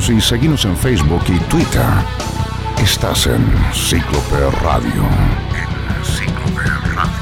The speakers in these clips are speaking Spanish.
Escúchanos y seguinos en Facebook y Twitter. Estás en Cíclope Radio. En Cíclope Radio.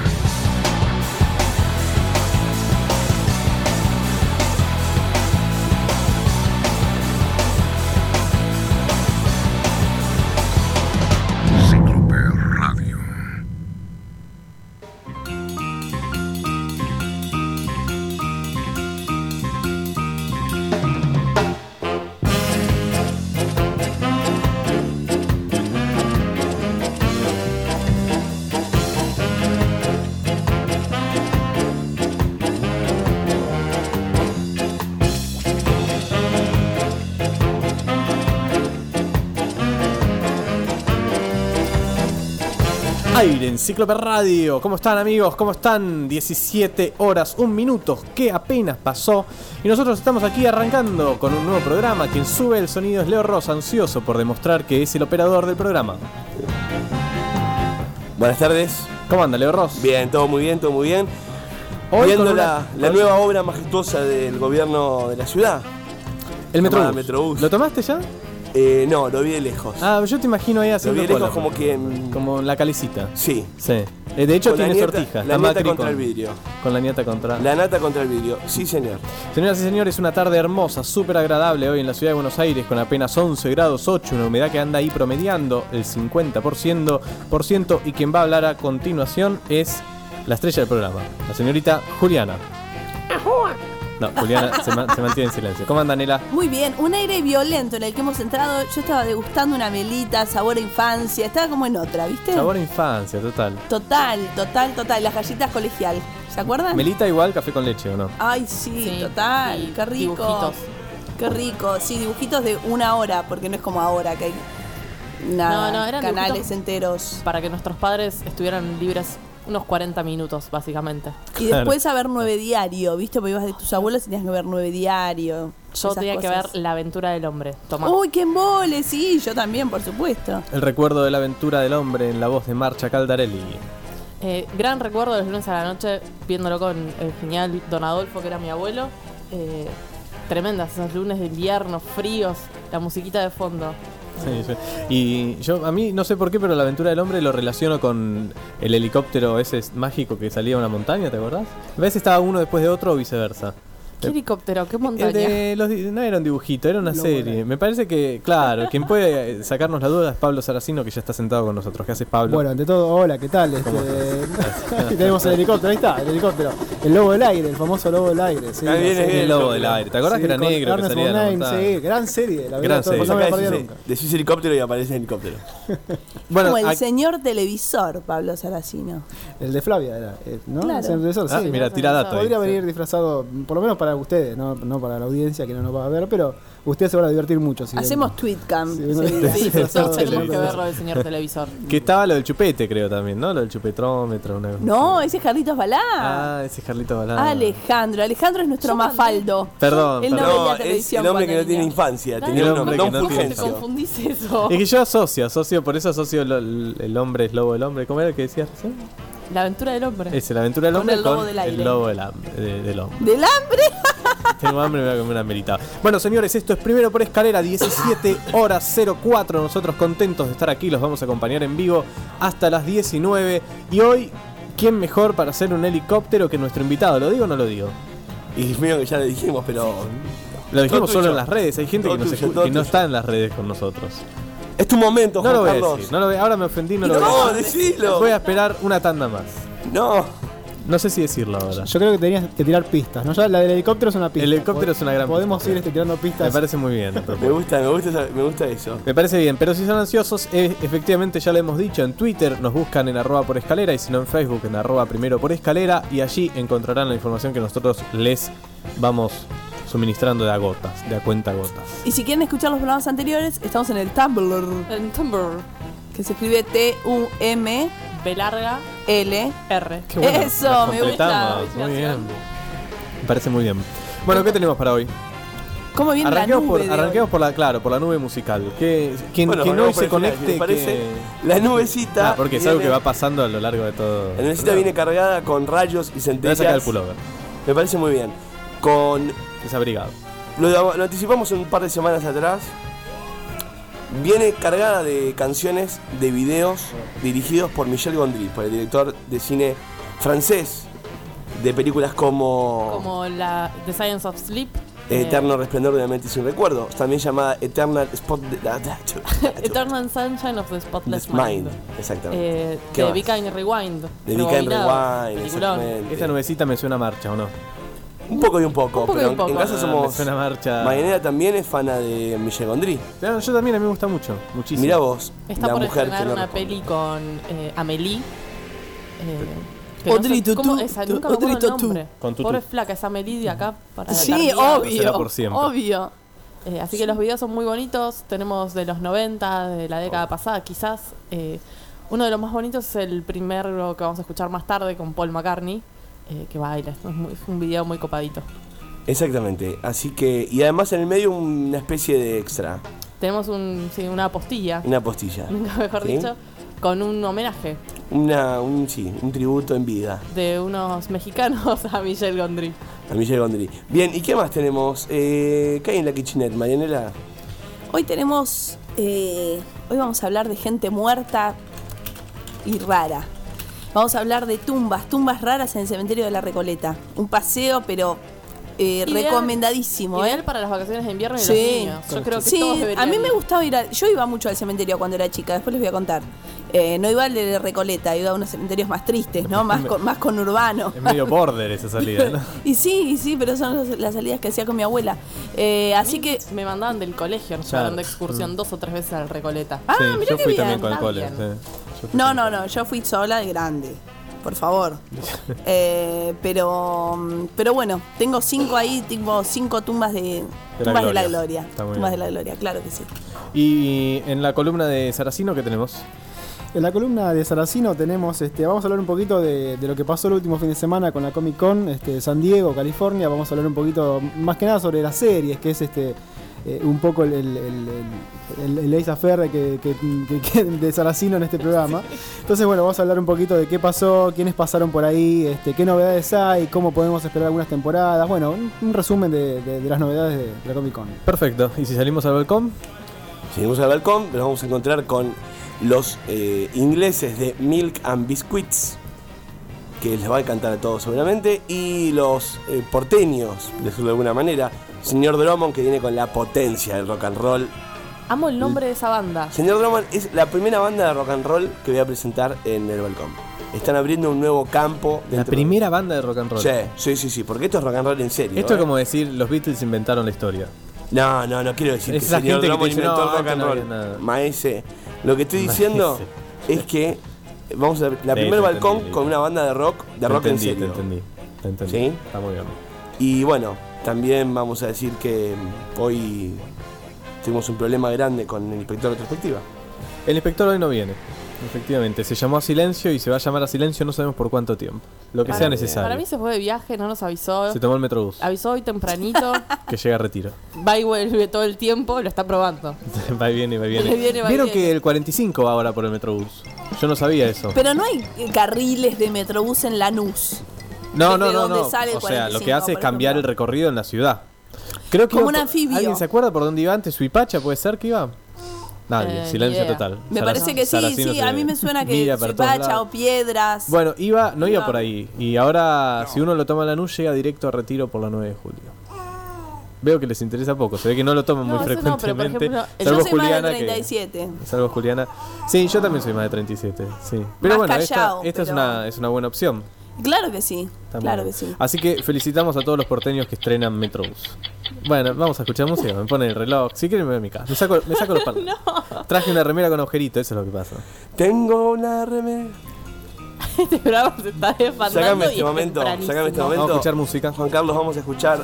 Aire en Cíclope Radio. ¿Cómo están, amigos? ¿Cómo están? 17 horas, 1 minuto, que apenas pasó. Y nosotros estamos aquí arrancando con un nuevo programa. Quien sube el sonido es Leo Ross, ansioso por demostrar que es el operador del programa. Buenas tardes. ¿Cómo anda, Leo Ross? Bien, todo muy bien, todo muy bien. Hoy viendo la nueva obra majestuosa del gobierno de la ciudad. El Metrobús. Metrobús. ¿Lo tomaste ya? No, lo vi de lejos. Ah, yo te imagino ahí haciendo lo vi de lejos cola, como que... como la calicita. Sí. Sí. De hecho con tiene nieta, sortija. La nata contra el vidrio. Con la nieta contra... La nata contra el vidrio, sí señor. Señoras y señores, una tarde hermosa, súper agradable hoy en la ciudad de Buenos Aires, con apenas 11 grados 8, una humedad que anda ahí promediando el 50%, y quien va a hablar a continuación es la estrella del programa, la señorita Juliana. No, Juliana se mantiene en silencio. ¿Cómo anda, Nela? Muy bien, un aire violento en el que hemos entrado. Yo estaba degustando una velita, sabor a infancia. Estaba como en otra, ¿viste? Sabor a infancia, total. Total. Las galletas colegial. ¿Se acuerdan? Melita igual, café con leche, ¿o no? Ay, sí, total. Sí, qué rico. dibujitos. Qué rico. Sí, dibujitos de 1 hora, porque no es como ahora que hay eran canales dibujitos enteros. Para que nuestros padres estuvieran libres unos 40 minutos, básicamente. Y después a ver 9 diario, ¿viste? Porque ibas de tus abuelos y tenías que ver 9 diario. Yo tenía que ver La aventura del hombre. Tomá. Uy, qué embole, sí, yo también, por supuesto. El recuerdo de la aventura del hombre en la voz de Marcha Caldarelli. Gran recuerdo de los lunes a la noche viéndolo con el genial Don Adolfo, que era mi abuelo. Tremendas esos lunes de invierno, fríos, la musiquita de fondo. Sí, sí. Y yo, a mí, no sé por qué, pero la aventura del hombre lo relaciono con el helicóptero ese mágico que salía a una montaña, ¿te acordás? A veces estaba uno después de otro o viceversa. ¿Qué helicóptero? ¿Qué montaña? No era un dibujito, era una serie. Me parece que, claro, quien puede sacarnos la duda es Pablo Saracino, que ya está sentado con nosotros. ¿Qué haces, Pablo? Bueno, ante todo, hola, ¿qué tal? Tenemos el helicóptero, ahí está, el helicóptero. El lobo del aire, el famoso lobo del aire. Sí, ahí viene el lobo del aire. ¿Te acordás que era negro, que salía de la montaña? Sí, gran serie. La gran serie. No me perdía nunca. Decís helicóptero y aparece el helicóptero. Bueno, como el señor televisor, Pablo Saracino. El de Flavia era, ¿no? Claro. El señor televisor, sí. Mira, tira datos. Podría venir disfrazado, por lo menos para ustedes, no para la audiencia que no nos va a ver, pero ustedes se van a divertir mucho. Si hacemos tweetcam. Sí, todos tenemos que verlo del señor televisor. Que estaba lo del chupete, creo también, ¿no? Lo del chupetrómetro. No, ese es Carlitos Balá. Ah, ese es Carlitos Balá. Alejandro es nuestro Mafaldo. Perdón. Él no veía televisión. Es el hombre que no cuando tiene niño. infancia, Claro. tiene El hombre que no tiene Te confundís eso. Es que yo asocio, por eso asocio el hombre es lobo del hombre. ¿Cómo era el que decías recién? La aventura del hombre. Ese, la aventura del hombre el lobo con del aire. el lobo del hombre. Del hombre. ¿Del hambre? Tengo hambre, me voy a comer una melita. Bueno, señores, esto es Primero por Escalera, 17 horas 04. Nosotros contentos de estar aquí, los vamos a acompañar en vivo hasta las 19. Y hoy, ¿quién mejor para hacer un helicóptero que nuestro invitado? ¿Lo digo o no lo digo? Y es mío que ya le dijimos, pero... Lo dijimos Todo solo tuyo. en las redes. Hay gente Todo que, tuyo, que no está en las redes con nosotros. Es tu momento, No Juan lo voy a Carlos. decir. Ahora me ofendí, no lo voy a No, decir. decilo. Voy a esperar una tanda más. No sé si decirlo ahora. Yo creo que tenías que tirar pistas, ¿no? Ya la del helicóptero es una pista. El helicóptero es una gran Podemos pista. ir tirando pistas. Me parece muy bien. Me gusta eso. Me parece bien, pero si son ansiosos, efectivamente ya lo hemos dicho, en Twitter nos buscan en @porescalera y si no en Facebook en @primero por escalera y allí encontrarán la información que nosotros les vamos suministrando de a gotas, de a cuenta gotas. Y si quieren escuchar los programas anteriores, estamos en el Tumblr, En Tumblr. que se escribe TUMLR. B larga R. Qué bueno, Eso, nos me gusta. completamos, muy bien. Me parece muy bien. Bueno, ¿qué tenemos para hoy? ¿Cómo viene la nube? Arranquemos por la nube musical. Quien hoy se conecte. La nubecita. Porque es algo que va pasando a lo largo de todo. La nubecita viene cargada con rayos y Te voy a centellas. sacar el pullover. Me parece muy bien. Con Desabrigado. lo anticipamos un par de semanas atrás. Viene cargada de canciones, de videos dirigidos por Michel Gondry, por el director de cine francés de películas como The Science of Sleep, Eterno Resplandor de una mente sin recuerdo, también llamada Eternal Sunshine of the Spotless Mind. Mind. Exactamente. De Be Kind Rewind. De Be Kind Rewind, peliculón. exactamente. Esta nubecita me suena a marcha, ¿o no? Un poco y un poco, Un poco y pero un poco. en casa Me somos... suena a marcha. Mañanera también es fana de Michel Gondry. Yo también, a mí me gusta mucho, muchísimo. Mirá vos, Está la por mujer estrenar que no una responde. peli con Amélie. Que no sé Audrey cómo Tautou. esa, nunca me Audrey acuerdo el Tautou. nombre. Con Tautou. Pobre flaca, esa Amélie de acá para la Sí, eternidad. Será obvio. por siempre. Obvio. Así que los videos son muy bonitos. Tenemos de los 90, de la década pasada, quizás. Uno de los más bonitos es el primero que vamos a escuchar más tarde con Paul McCartney, que baila. Es un video muy copadito. Exactamente, así que... Y además en el medio una especie de extra, Tenemos una postilla, una postilla. nunca mejor ¿Sí? dicho, con un homenaje Un tributo en vida de unos mexicanos a Michel Gondry. a Michel Gondry. Bien, ¿y qué más tenemos? ¿Qué hay en la kitchenette, Marianela? Hoy tenemos. Hoy vamos a hablar de gente muerta y rara. Vamos a hablar de tumbas raras en el cementerio de la Recoleta. Un paseo, pero recomendadísimo, Ideal para las vacaciones de invierno y Sí. los niños. Yo creo que Sí, todos deberían a mí me ir. gustaba ir yo iba mucho al cementerio cuando era chica, después les voy a contar. No iba al de Recoleta, iba a unos cementerios más tristes, ¿no? Más con urbano. Es medio border esa salida, ¿no? Y sí, pero son las salidas que hacía con mi abuela. Así que. Me mandaban del colegio, nos Claro. llevaron de excursión 2 o 3 veces al Recoleta. Ah, Sí, mirá yo qué fui bien, también con el está cole. bien. Sí. Yo fui No, yo fui sola de grande. Por favor. Pero bueno, tengo 5 ahí, tengo 5 tumbas de la gloria. Está muy Tumbas de bien. la gloria, claro que sí. Y en la columna de Saracino, ¿qué tenemos? En la columna de Saracino tenemos, vamos a hablar un poquito de lo que pasó el último fin de semana con la Comic Con San Diego, California. Vamos a hablar un poquito, más que nada, sobre las series, que es un poco el Ace Affair que de Saracino en este programa. Entonces, bueno, vamos a hablar un poquito de qué pasó, quiénes pasaron por ahí, qué novedades hay, cómo podemos esperar algunas temporadas. Bueno, un resumen de las novedades de la Comic Con. Perfecto. ¿Y si salimos al balcón? Seguimos al balcón, nos vamos a encontrar con los ingleses de Milk and Biscuits, que les va a encantar a todos seguramente, y los porteños, de decirlo de alguna manera, señor Drummond, que viene con la potencia del rock and roll. Amo el nombre de esa banda. Señor Drummond es la primera banda de rock and roll que voy a presentar en el balcón. Están abriendo un nuevo campo. La primera banda de rock and roll. Sí, porque esto es rock and roll en serio. Esto es como decir, los Beatles inventaron la historia. No quiero decir que Esa señor gente que Drummond te dice, inventó no, el rock antes and no roll. había nada. Maese. Lo que estoy diciendo es que vamos a la primer te balcón entendí. con una banda de rock en serio. Te entendí. ¿Sí? Está muy bien. Y bueno, también vamos a decir que hoy tuvimos un problema grande con el inspector de retrospectiva. El inspector hoy no viene. Efectivamente, se llamó a silencio y se va a llamar a silencio, no sabemos por cuánto tiempo. Lo que sea necesario. Para mí se fue de viaje, no nos avisó. Se tomó el Metrobús, Avisó hoy tempranito. que llega a Retiro. Va y vuelve todo el tiempo, lo está probando. Va y viene, va y viene. Va y viene, va y ¿Vieron viene. que el 45 va ahora por el Metrobús? Yo no sabía eso. Pero no hay carriles de Metrobús en Lanús. No. ¿Desde dónde sale el O sea, lo que 45, hace es por cambiar ejemplo? el recorrido en la ciudad. Creo que Como iba un anfibio. ¿Alguien se acuerda por dónde iba antes? ¿Suipacha puede ser que iba? Nadie, Ni silencio idea. total. Me parece que sí, Saracino sí. se A mí me suena que mira para todos Suipacha lados. o Piedras. Bueno, no iba por ahí. Y ahora, si uno lo toma en Lanús, llega directo a Retiro por la 9 de julio. Veo que les interesa poco, se ve que no lo toman muy No, eso no, pero por frecuentemente. ejemplo, Yo salvo soy más de Juliana, 37. salvo Juliana. Sí, yo también soy más de 37. Sí. Pero Más bueno, callao, esta pero- es una buena opción. Claro que sí. Está muy Claro bien. que sí. Así que felicitamos a todos los porteños que estrenan Metrobús. Bueno, vamos a escuchar música, me ponen el reloj. Si quieren me voy a mi casa. Me saco los pantalones. Traje una remera con agujerito, eso es lo que pasa. Tengo una remera. Este programa se está desfandando. Sácame y este es momento, tempranísimo. sácame este Vamos a momento. escuchar música. Juan Carlos, vamos a escuchar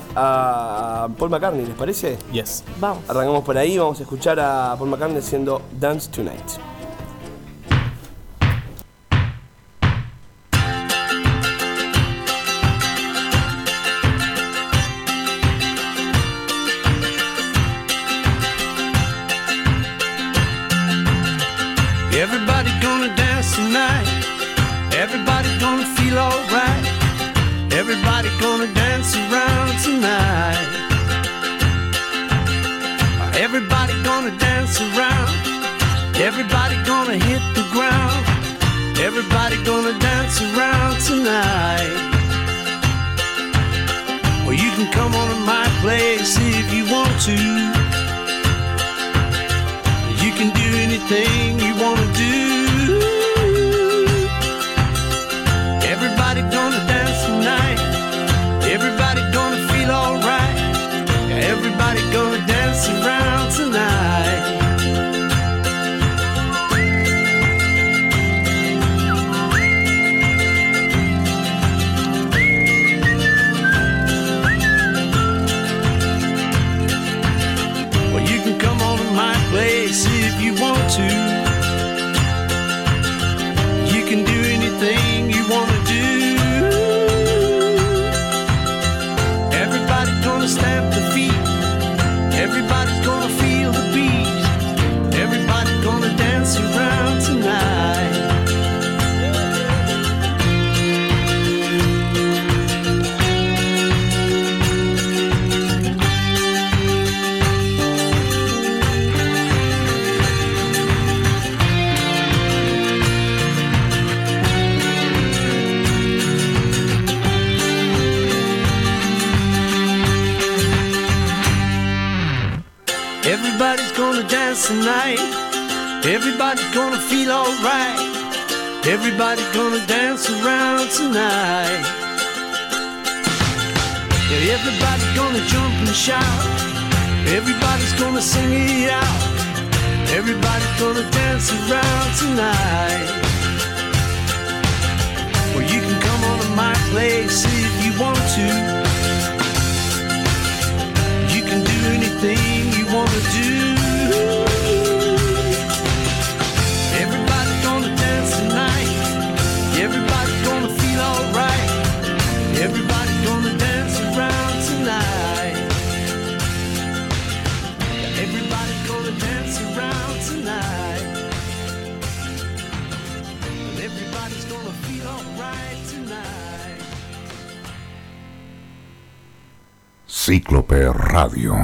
a Paul McCartney, ¿les parece? Yes. Vamos. Arrancamos por ahí, vamos a escuchar a Paul McCartney haciendo Dance Tonight. Everybody gonna dance tonight. Everybody gonna feel alright. Everybody gonna dance around tonight. Everybody gonna dance around. Everybody gonna hit the ground. Everybody gonna dance around tonight. Well, you can come on to my place if you want to. You can do anything you wanna do. Everybody gonna dance tonight. Everybody gonna feel alright. Everybody gonna dance around tonight. Well, you can come on to my place if you want to. You can do anything you wanna do. Everybody's gonna stamp their feet. Everybody's gonna feel the beat. Everybody's gonna dance around tonight. Everybody's gonna dance tonight. Everybody's gonna feel alright. Everybody's gonna dance around tonight. Yeah, everybody's gonna jump and shout. Everybody's gonna sing it out. Everybody's gonna dance around tonight. Well, you can come on to my place if you want to. You can do anything you wanna do. Everybody's gonna dance tonight. Everybody's gonna feel alright. Everybody's gonna dance around tonight. Everybody's gonna dance around tonight. Everybody's gonna feel alright tonight. Cíclope Radio.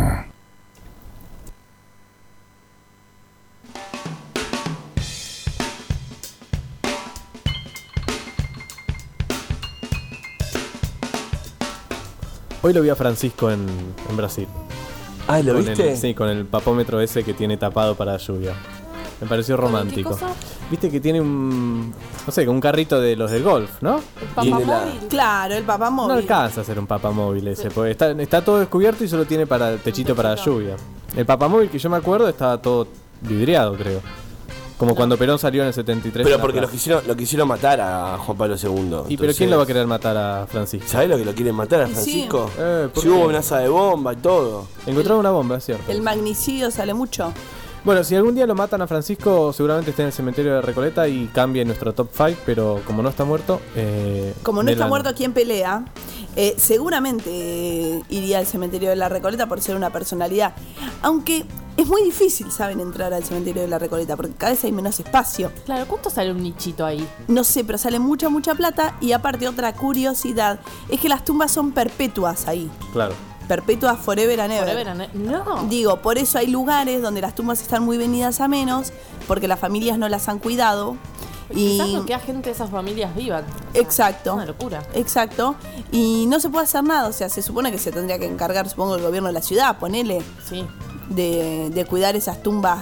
Hoy lo vi a Francisco en Brasil. Ah, ¿lo Con viste? sí, con el papómetro ese que tiene tapado para la lluvia. Me pareció romántico. ¿Qué cosa? Viste que tiene un, no sé, un carrito de los del golf, ¿no? Y de la- Papamóvil. Claro, el papá No móvil. alcanza a ser un papamóvil ese, porque está todo descubierto y solo tiene para el techito para la lluvia. El papamóvil que yo me acuerdo estaba todo vidriado, creo. Como cuando Perón salió en el 73. Pero en la porque plaza. lo quisieron matar a Juan Pablo II. ¿Y pero quién lo va a querer matar a Francisco? ¿Sabés lo que lo quieren matar a Sí. Francisco? ¿por Si qué? hubo amenaza de bomba y todo. Encontraron una bomba, es cierto. El magnicidio sale mucho. Bueno, si algún día lo matan a Francisco, seguramente esté en el cementerio de Recoleta y cambie nuestro top 5, pero como no está muerto... Como no está Delan- muerto quien pelea, seguramente iría al cementerio de la Recoleta por ser una personalidad. Aunque es muy difícil, ¿saben?, entrar al cementerio de la Recoleta porque cada vez hay menos espacio. Claro, ¿cuánto sale un nichito ahí? No sé, pero sale mucha plata. Y aparte, otra curiosidad es que las tumbas son perpetuas ahí. Claro. Perpetuas forever and ever. Forever and no. Digo, por eso hay lugares donde las tumbas están muy venidas a menos, porque las familias no las han cuidado. Y Quizás lo que a gente de esas familias vivan. exacto. Es una locura. Exacto. Y no se puede hacer nada. O sea, se supone que se tendría que encargar, supongo, el gobierno de la ciudad, ponele, Sí. de cuidar esas tumbas.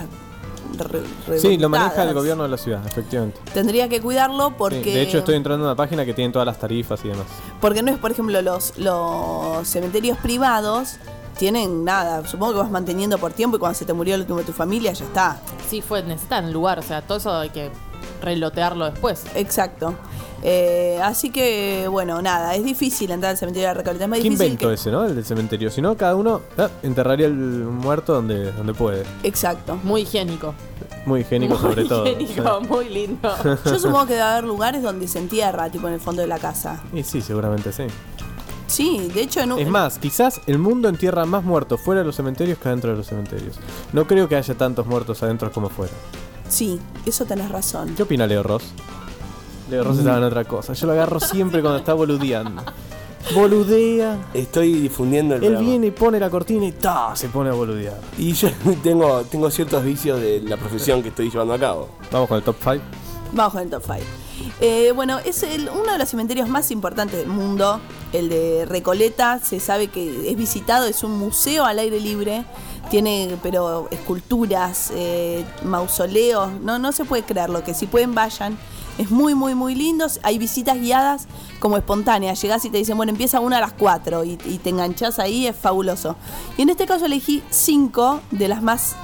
Sí, lo maneja el revoltadas. gobierno de la ciudad, efectivamente. Tendría que cuidarlo Sí, porque. de hecho, estoy entrando en una página que tiene todas las tarifas y demás. Porque no es, por ejemplo, los cementerios privados tienen nada. Supongo que vas manteniendo por tiempo y cuando se te murió el último de tu familia ya está. Sí, necesitan lugar, o sea, todo eso hay que relotearlo después. Exacto. Así que, bueno, nada, es difícil entrar al cementerio de la Recoleta. Es más ¿Qué difícil invento ese, no? El del cementerio. Si no, cada uno enterraría el muerto donde puede. Exacto. Muy higiénico. Muy higiénico sobre Muy todo. higiénico, muy lindo. Yo supongo que debe haber lugares donde se entierra, tipo en el fondo de la casa. Y sí, seguramente sí. Sí, de hecho, en un, Es más, quizás el mundo entierra más muertos fuera de los cementerios que adentro de los cementerios. No creo que haya tantos muertos adentro como fuera. Sí, eso tenés razón. ¿Qué opina Leo Ross? Leo Ross estaba en otra cosa. Yo lo agarro siempre cuando está boludeando. Boludea. Estoy difundiendo el Él programa. viene y pone la cortina y se pone a boludear. Y yo tengo ciertos vicios de la profesión que estoy llevando a cabo. Vamos con el top 5. Vamos con el top 5. Bueno, es uno de los cementerios más importantes del mundo, el de Recoleta. Se sabe que es visitado, es un museo al aire libre. Tiene, pero esculturas, mausoleos, no se puede creerlo, que si pueden vayan. Es muy, muy, muy lindo. Hay visitas guiadas como espontáneas. Llegás y te dicen, bueno, empieza una a las 4 y te enganchás ahí, es fabuloso. Y en este caso elegí 5 de las más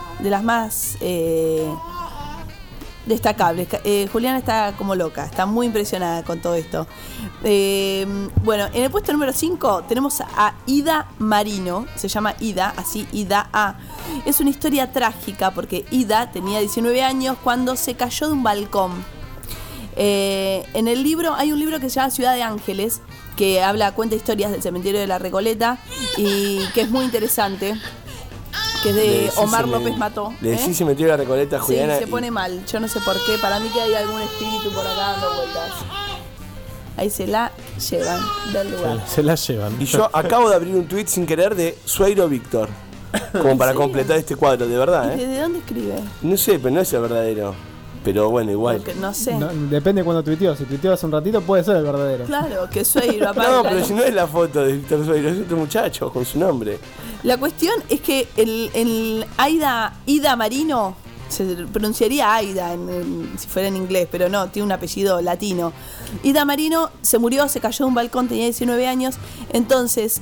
destacables. Juliana está como loca, está muy impresionada con todo esto. Bueno, en el puesto número 5 tenemos a Ida Marino. Se llama Ida, así Ida A. Es una historia trágica porque Ida tenía 19 años cuando se cayó de un balcón. En el libro, hay un libro que se llama Ciudad de Ángeles, que cuenta historias del cementerio de la Recoleta y que es muy interesante, que es de Omar López Mató. Le decís cementerio de la Recoleta, Juliana. Sí, se pone mal, yo no sé por qué, para mí que hay algún espíritu por acá dando vueltas. Ahí se la llevan del lugar. Se la llevan. Y yo acabo de abrir un tweet sin querer de Sueiro Víctor, como para completar este cuadro, de verdad, ¿De dónde escribe? No sé, pero no es el verdadero. Pero bueno, igual. Porque no sé. No, depende de cuando tuiteó. Si tuiteó hace un ratito puede ser el verdadero. Claro, que Sueiro aparte. No, pero si no es la foto de Víctor Sueiro, es otro muchacho con su nombre. La cuestión es que el Ida Marino se pronunciaría Aida si fuera en inglés, pero no, tiene un apellido latino. Ida Marino se murió, se cayó de un balcón, tenía 19 años. Entonces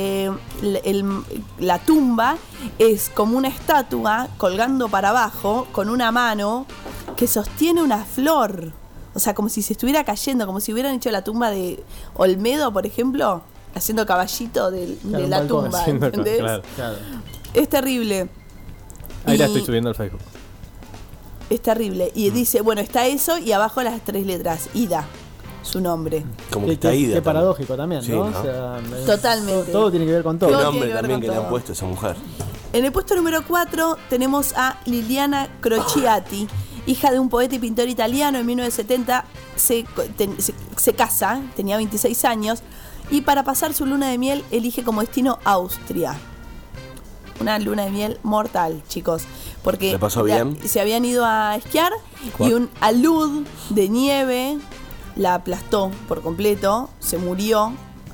la tumba es como una estatua colgando para abajo con una mano que sostiene una flor. O sea, como si se estuviera cayendo, como si hubieran hecho la tumba de Olmedo, por ejemplo, haciendo caballito de la tumba, ¿entendés? Claro. Es terrible. Ahí la estoy subiendo al Facebook. Es terrible. Y dice, bueno, está eso y abajo las 3 letras, Ida, su nombre. Como que está Ida. Qué paradójico también, Sí, ¿no? ¿no? O sea, Totalmente. Todo tiene que ver con Qué todo. Todo nombre tiene que ver también con que le han todo. puesto a esa mujer. En el puesto número 4 tenemos a Liliana Crociati, hija de un poeta y pintor italiano. En 1970 se casa, tenía 26 años, y para pasar su luna de miel elige como destino Austria. Una luna de miel mortal, chicos, porque ¿Le pasó bien? se habían ido a esquiar y un alud de nieve la aplastó por completo, se murió,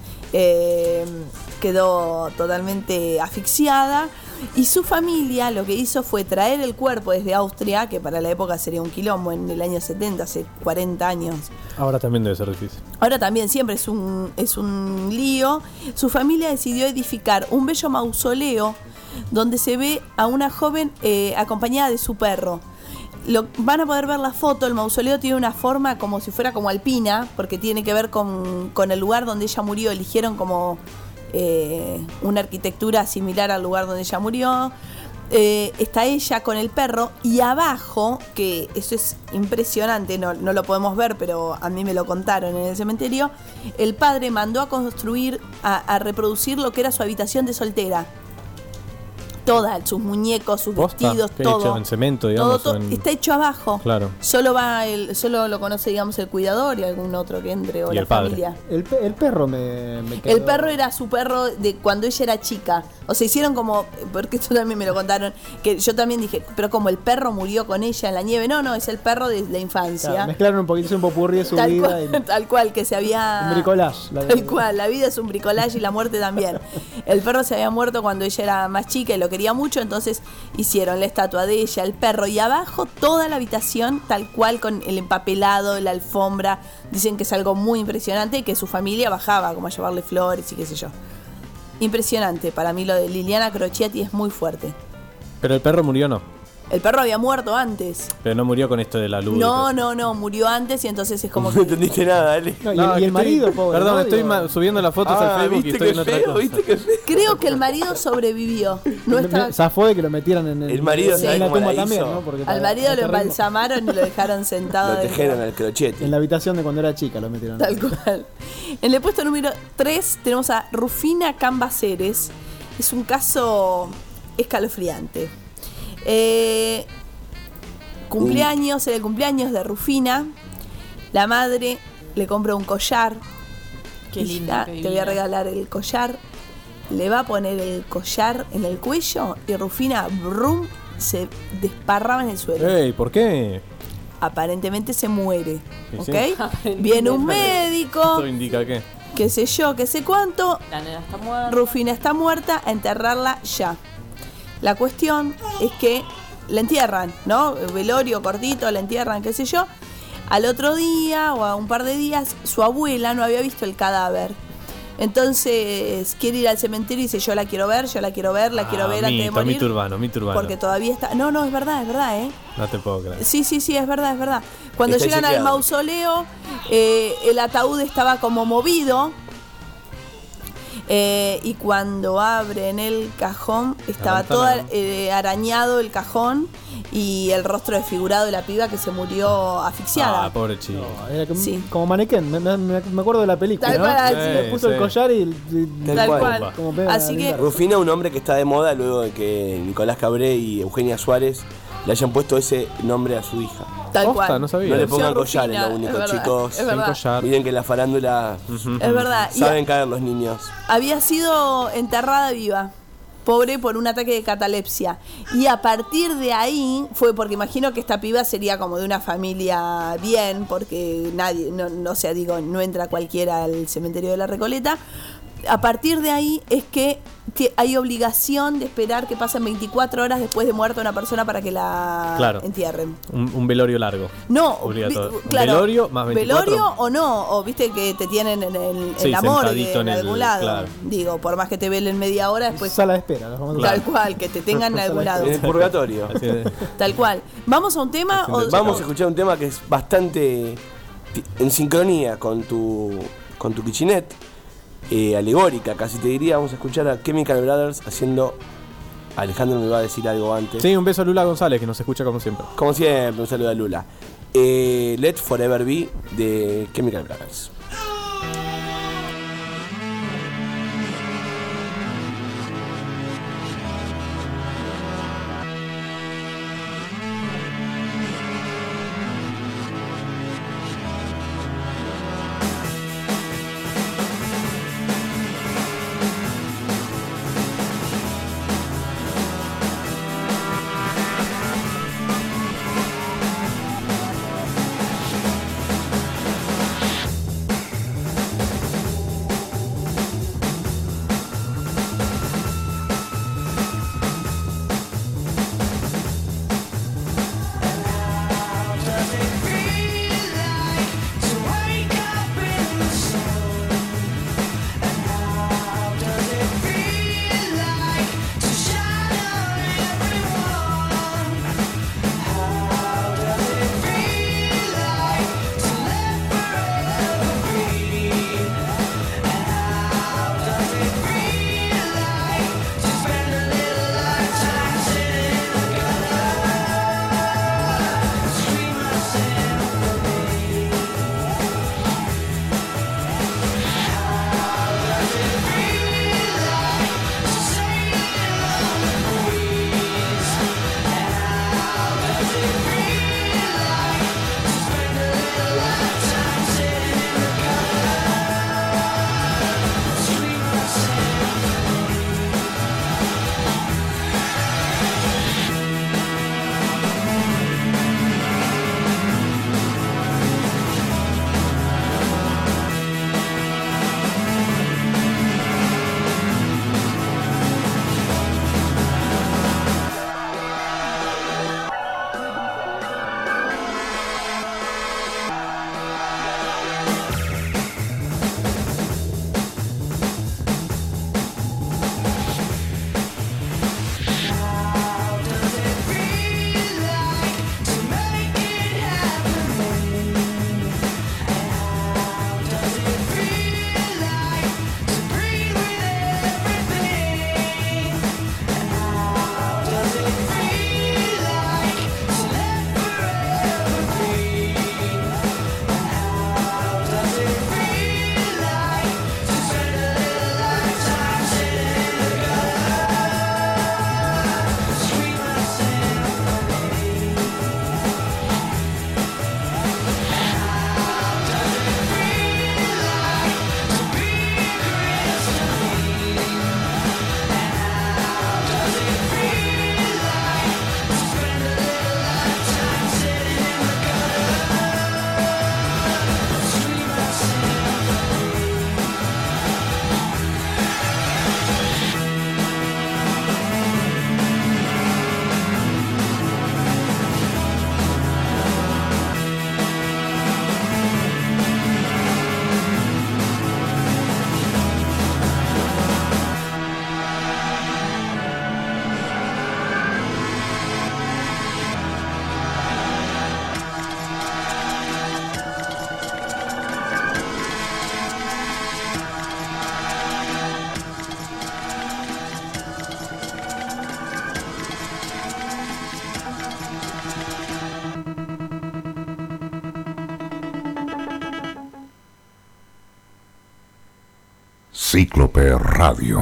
quedó totalmente asfixiada. Y su familia lo que hizo fue traer el cuerpo desde Austria, que para la época sería un quilombo, en el año 70, hace 40 años. Ahora también debe ser difícil. Ahora también siempre es un lío. Su familia decidió edificar un bello mausoleo donde se ve a una joven acompañada de su perro. Van a poder ver la foto. El mausoleo tiene una forma como si fuera como alpina, porque tiene que ver con el lugar donde ella murió. Eligieron como una arquitectura similar al lugar donde ella murió. Está ella con el perro y abajo, que eso es impresionante, no lo podemos ver, pero a mí me lo contaron en el cementerio, el padre mandó a construir, a reproducir lo que era su habitación de soltera. Todas, sus muñecos, sus ¿Posta? vestidos, ¿Qué todo. hecho en cemento, digamos? Todo, o en- está hecho abajo. Claro. Solo lo conoce, digamos, el cuidador y algún otro que entre o Y la el padre. familia. El perro me quedó. El perro era su perro de cuando ella era chica. O sea, hicieron como, porque esto también me lo contaron, que yo también dije, pero como el perro murió con ella en la nieve. No, es el perro de la infancia. Claro, mezclaron un poquito, un popurrí de su Tal vida. cual, tal cual, que se había... Un bricolage. Tal cual, la vida es un bricolage y la muerte también. El perro se había muerto cuando ella era más chica y lo quería mucho, entonces hicieron la estatua de ella, el perro, y abajo toda la habitación tal cual con el empapelado, la alfombra. Dicen que es algo muy impresionante y que su familia bajaba como a llevarle flores y qué sé yo. Impresionante, para mí lo de Liliana Crociati es muy fuerte. Pero el perro murió, no. El perro había muerto antes. Pero no murió con esto de la luz. No, murió antes y entonces es como No que... entendiste nada, Ale. No, y, No, el, y que el marido, estoy- pobre. Perdón, ¿no? estoy Digo, subiendo las fotos al Facebook y ¿viste estoy qué en otra feo? cosa. ¿Viste qué feo? Creo que el marido sobrevivió. No estaba... Zafó de que lo metieran en el. El marido, en ¿sabes la cómo tumba la también, hizo? ¿no? Porque Al para- marido lo para ritmo. embalsamaron y lo dejaron sentado Lo adentro. tejeron al crochete. En la habitación de cuando era chica lo metieron. Tal cual. En el puesto número 3 tenemos a Rufina Cambaceres. Es un caso escalofriante. Cumpleaños, era el cumpleaños de Rufina. La madre le compra un collar Qué lindo, hija, qué te voy a divina. regalar el collar. Le va a poner el collar en el cuello y Rufina, brum, se desparrama en el suelo. Ey, ¿por qué? Aparentemente se muere, Sí, ¿ok? sí. Viene un médico, ¿Esto indica qué? qué sé yo, qué sé cuánto. La nena está muerta. Rufina está muerta, a enterrarla ya. La cuestión es que la entierran, ¿no? Velorio cortito, la entierran, qué sé yo. Al otro día o a un par de días, su abuela no había visto el cadáver. Entonces quiere ir al cementerio y dice, yo la quiero ver, la quiero ver antes de morir. Mito urbano. Porque todavía está... No, es verdad, ¿eh? No te puedo creer. Sí, es verdad. Cuando Está llegan al chequeado. mausoleo, el ataúd estaba como movido. Y cuando abren el cajón, estaba todo arañado el cajón y el rostro desfigurado de la piba que se murió asfixiada. Ah, pobre chico. No, era como, Sí. como Mannequin, me acuerdo de la película, Tal ¿no? cual, Le sí. puso el Sí. collar y Tal cual. cual. como pega Así la que- linda. Rufina, un hombre que está de moda luego de que Nicolás Cabré y Eugenia Suárez le hayan puesto ese nombre a su hija. Tal Posta, cual. no sabía. No le Eso. pongan Rufina, collar, es lo único, es verdad, chicos. es Sin verdad. collar. Miren que la farándula Es verdad. Y saben caer los niños. había sido enterrada viva. Pobre por un ataque de catalepsia. Y a partir de ahí fue porque imagino que esta piba sería como de una familia bien, porque nadie, no entra cualquiera al cementerio de la Recoleta. A partir de ahí es que hay obligación de esperar que pasen 24 horas después de muerta una persona para que la Claro. entierren. Un velorio largo. No, Obligatorio. claro, Velorio más 24. velorio o no, o viste que te tienen en Sí, la morgue, sentadito en en el- algún lado. claro. Digo, por más que te velen media hora, después Sala de espera, la famosa tal cual, que te tengan en algún lado. En el purgatorio. Así es. Tal cual. ¿Vamos a un tema? O, Vamos a escuchar un tema que es bastante en sincronía con tu kitchenette, alegórica, casi te diría. Vamos a escuchar a Chemical Brothers haciendo... Alejandro me va a decir algo antes. Sí, un beso a Lula González, que nos escucha como siempre. Como siempre, un saludo a Lula. Let Forever Be de Chemical Brothers. Cíclope Radio.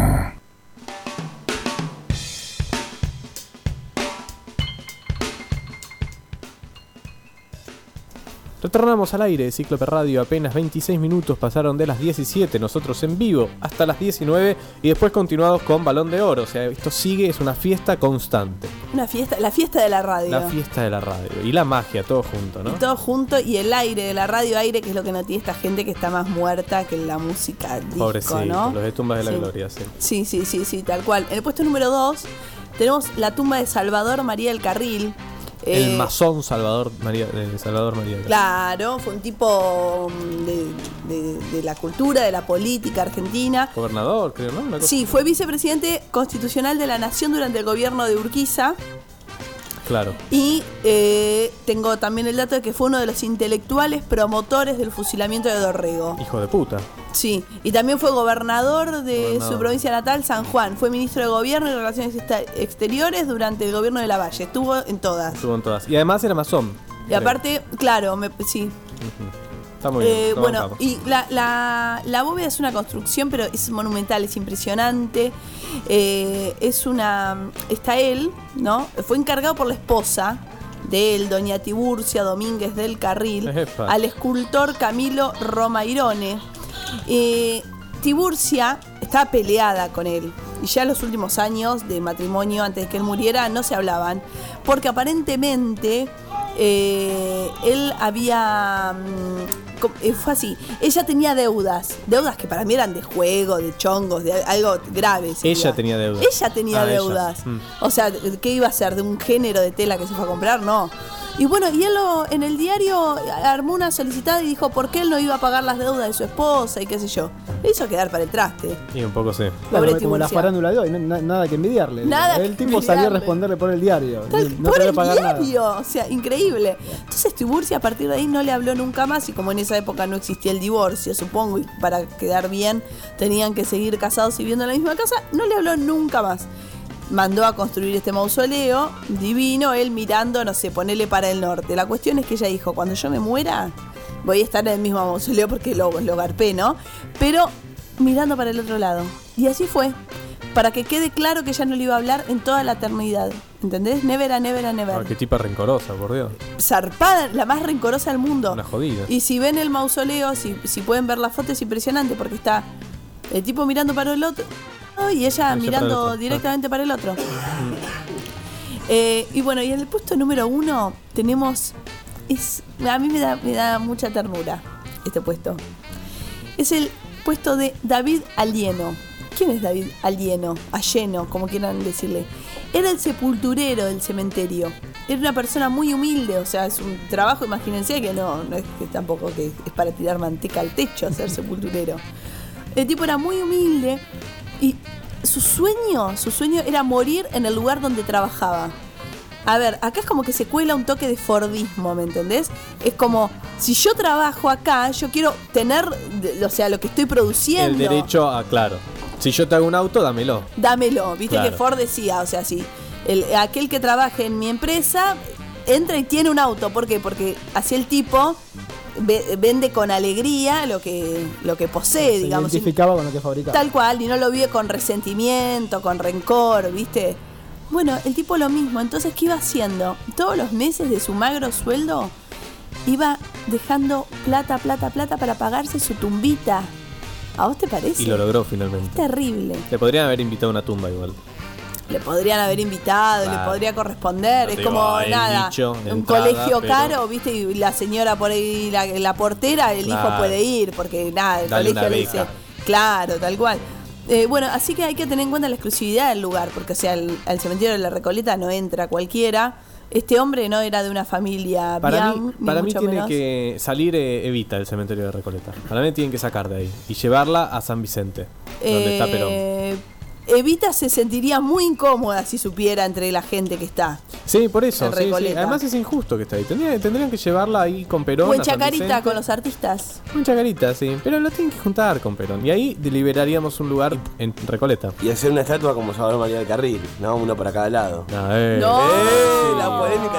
Retornamos al aire de Cíclope Radio, apenas 26 minutos pasaron de las 17, nosotros en vivo hasta las 19 y después continuados con Balón de Oro, o sea, esto sigue, es una fiesta constante. Una fiesta, la fiesta de la radio. La fiesta de la radio y la magia, todo junto, ¿no? Y todo junto y el aire de la radio, aire que es lo que no tiene esta gente que está más muerta que la música disco, Pobrecito, ¿no? los de Tumbas de la Sí. Gloria, sí. Sí, tal cual. En el puesto número 2 tenemos la tumba de Salvador María del Carril. El masón Salvador María del Carril. Claro, fue un tipo de la cultura, de la política argentina. Gobernador, creo, ¿no? Una cosa- Sí, fue vicepresidente constitucional de la Nación durante el gobierno de Urquiza. Claro. Y tengo también el dato de que fue uno de los intelectuales promotores del fusilamiento de Dorrego. Hijo de puta. Sí, y también fue gobernador de su provincia natal, San Juan. Fue ministro de Gobierno y Relaciones Exteriores durante el gobierno de Lavalle. Estuvo en todas. Estuvo en todas. Y además era masón. Y aparte, claro, sí. Está muy bien. lo Bueno, bancamos. y la bóveda es una construcción, pero es monumental, es impresionante. Está él, ¿no? Fue encargado por la esposa de él, doña Tiburcia Domínguez del Carril, Epa. al escultor Camilo Romairone. Tiburcia estaba peleada con él. Y ya en los últimos años de matrimonio, antes de que él muriera, no se hablaban. Porque aparentemente él había... fue así. Ella tenía deudas. Deudas que para mí eran de juego, de chongos, de algo grave. Ella tenía deudas. Ella tenía deudas. Ella. O sea, ¿qué iba a ser? ¿De un género de tela que se fue a comprar? No. Y bueno, y él en el diario armó una solicitada y dijo por qué él no iba a pagar las deudas de su esposa y qué sé yo. Le hizo quedar para el traste. Y un poco sí. Claro, Pobre como la Tiburcia. farándula de hoy, nada que envidiarle. Nada El que tipo salió a envidiarle. responderle por el diario. No Por te voy a el pagar nada. diario, o sea, increíble. Entonces Tiburcia a partir de ahí no le habló nunca más y como en esa época no existía el divorcio, supongo, y para quedar bien tenían que seguir casados y viviendo en la misma casa, no le habló nunca más. Mandó a construir este mausoleo divino, él mirando, no sé, ponele para el norte. La cuestión es que ella dijo, cuando yo me muera, voy a estar en el mismo mausoleo porque lo garpé, ¿no? Pero mirando para el otro lado. Y así fue. Para que quede claro que ella no le iba a hablar en toda la eternidad. ¿Entendés? Never a never a never. Ah, qué tipa rencorosa, por Dios. Zarpada, la más rencorosa del mundo. Una jodida. Y si ven el mausoleo, si pueden ver la foto, es impresionante porque está el tipo mirando para el otro y ella para el mirando otro. directamente para el otro. Y bueno, y en el puesto número 1 tenemos... a mí me da mucha ternura este puesto. Es el puesto de David Alieno. ¿Quién es David Alieno? Alleno, como quieran decirle. Era el sepulturero del cementerio. Era una persona muy humilde, o sea, es un trabajo, imagínense que no es que tampoco que es para tirar manteca al techo ser sepulturero. El tipo era muy humilde y su sueño era morir en el lugar donde trabajaba. A ver, acá es como que se cuela un toque de fordismo, ¿me entendés? Es como, si yo trabajo acá, yo quiero tener, o sea, lo que estoy produciendo. El derecho a, claro. Si yo te hago un auto, dámelo. Dámelo, viste Claro. que Ford decía, o sea, si aquel que trabaje en mi empresa entra y tiene un auto, ¿por qué? Porque así el tipo vende con alegría lo que posee, Se digamos. identificaba con lo que fabricaba. Tal cual, y no lo vive con resentimiento, con rencor, ¿viste? Bueno, el tipo lo mismo. Entonces, ¿qué iba haciendo? Todos los meses de su magro sueldo iba dejando plata para pagarse su tumbita. ¿A vos te parece? Y lo logró finalmente. Terrible. Le podrían haber invitado a una tumba igual. Le podrían haber invitado, Claro. le podría corresponder. No Es te como digo, el nada. nicho, Un entrada, colegio pero- caro, ¿viste? Y la señora por ahí, la portera, el hijo Claro. puede ir, porque nada, el Dale colegio una le beca. dice. Claro, tal cual. Bueno, así que hay que tener en cuenta la exclusividad del lugar, porque o sea, al cementerio de la Recoleta no entra cualquiera. Este hombre no era de una familia Para bien, mí, ni para mí mucho tiene menos. que salir Evita del cementerio de Recoleta. Para mí tienen que sacar de ahí y llevarla a San Vicente, donde está Perón. Evita se sentiría muy incómoda si supiera entre la gente que está. Sí, por eso. En Sí, sí. Recoleta. Además es injusto que está ahí. Tendrían que llevarla ahí con Perón. O en a San Chacarita Vicente. con los artistas. O en Chacarita, sí. Pero lo tienen que juntar con Perón. Y ahí deliberaríamos un lugar en Recoleta. Y hacer una estatua como Salvador María del Carril, ¿no? Uno para cada lado. No, No. La polémica está instalada.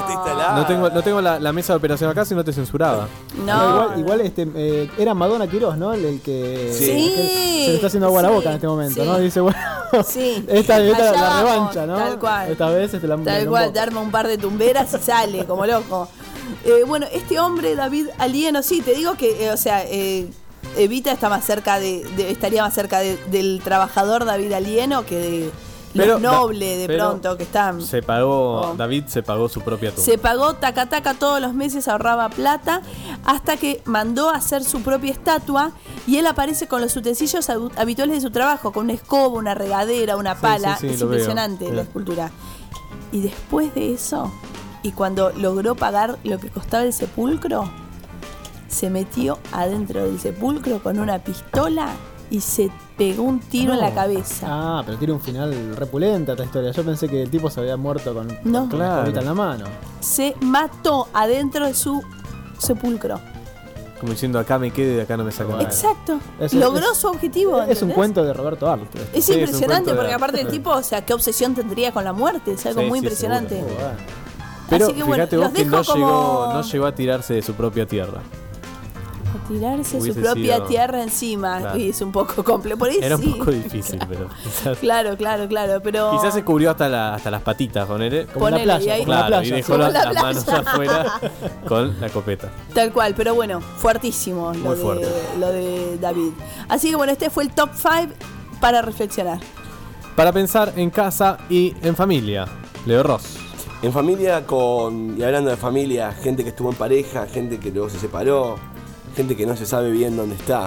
Claro. No tengo la mesa de operación acá, si no te censuraba. No. Igual era Madonna Quirós, ¿no? El que Sí. se le está haciendo agua a la boca en este momento, sí. ¿no? Dice, bueno, Sí. esta es Allá la vamos, revancha, ¿no? Tal cual. Esta vez la Tal cual, te arma un par de tumberas y sale como loco. Bueno, este hombre, David Alieno, sí, te digo que, Evita está más cerca estaría más cerca del trabajador David Alieno que de los nobles de pero pronto que están. David se pagó su propia tumba. Se pagó taca todos los meses, ahorraba plata, hasta que mandó a hacer su propia estatua y él aparece con los utensilios habituales de su trabajo, con una escoba, una regadera, una pala. Sí, es lo impresionante veo. la escultura. Y después de eso, y cuando logró pagar lo que costaba el sepulcro, se metió adentro del sepulcro con una pistola y se pegó un tiro en la cabeza. Ah, pero tiene un final repulente esta historia. Yo pensé que el tipo se había muerto con la Claro. escobita en la mano. Se mató adentro de su sepulcro. Como diciendo, acá me quedo y de acá no me saco nada. Exacto. Es- Logró es- su objetivo. Es un ¿entendés? cuento de Roberto Arlt. Es Sí, es un impresionante cuento porque de- aparte el tipo, o sea, qué obsesión tendría con la muerte. Es algo Sí, muy sí, impresionante. seguro. Bueno. Pero Así que bueno, fíjate vos los que dejo como- no llegó a tirarse de su propia tierra. A tirarse su Hubiese propia sido- tierra encima. Claro. Y es un poco complejo. Por ahí Era sí. un poco difícil, pero quizás, Claro, pero. quizás se cubrió hasta las patitas, ponele. Como en la Ponele, playa, y ahí- como en la Claro, y playa. dejó Como en la las manos playa. afuera con la copeta. Tal cual, pero bueno, fuertísimo Muy fuerte. lo de David. Así que bueno, este fue el top 5 para reflexionar. Para pensar en casa y en familia. Leo Ross. En familia y hablando de familia, gente que estuvo en pareja, gente que luego se separó, gente que no se sabe bien dónde está.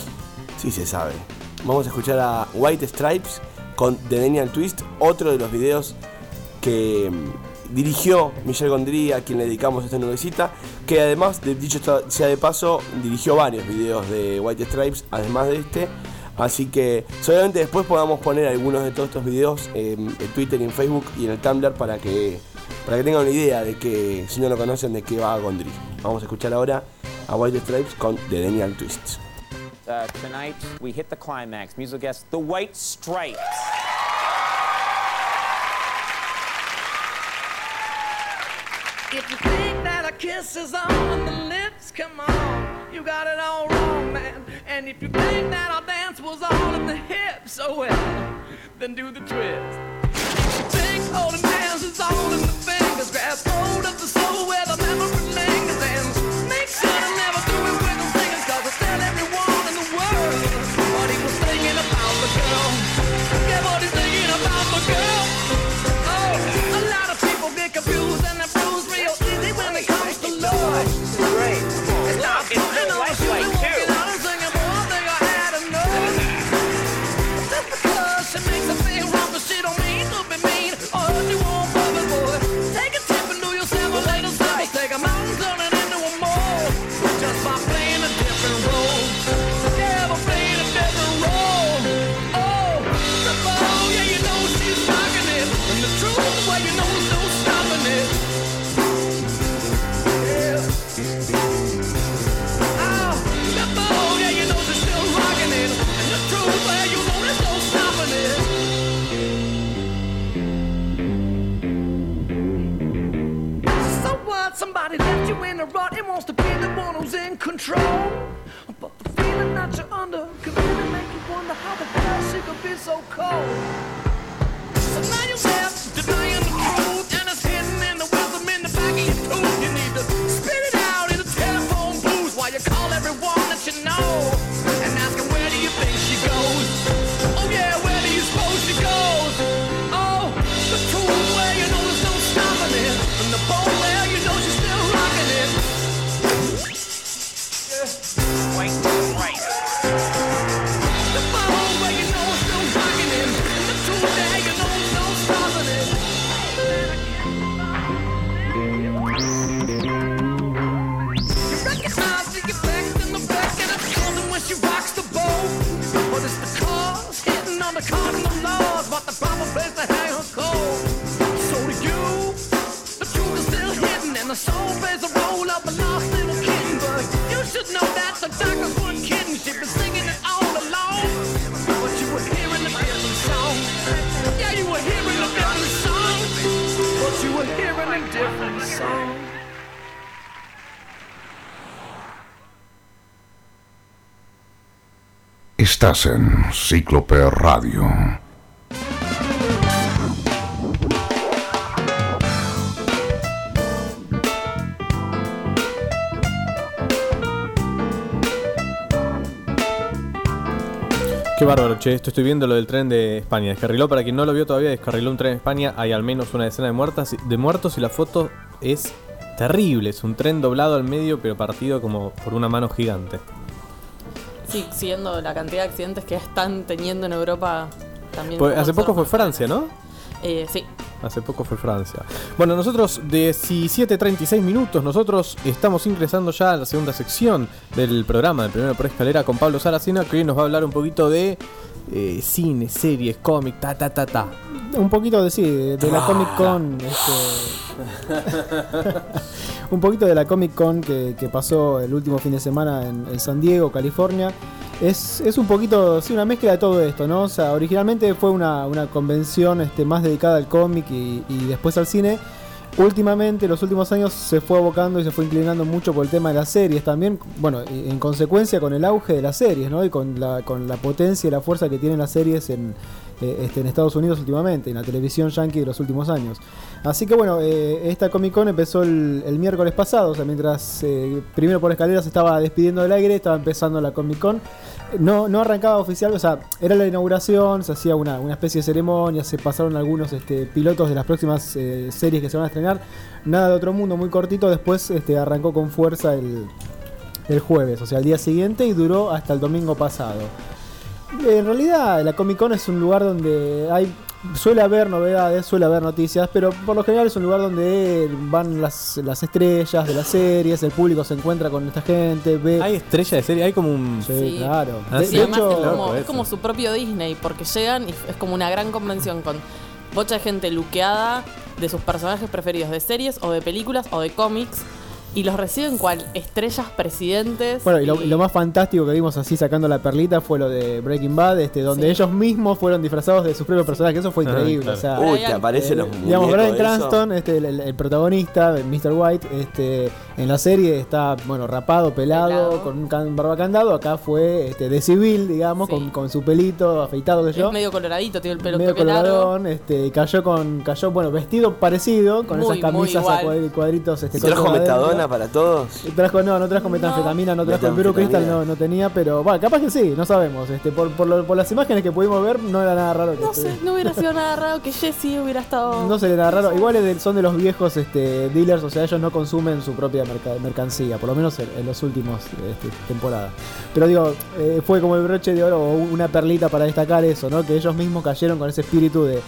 Sí se sabe. Vamos a escuchar a White Stripes con The Daniel Twist, otro de los videos que dirigió Michel Gondry, a quien le dedicamos esta nubecita, que además, dicho sea de paso, dirigió varios videos de White Stripes, además de este. Así que solamente después podamos poner algunos de todos estos videos en Twitter y en Facebook y en el Tumblr para que tengan una idea de que, si no lo conocen, de qué va Gondry. Vamos a escuchar ahora a White Stripes con The Daniel Twist. Tonight we hit the climax. Musical guest, The White Stripes. If you think that a kiss is on the lips, come on, you got it all wrong, man. And if you think that our dance was all in the hips, oh well, then do the twist. If you think holding hands is all in the fingers, grab hold of the soul where the memory lingers, and make sure to never do it with the fingers, 'cause it's tell everyone in the world what he was thinking about the girl. Yeah, what he's thinking about the girl. Oh, a lot of people get confused and they're bruised real easy when it comes to love. Great. It's not It's putting Bill on a Lightweight, shoe and too. walking out and singing, boy, I think I had enough. Just because she makes her feel wrong, but she don't mean to be mean or hurt you on purpose, boy. Take a tip and do yourself a little service. Take a mountain, turn it into a mole, just by playing a different role. Yeah, by playing a different role. Oh, the ball, yeah, you know she's rocking it, and the truth, well, you know there's no stopping it. Yeah. Oh, the ball, yeah, you know she's still rocking it, and the truth, well, you know there's no stopping it. So what? Somebody left you in a rut and wants to be the one who's in control. But the feeling that you're under can really make you wonder how the hell she could be so cold. So now you're left denying the truth, and it's hidden in the wisdom in the back of your tooth. You need to spit it out in a telephone booth while you call everyone that you know and ask them, where do you think she goes? Oh yeah, where do you suppose she goes? Oh, the truth, where you know there's no stopping it, and the bone where you know she's still rocking it. White Stripes. The bone where you know it's still rocking it, and the truth there you know there's no stopping it. You recognize the effect in the back, and it's golden when she rocks the boat. But it's the cars hitting on the cardinal laws, but the proper place to hang her cold. So to you, the truth is still hidden, and the soul plays the role of a lost little kitten. But you should know that the doctors weren't kidding. She'd been singing it all along, but you were hearing a different song. Yeah, you were hearing a different song, but you were hearing a different song. Estás en Cíclope Radio. Qué bárbaro, che, estoy viendo lo del tren de España. Descarriló, para quien no lo vio todavía, descarriló un tren de España. Hay al menos una decena de muertos y la foto es terrible. Es un tren doblado al medio, pero partido como por una mano gigante. Sí, siguiendo la cantidad de accidentes que están teniendo en Europa también. Pues hace poco fue Francia, ¿no? Sí. Hace poco fue Francia. Bueno, nosotros 17:36 minutos, nosotros estamos ingresando ya a la segunda sección del programa, del Primero por Escalera, con Pablo Saracena, que hoy nos va a hablar un poquito de cine, series, cómic, Un poquito de la Comic Con. Un poquito de la Comic Con que pasó el último fin de semana en San Diego, California. Es un poquito, sí, una mezcla de todo esto, ¿no? O sea, originalmente fue una convención más dedicada al cómic y después al cine. Últimamente, los últimos años, se fue abocando y se fue inclinando mucho por el tema de las series también. Bueno, en consecuencia con el auge de las series, ¿no? Y con la potencia y la fuerza que tienen las series en Estados Unidos últimamente, en la televisión yankee de los últimos años. Así que bueno, esta Comic Con empezó el miércoles pasado, o sea, mientras Primero por Escalera se estaba despidiendo del aire, estaba empezando la Comic Con. No arrancaba oficial, o sea, era la inauguración, se hacía una especie de ceremonia, se pasaron algunos pilotos de las próximas series que se van a estrenar. Nada de otro mundo, muy cortito. Después arrancó con fuerza el jueves, o sea, el día siguiente, y duró hasta el domingo pasado. En realidad, la Comic Con es un lugar donde suele haber novedades, suele haber noticias, pero por lo general es un lugar donde van las estrellas de las series, el público se encuentra con esta gente, ve... ¿Hay estrellas de serie? Hay como un... Sí, claro. Sí, De además hecho, es como su propio Disney, porque llegan y es como una gran convención con bocha de gente luqueada de sus personajes preferidos de series o de películas o de cómics. Y los reciben cual estrellas presidentes. Bueno, y lo más fantástico que vimos así sacando la perlita fue lo de Breaking Bad, donde sí, ellos mismos fueron disfrazados de sus propios personajes. Eso fue increíble. Claro. O sea, Uy, te aparecen los muñecos. digamos, Bryan eso. Cranston, el protagonista, Mr. White, en la serie está, bueno, rapado, pelado, con un barba candado. Acá fue de civil, digamos, Sí. con su pelito afeitado que yo. Es medio coloradito, tiene el pelo Medio toque largo. coloradón, cayó, bueno, vestido parecido, con Muy, esas muy camisas a igual. cuadritos. ¿Se trajo con adentro. metadona para todos? No trajo metanfetamina, no trajo el Blue Metanfetamina. Crystal, no tenía, pero bueno, capaz que sí, no sabemos. Por las imágenes que pudimos ver, no era nada raro. No sé, no hubiera sido nada raro que Jessie hubiera estado... No sería nada raro. Igual son de los viejos dealers, o sea, ellos no consumen su propia mercancía, por lo menos en los últimos temporadas. Pero digo, fue como el broche de oro o una perlita para destacar eso, ¿no? Que ellos mismos cayeron con ese espíritu de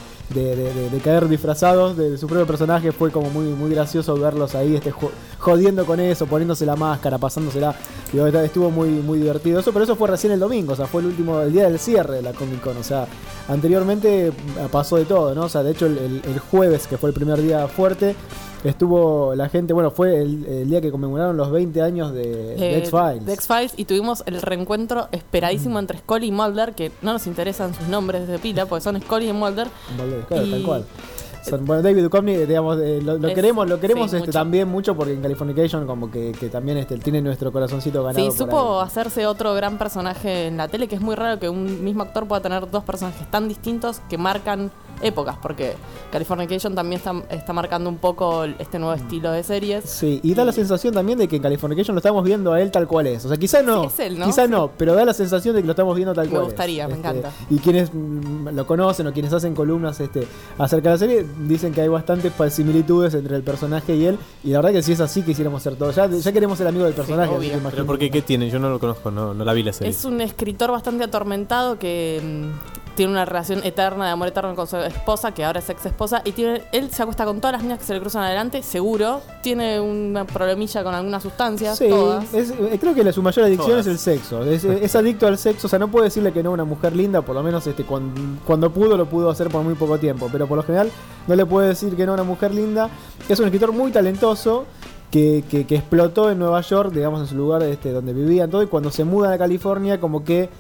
caer disfrazados de su propio personaje. Fue como muy gracioso verlos ahí jodiendo con eso, poniéndose la máscara, pasándosela. Digo, estuvo muy divertido eso, pero eso fue recién el domingo, o sea, fue el día del cierre de la Comic Con. O sea, anteriormente pasó de todo, ¿no? O sea, de hecho el jueves, que fue el primer día fuerte, estuvo la gente, bueno, fue el día que conmemoraron los 20 años de X-Files. De X-Files, y tuvimos el reencuentro esperadísimo entre Scully y Mulder, que no nos interesan sus nombres de pila, porque son Scully y Mulder. Vale, claro, Y- tal cual. Bueno, David Duchovny, digamos, lo queremos sí, mucho. también mucho, porque en Californication como que también tiene nuestro corazoncito ganado. Sí, por supo ahí. hacerse otro gran personaje en la tele, que es muy raro que un mismo actor pueda tener dos personajes tan distintos que marcan épocas, porque Californication también está marcando un poco este nuevo estilo de series. Sí, y da la sensación también de que en Californication lo estamos viendo a él tal cual es. O sea, quizás no, Sí, es él, ¿no? quizás Sí. no, pero da la sensación de que lo estamos viendo tal Me cual gustaría, es. me encanta. Y quienes lo conocen o quienes hacen columnas acerca de la serie dicen que hay bastantes similitudes entre el personaje y él. Y la verdad que si es así, quisiéramos ser todos. Ya queremos ser amigos del personaje. Sí, así que obvio. imagínate. Pero porque, ¿qué tiene? Yo no lo conozco, no la vi la serie. Es un escritor bastante atormentado que tiene una relación eterna, de amor eterno con su esposa, que ahora es ex esposa, y él se acuesta con todas las niñas que se le cruzan adelante, seguro. Tiene una problemilla con algunas sustancias, Sí, todas. creo que su mayor adicción Todas. es el sexo. Es adicto al sexo. O sea, no puede decirle que no a una mujer linda, por lo menos cuando pudo, lo pudo hacer por muy poco tiempo. Pero por lo general no le puede decir que no a una mujer linda. Es un escritor muy talentoso que explotó en Nueva York, digamos, en su lugar donde vivían todo. Y cuando se muda a California, como que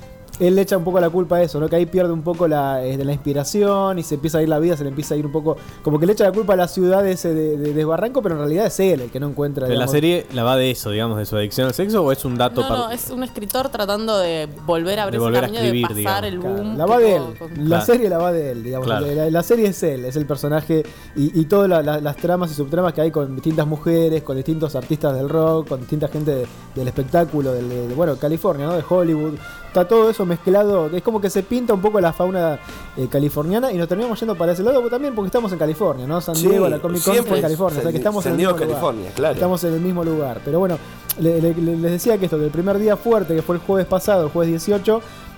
él le echa un poco la culpa a eso, ¿no? Que ahí pierde un poco la inspiración y se empieza a ir la vida, se le empieza a ir un poco, como que le echa la culpa a la ciudad de ese desbarranco, pero en realidad es él el que no encuentra. ¿Pero la digamos, serie la va de eso, digamos, de su adicción al sexo, o es un dato No, es un escritor tratando de volver a abrir ese volver a camino, escribir, de pasar digamos. el boom. la va de él, la Claro. serie la va de él, digamos. Claro. La serie es él, es el personaje y todas las tramas y subtramas que hay con distintas mujeres, con distintos artistas del rock, con distinta gente del espectáculo, bueno, California, ¿no? De Hollywood. Está todo eso mezclado, es como que se pinta un poco la fauna californiana y nos terminamos yendo para ese lado también porque estamos en California, ¿no? San Diego, la Comic Con fue en California, o sea que estamos San en el Diego, mismo lugar. California, claro. Estamos en el mismo lugar. Pero bueno, les decía que el primer día fuerte, que fue el jueves pasado, el jueves 18,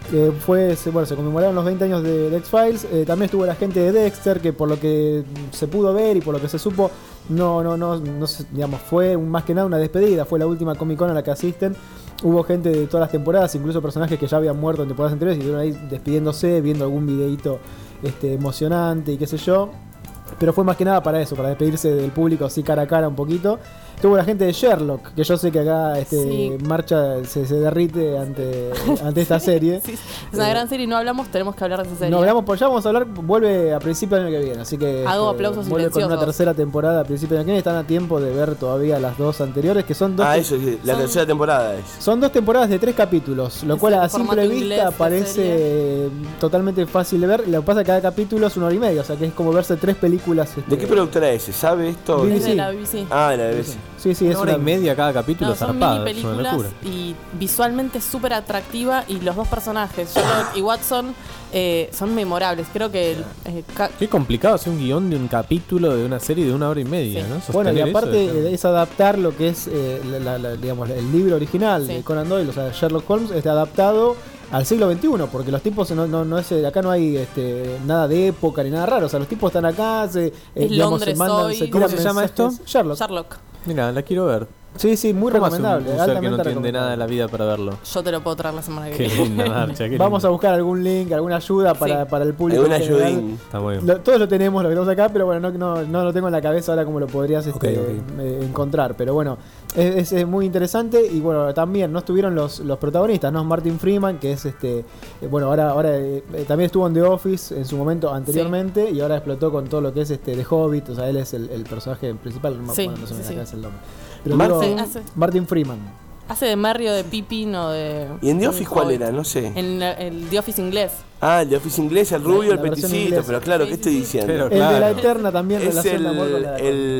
se conmemoraron los 20 años de X-Files. También estuvo la gente de Dexter, que por lo que se pudo ver y por lo que se supo, no digamos, fue más que nada una despedida. Fue la última Comic Con a la que asisten. Hubo gente de todas las temporadas, incluso personajes que ya habían muerto en temporadas anteriores y estuvieron ahí despidiéndose, viendo algún videíto emocionante y qué sé yo. Pero fue más que nada para eso, para despedirse del público así cara a cara un poquito. Estuvo la gente de Sherlock, que yo sé que acá Sí. marcha, se derrite ante esta serie. Sí, es una gran serie y no hablamos, tenemos que hablar de esa serie. No hablamos, pues ya vamos a hablar, vuelve a principio del año que viene, así que Hago aplausos vuelve con una silenciosos. tercera temporada a principio del año que viene. Están a tiempo de ver todavía las dos anteriores, que son dos. Eso sí, la tercera temporada es. Son 2 temporadas de 3 capítulos, lo Es cual el a simple formato vista inglés de parece totalmente fácil de ver. Lo que pasa es que cada capítulo es 1 hora y media, o sea que es como verse 3 películas. ¿De qué productora es? ¿Sabe esto? BBC. Es de la BBC. Ah, de la BBC. Sí, sí, es Una hora y una media cada capítulo, No, son zarpada, mini es una películas locura. y visualmente súper atractiva y los dos personajes, Sherlock y Watson, son memorables. Creo que Qué complicado hacer un guión de un capítulo de una serie de 1 hora y media, Sí. ¿no? Bueno, y Sostener aparte eso es adaptar lo que es digamos, el libro original Sí. de Conan Doyle, o sea, Sherlock Holmes, adaptado al siglo XXI, porque los tipos no es, acá no hay nada de época ni nada raro, o sea, los tipos están acá, Londres hoy. se ¿Cómo tiran se llama mensajes. esto? Sherlock. Sherlock. Mira, la quiero ver. Sí, sí, muy ¿Cómo hace recomendable. un ser que no altamente entiende nada de la vida para verlo? Yo te lo puedo traer la semana que Qué viene. linda marcha, qué Vamos a linda. buscar algún link, alguna ayuda para el público. Alguna en general. ayudín. Está muy bien. Todos lo tenemos, lo que tenemos acá, pero bueno, no lo tengo en la cabeza ahora como lo podrías Ok. encontrar. Pero bueno, es muy interesante. Y bueno, también no estuvieron los protagonistas, ¿no? Martin Freeman, que es bueno, ahora también estuvo en The Office en su momento anteriormente y ahora explotó con todo lo que es The Hobbit. O sea, él es el personaje principal. Sí, Bueno, no se me sí, saca sí. el nombre. Pero Martin- digo, Martin Freeman. Hace de Mario, de Pippin o de... ¿Y en The un Office cuál Hobbit. era? No sé. En el The Office inglés. Ah, el de Office inglés, el rubio, La el versión peticito. inglesa. Pero claro, Sí, ¿qué sí, estoy sí. diciendo? Pero El de la claro. Eterna también, Es relación de amor con la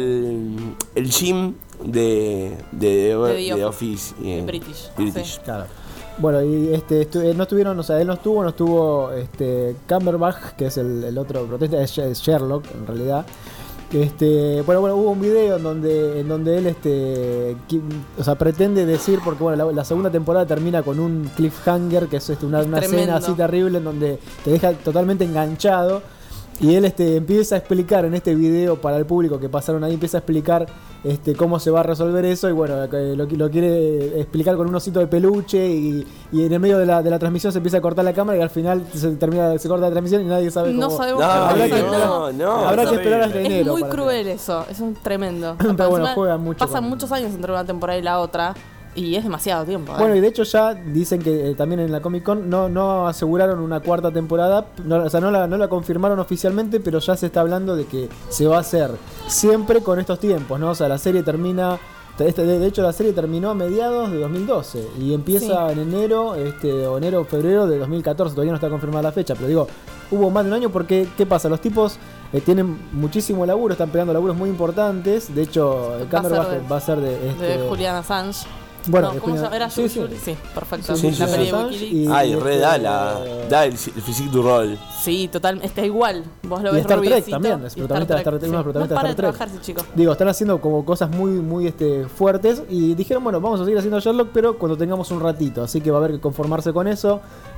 el Jim de The Office. De British. British. Sí. Claro. Bueno, y no estuvieron, o sea, él no estuvo Cumberbatch, que es el otro protagonista, es Sherlock en realidad. Bueno, hubo un video en donde él pretende decir, porque bueno, la segunda temporada termina con un cliffhanger, que es una escena tremendo. así terrible en donde te deja totalmente enganchado. Y él empieza a explicar en este video para el público que pasaron ahí, empieza a explicar cómo se va a resolver eso. Y bueno, lo quiere explicar con un osito de peluche. Y en el medio de la transmisión se empieza a cortar la cámara y al final se corta la transmisión y nadie sabe No cómo. sabemos No, qué Habrá pasa, que esperar- habrá que es esperar hasta horrible. enero. Es muy para cruel eso, es un tremendo. Pero bueno, Encima, juegan mucho pasan con- muchos años entre una temporada y la otra y es demasiado tiempo. Bueno, y de hecho ya dicen que también en la Comic Con no aseguraron una cuarta temporada, o sea, no la confirmaron oficialmente, pero ya se está hablando de que se va a hacer siempre con estos tiempos, ¿no? O sea, la serie termina, de hecho la serie terminó a mediados de 2012 y empieza en enero, o enero o febrero de 2014, todavía no está confirmada la fecha, pero digo, hubo más de un año porque, ¿qué pasa? Los tipos tienen muchísimo laburo, están pegando laburos muy importantes, de hecho, Cumberbatch va a ser de Julian Assange. Bueno, No, de ¿cómo se Julian- llama? Era sí, sí. Julie. Sí, perfecto. Sí, la sí, peli sí. de Assange Wikileaks. Ay, re da el physique du rol. Sí, total, está igual. Vos lo Y ves Star Trek rubiecito. también, es Y protagonista de Star Trek, uno de los No protagonistas para de de Star Trek. trabajar ese chico. Digo, están haciendo como cosas muy fuertes y dijeron, bueno, vamos a seguir haciendo Sherlock, pero cuando tengamos un ratito, así que va a haber que conformarse con eso.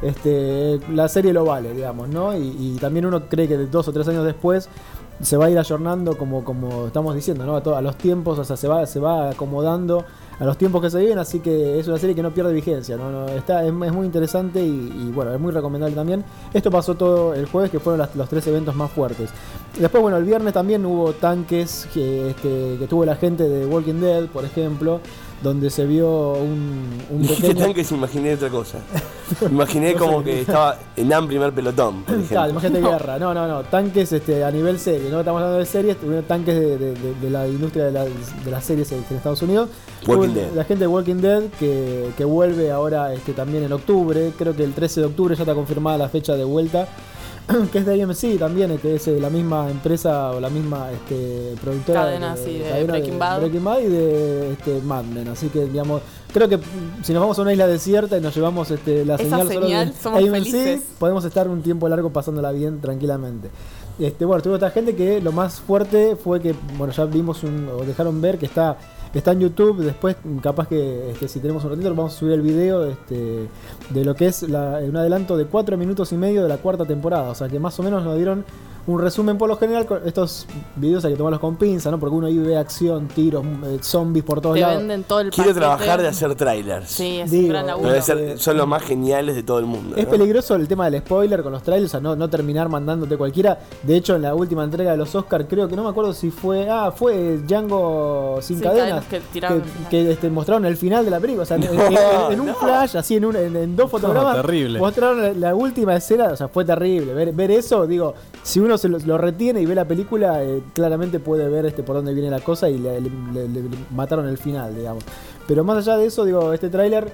La serie lo vale, digamos, ¿no? Y también uno cree que 2 o 3 años después se va a ir ayornando como estamos diciendo, ¿no? A los tiempos, o sea, se va acomodando a los tiempos que se viven, así que es una serie que no pierde vigencia, ¿no? Es muy interesante y bueno, es muy recomendable también. Esto pasó todo el jueves, que fueron los 3 eventos más fuertes. Después, bueno, el viernes también hubo tanques que tuvo la gente de Walking Dead, por ejemplo. donde se vio un Dijiste pequeño... tanques, imaginé otra cosa. Imaginé como que estaba en primer pelotón, por ejemplo. Claro, imagínate guerra. No. Tanques a nivel serie. No estamos hablando de series, tanques de la industria de las series en Estados Unidos. Walking Dead. La gente de Walking Dead que vuelve ahora también en octubre. Creo que el 13 de octubre ya está confirmada la fecha de vuelta. Que es de AMC también, que es la misma empresa o la misma productora cadena de Breaking Bad y de Mad Men. Así que, digamos, creo que si nos vamos a una isla desierta y nos llevamos la señal solo de somos AMC, felices. podemos estar un tiempo largo pasándola bien tranquilamente. Bueno, tuvo esta gente que lo más fuerte fue que, bueno, ya vimos o dejaron ver que está en YouTube. Después, capaz que si tenemos un ratito, vamos a subir el video de lo que es un adelanto de 4 minutos y medio de la 4ª temporada. O sea que más o menos nos dieron un resumen. Por lo general, estos videos hay que tomarlos con pinza, ¿no? Porque uno ahí ve acción, tiros, zombies por todos lados. Venden todo el Quiero paquete. trabajar de hacer trailers. Sí, es un gran laburo. Son los más geniales de todo el mundo. Es ¿no? peligroso el tema del spoiler con los trailers, o sea, no terminar mandándote cualquiera. De hecho, en la última entrega de los Oscar, creo que no me acuerdo si fue Django sin cadenas, que tiraron que mostraron el final de la película, o sea, en un flash, así en 2 fotogramas, terrible. mostraron la última escena. O sea, fue terrible ver eso. Digo, si uno se lo retiene y ve la película, claramente puede ver por dónde viene la cosa, y le mataron el final, digamos. Pero más allá de eso, digo, este tráiler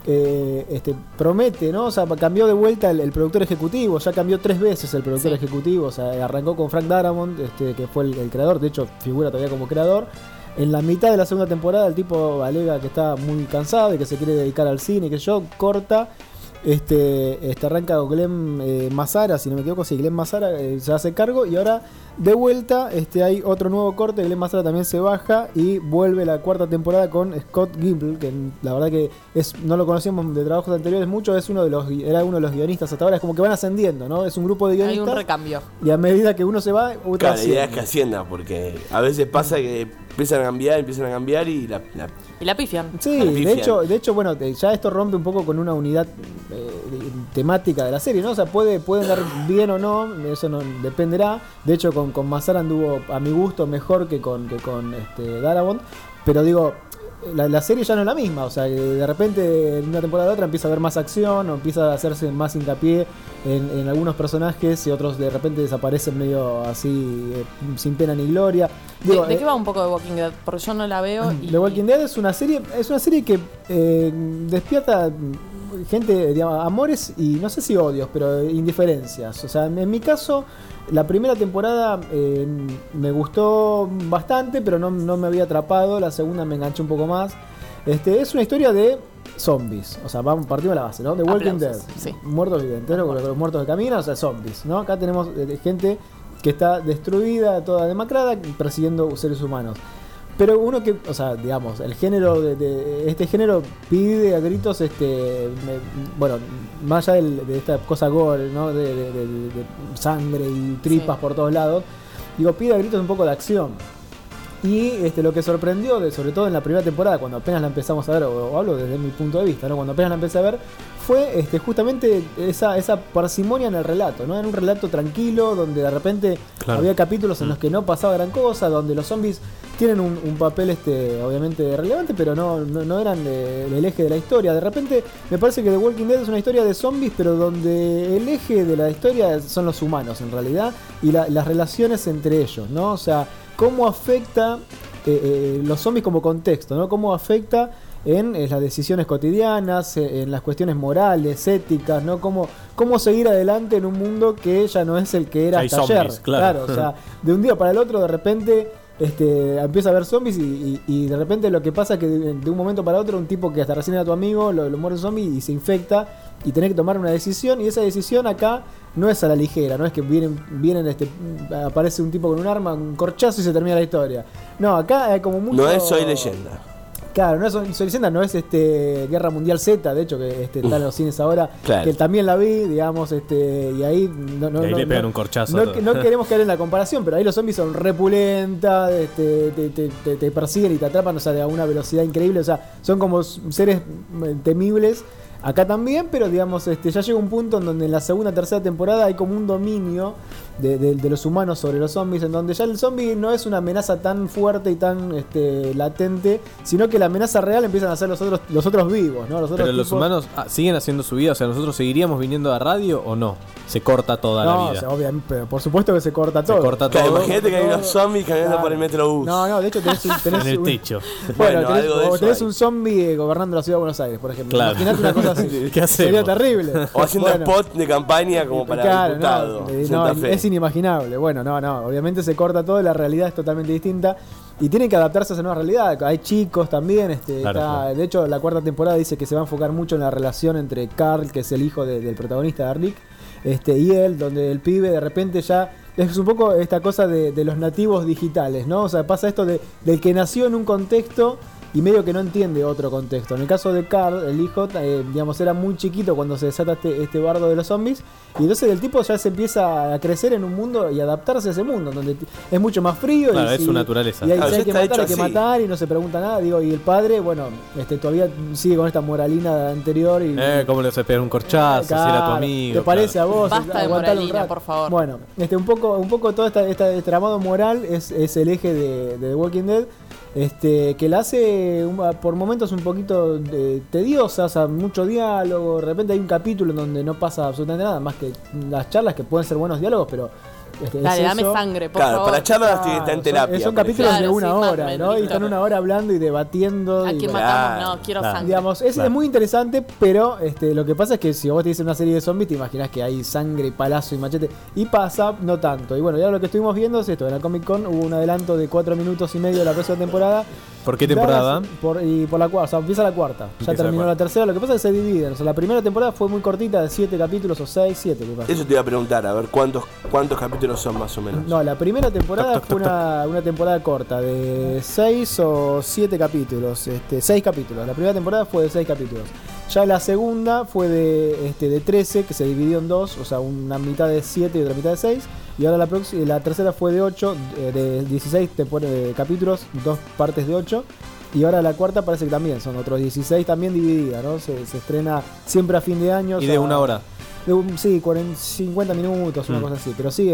promete, ¿no? O sea, cambió de vuelta el productor ejecutivo. Ya cambió 3 veces el productor ejecutivo. O sea, arrancó con Frank Darabont, que fue el creador. De hecho, figura todavía como creador. En la mitad de la segunda temporada, el tipo alega que está muy cansado y que se quiere dedicar al cine, que corta. Arranca con Glenn Mazzara, si no me equivoco, sí, Glenn Mazzara se hace cargo, y ahora de vuelta hay otro nuevo corte. Glenn Mazzara también se baja y vuelve la 4ª temporada con Scott Gimple, que la verdad que no lo conocíamos de trabajos anteriores mucho, era uno de los guionistas hasta ahora. Es como que van ascendiendo, ¿no? Es un grupo de guionistas. Hay un recambio. Y a medida que uno se va, otro Claro, la idea es asciende. que ascienda, porque a veces pasa que empiezan a cambiar y la pifian. Sí, de hecho, bueno, ya esto rompe un poco con una unidad temática de la serie, ¿no? O sea, puede andar bien o no, eso no dependerá. De hecho, con Mazzara anduvo, a mi gusto, mejor que con Darabont. Pero digo, la serie ya no es la misma. O sea, que de repente en una temporada a otra empieza a haber más acción, o empieza a hacerse más hincapié en algunos personajes, y otros de repente desaparecen medio así, sin pena ni gloria. Digo, ¿De qué va un poco de Walking Dead? Porque yo no la veo. The Walking Dead es una serie que despierta gente, digamos, amores y no sé si odios, pero indiferencias. O sea, en mi caso, la primera temporada me gustó bastante, pero no me había atrapado. La segunda me enganché un poco más. Es una historia de zombies. O sea, partimos de la base, ¿no? The Walking Dead. Sí. Muertos vivientes, ¿no? Con los muertos de camino, o sea, zombies, ¿no? Acá tenemos gente que está destruida, toda demacrada, persiguiendo seres humanos. Pero uno que, o sea, digamos, el género de este género pide a gritos, bueno, más allá de esta cosa gore, ¿no? De sangre y tripas por todos lados, digo, pide a gritos un poco de acción. Y lo que sorprendió, sobre todo en la primera temporada, cuando apenas la empezamos a ver, o hablo desde mi punto de vista, ¿no? Cuando apenas la empecé a ver, fue justamente esa parsimonia en el relato, ¿no? Era un relato tranquilo, donde de repente había capítulos en los que no pasaba gran cosa, donde los zombies tienen un papel obviamente relevante, pero no eran el eje de la historia. De repente me parece que The Walking Dead es una historia de zombies, pero donde el eje de la historia son los humanos en realidad, y las relaciones entre ellos, ¿no? O sea, cómo afecta los zombies como contexto, ¿no? Cómo afecta en las decisiones cotidianas, en las cuestiones morales, éticas, ¿no? Cómo seguir adelante en un mundo que ya no es el que era hasta ayer. Claro, o sea, de un día para el otro de repente empieza a haber zombies y de repente lo que pasa es que de un momento para otro un tipo que hasta recién era tu amigo lo muere un zombie y se infecta, y tenés que tomar una decisión, y esa decisión acá no es a la ligera, no es que vienen aparece un tipo con un arma, un corchazo y se termina la historia. No, acá hay como mucho... No es Soy Leyenda. Claro, no es Soy Leyenda, no es Guerra Mundial Z, de hecho, que está en los cines ahora, claro, que también la vi, digamos, y ahí le pegan un corchazo. No queremos caer en la comparación, pero ahí los zombies son repulentas, te persiguen y te atrapan, o sea, a una velocidad increíble, o sea, son como seres temibles. Acá también, pero digamos, ya llega un punto en donde en la segunda, tercera temporada hay como un dominio de los humanos sobre los zombies, en donde ya el zombie no es una amenaza tan fuerte y tan latente, sino que la amenaza real empiezan a ser los otros vivos, ¿no? Pero los humanos siguen haciendo su vida, o sea, ¿nosotros seguiríamos viniendo a radio o no? Se corta toda la vida. O sea, obviamente, pero por supuesto que se corta todo. Se corta Claro, todo. imagínate que hay unos zombies caminando por el metrobús. No, de hecho tenés En el techo. Bueno, algo de eso tenés hay. un zombie gobernando la ciudad de Buenos Aires, por ejemplo. Claro. Imaginate una cosa así. ¿Qué hacemos? Sería terrible. O haciendo Bueno, spot de campaña como para claro, diputado. no, Santa Fe. es inimaginable. Bueno, no, obviamente se corta todo y la realidad es totalmente distinta. Y tienen que adaptarse a esa nueva realidad. Hay chicos también. Claro. De hecho, la cuarta temporada dice que se va a enfocar mucho en la relación entre Carl, que es el hijo del protagonista de Rick, y él, donde el pibe de repente ya es un poco esta cosa de los nativos digitales, ¿no? O sea, pasa esto del que nació en un contexto y medio que no entiende otro contexto. En el caso de Carl, el hijo, digamos, era muy chiquito cuando se desata este bardo de los zombies, y entonces el tipo ya se empieza a crecer en un mundo y adaptarse a ese mundo, donde es mucho más frío. Claro, y es su naturaleza. Y ahí Claro, si hay ya que está matar, hecho hay que así. matar, y no se pregunta nada. Digo, y el padre, bueno, todavía sigue con esta moralina anterior. Y ¿Cómo le vas a pegar un corchazo? Si era tu Claro, amigo. ¿te parece claro. a vos? Basta de Aguantalo un moralina, rato. por favor. Bueno, un poco todo este tramado moral es el eje de The Walking Dead. Que la hace por momentos un poquito tediosa, o sea, mucho diálogo. De repente hay un capítulo en donde no pasa absolutamente nada, más que las charlas que pueden ser buenos diálogos, pero Dale, es dame eso. sangre, por Claro, favor. para charlas tiene que estar en terapia. Son por capítulos ejemplo. de una Claro, sí, hora, Mad Men, ¿no? Y listo. están una hora hablando y debatiendo. ¿A y quién bueno. matamos? No, quiero claro. sangre. Digamos, es muy interesante, pero lo que pasa es que si vos te dices una serie de zombies, te imaginás que hay sangre, palazo y machete. Y pasa, no tanto. Y bueno, ya lo que estuvimos viendo es esto. En la Comic Con hubo un adelanto de 4 minutos y medio de la próxima temporada. ¿Por qué temporada? Por la cuarta, o sea, empieza la cuarta. Ya Empieza terminó la la tercera. Lo que pasa es que se dividen. O sea, la primera temporada fue muy cortita, de 7 capítulos o 6, 7. ¿Qué pasa? Eso te iba a preguntar, a ver cuántos capítulos son más o menos. No, la primera temporada Toc, toc, fue toc, una temporada corta, de 6 o 7 capítulos, 6 capítulos. La primera temporada fue de 6 capítulos. Ya la segunda fue de 13, que se dividió en dos, o sea, una mitad de 7 y otra mitad de 6. Y ahora la tercera fue de 8, de 16 capítulos, 2 partes de 8. Y ahora la cuarta parece que también son otros 16, también dividida, ¿no? Se estrena siempre a fin de año. Y de una hora. Sí, 50 minutos, una cosa así. Pero sí,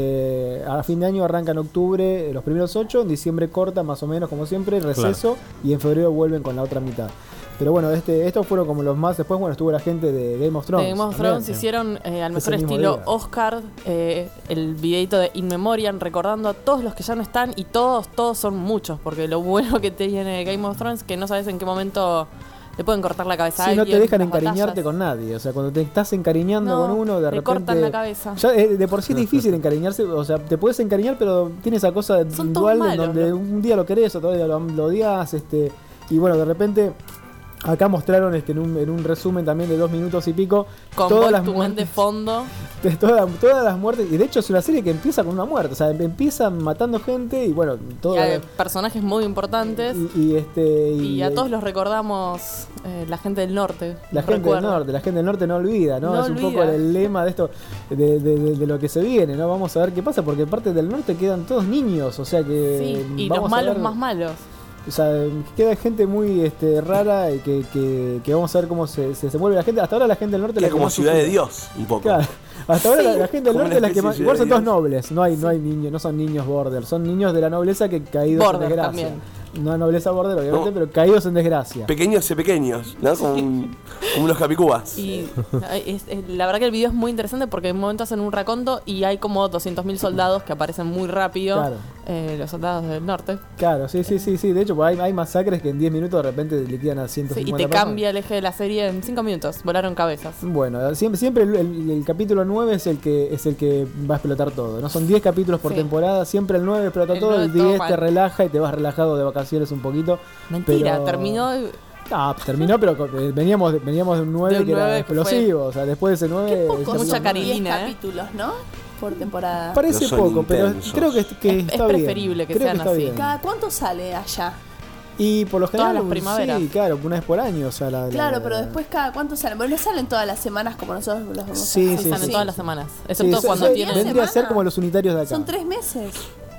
a fin de año arranca en octubre los primeros 8, en diciembre corta más o menos como siempre, receso, y en febrero vuelven con la otra mitad. Pero bueno, estos fueron como los más. Después, bueno, estuvo la gente de Game of Thrones. De Game of también. Thrones hicieron al mejor mismo estilo día. Oscar el videito de In Memoriam, recordando a todos los que ya no están, y todos son muchos, porque lo bueno que tiene Game of Thrones es que no sabes en qué momento le pueden cortar la cabeza a Sí, alguien. no te dejan las encariñarte batallas. con nadie. O sea, cuando te estás encariñando No, con uno, de le repente. cortan la cabeza. Ya, de por sí es difícil encariñarse. O sea, te puedes encariñar, pero tiene esa cosa Son todos dual en malos, donde ¿no? un día lo querés, otro día lo odias. Y bueno, de repente. Acá mostraron en un resumen también de 2 minutos y pico Con todas las Voltumen de muertes, fondo. todas las muertes, y de hecho es una serie que empieza con una muerte, o sea, empiezan matando gente y bueno, todo Y hay personajes muy importantes. y Y a todos los recordamos la gente del norte. la los gente recuerda. la gente del norte no olvida, ¿no? No Es un olvida. poco el lema de esto, de lo que se viene, ¿no? Vamos a ver qué pasa, porque parte del norte quedan todos niños, o sea que Sí, y vamos los a malos ver- más malos. O sea, queda gente muy rara y que vamos a ver cómo se mueve la gente. Hasta ahora la gente del norte Que es es la que como más Ciudad de sufre. Dios, un poco. Claro. Hasta ahora la gente del Como norte es una la que especie más. de Igual son Ciudad todos de nobles, no hay niños, no son niños border, son niños de la nobleza que caídos Border en desgracia. también. No nobleza border, obviamente, No. pero caídos en desgracia. Pequeños y pequeños, ¿no? Como unos capicúas. Y la verdad que el video es muy interesante porque en un momento hacen un raconto y hay como 200.000 soldados que aparecen muy rápido. Claro. Los soldados del norte. Claro, sí. De hecho, pues, hay masacres que en 10 minutos de repente liquidan a 150 Sí, y te personas. cambia el eje de la serie en 5 minutos. Volaron cabezas. Bueno, siempre el capítulo 9 es el que va a explotar todo. No son 10 capítulos por Sí. temporada, siempre el 9 explota El todo, 9 el todo 10 te mal. relaja y te vas relajado de vacaciones un poquito. Mentira, pero- terminó. Terminó, pero veníamos de un 9 De un que era 9 que fue- explosivo. O sea, después de ese 9. Qué pocos Mucha son Carilina, 10 capítulos, ¿no? Por temporada. Parece Pero son poco, pero intensos. creo que Es está bien. preferible que Creo sean está así. bien. ¿Cada cuánto sale allá? Y por lo general, Todas las primaveras. sí, claro, una vez por año. O sea, Claro, pero después cada cuánto salen. Bueno, no salen todas las semanas como nosotros los vemos. Sí, acá. sí, Salen sí. todas las semanas. Sí, Excepto eso- cuando eso tienen. vendría a ser semana. como los unitarios de acá. Son 3 meses.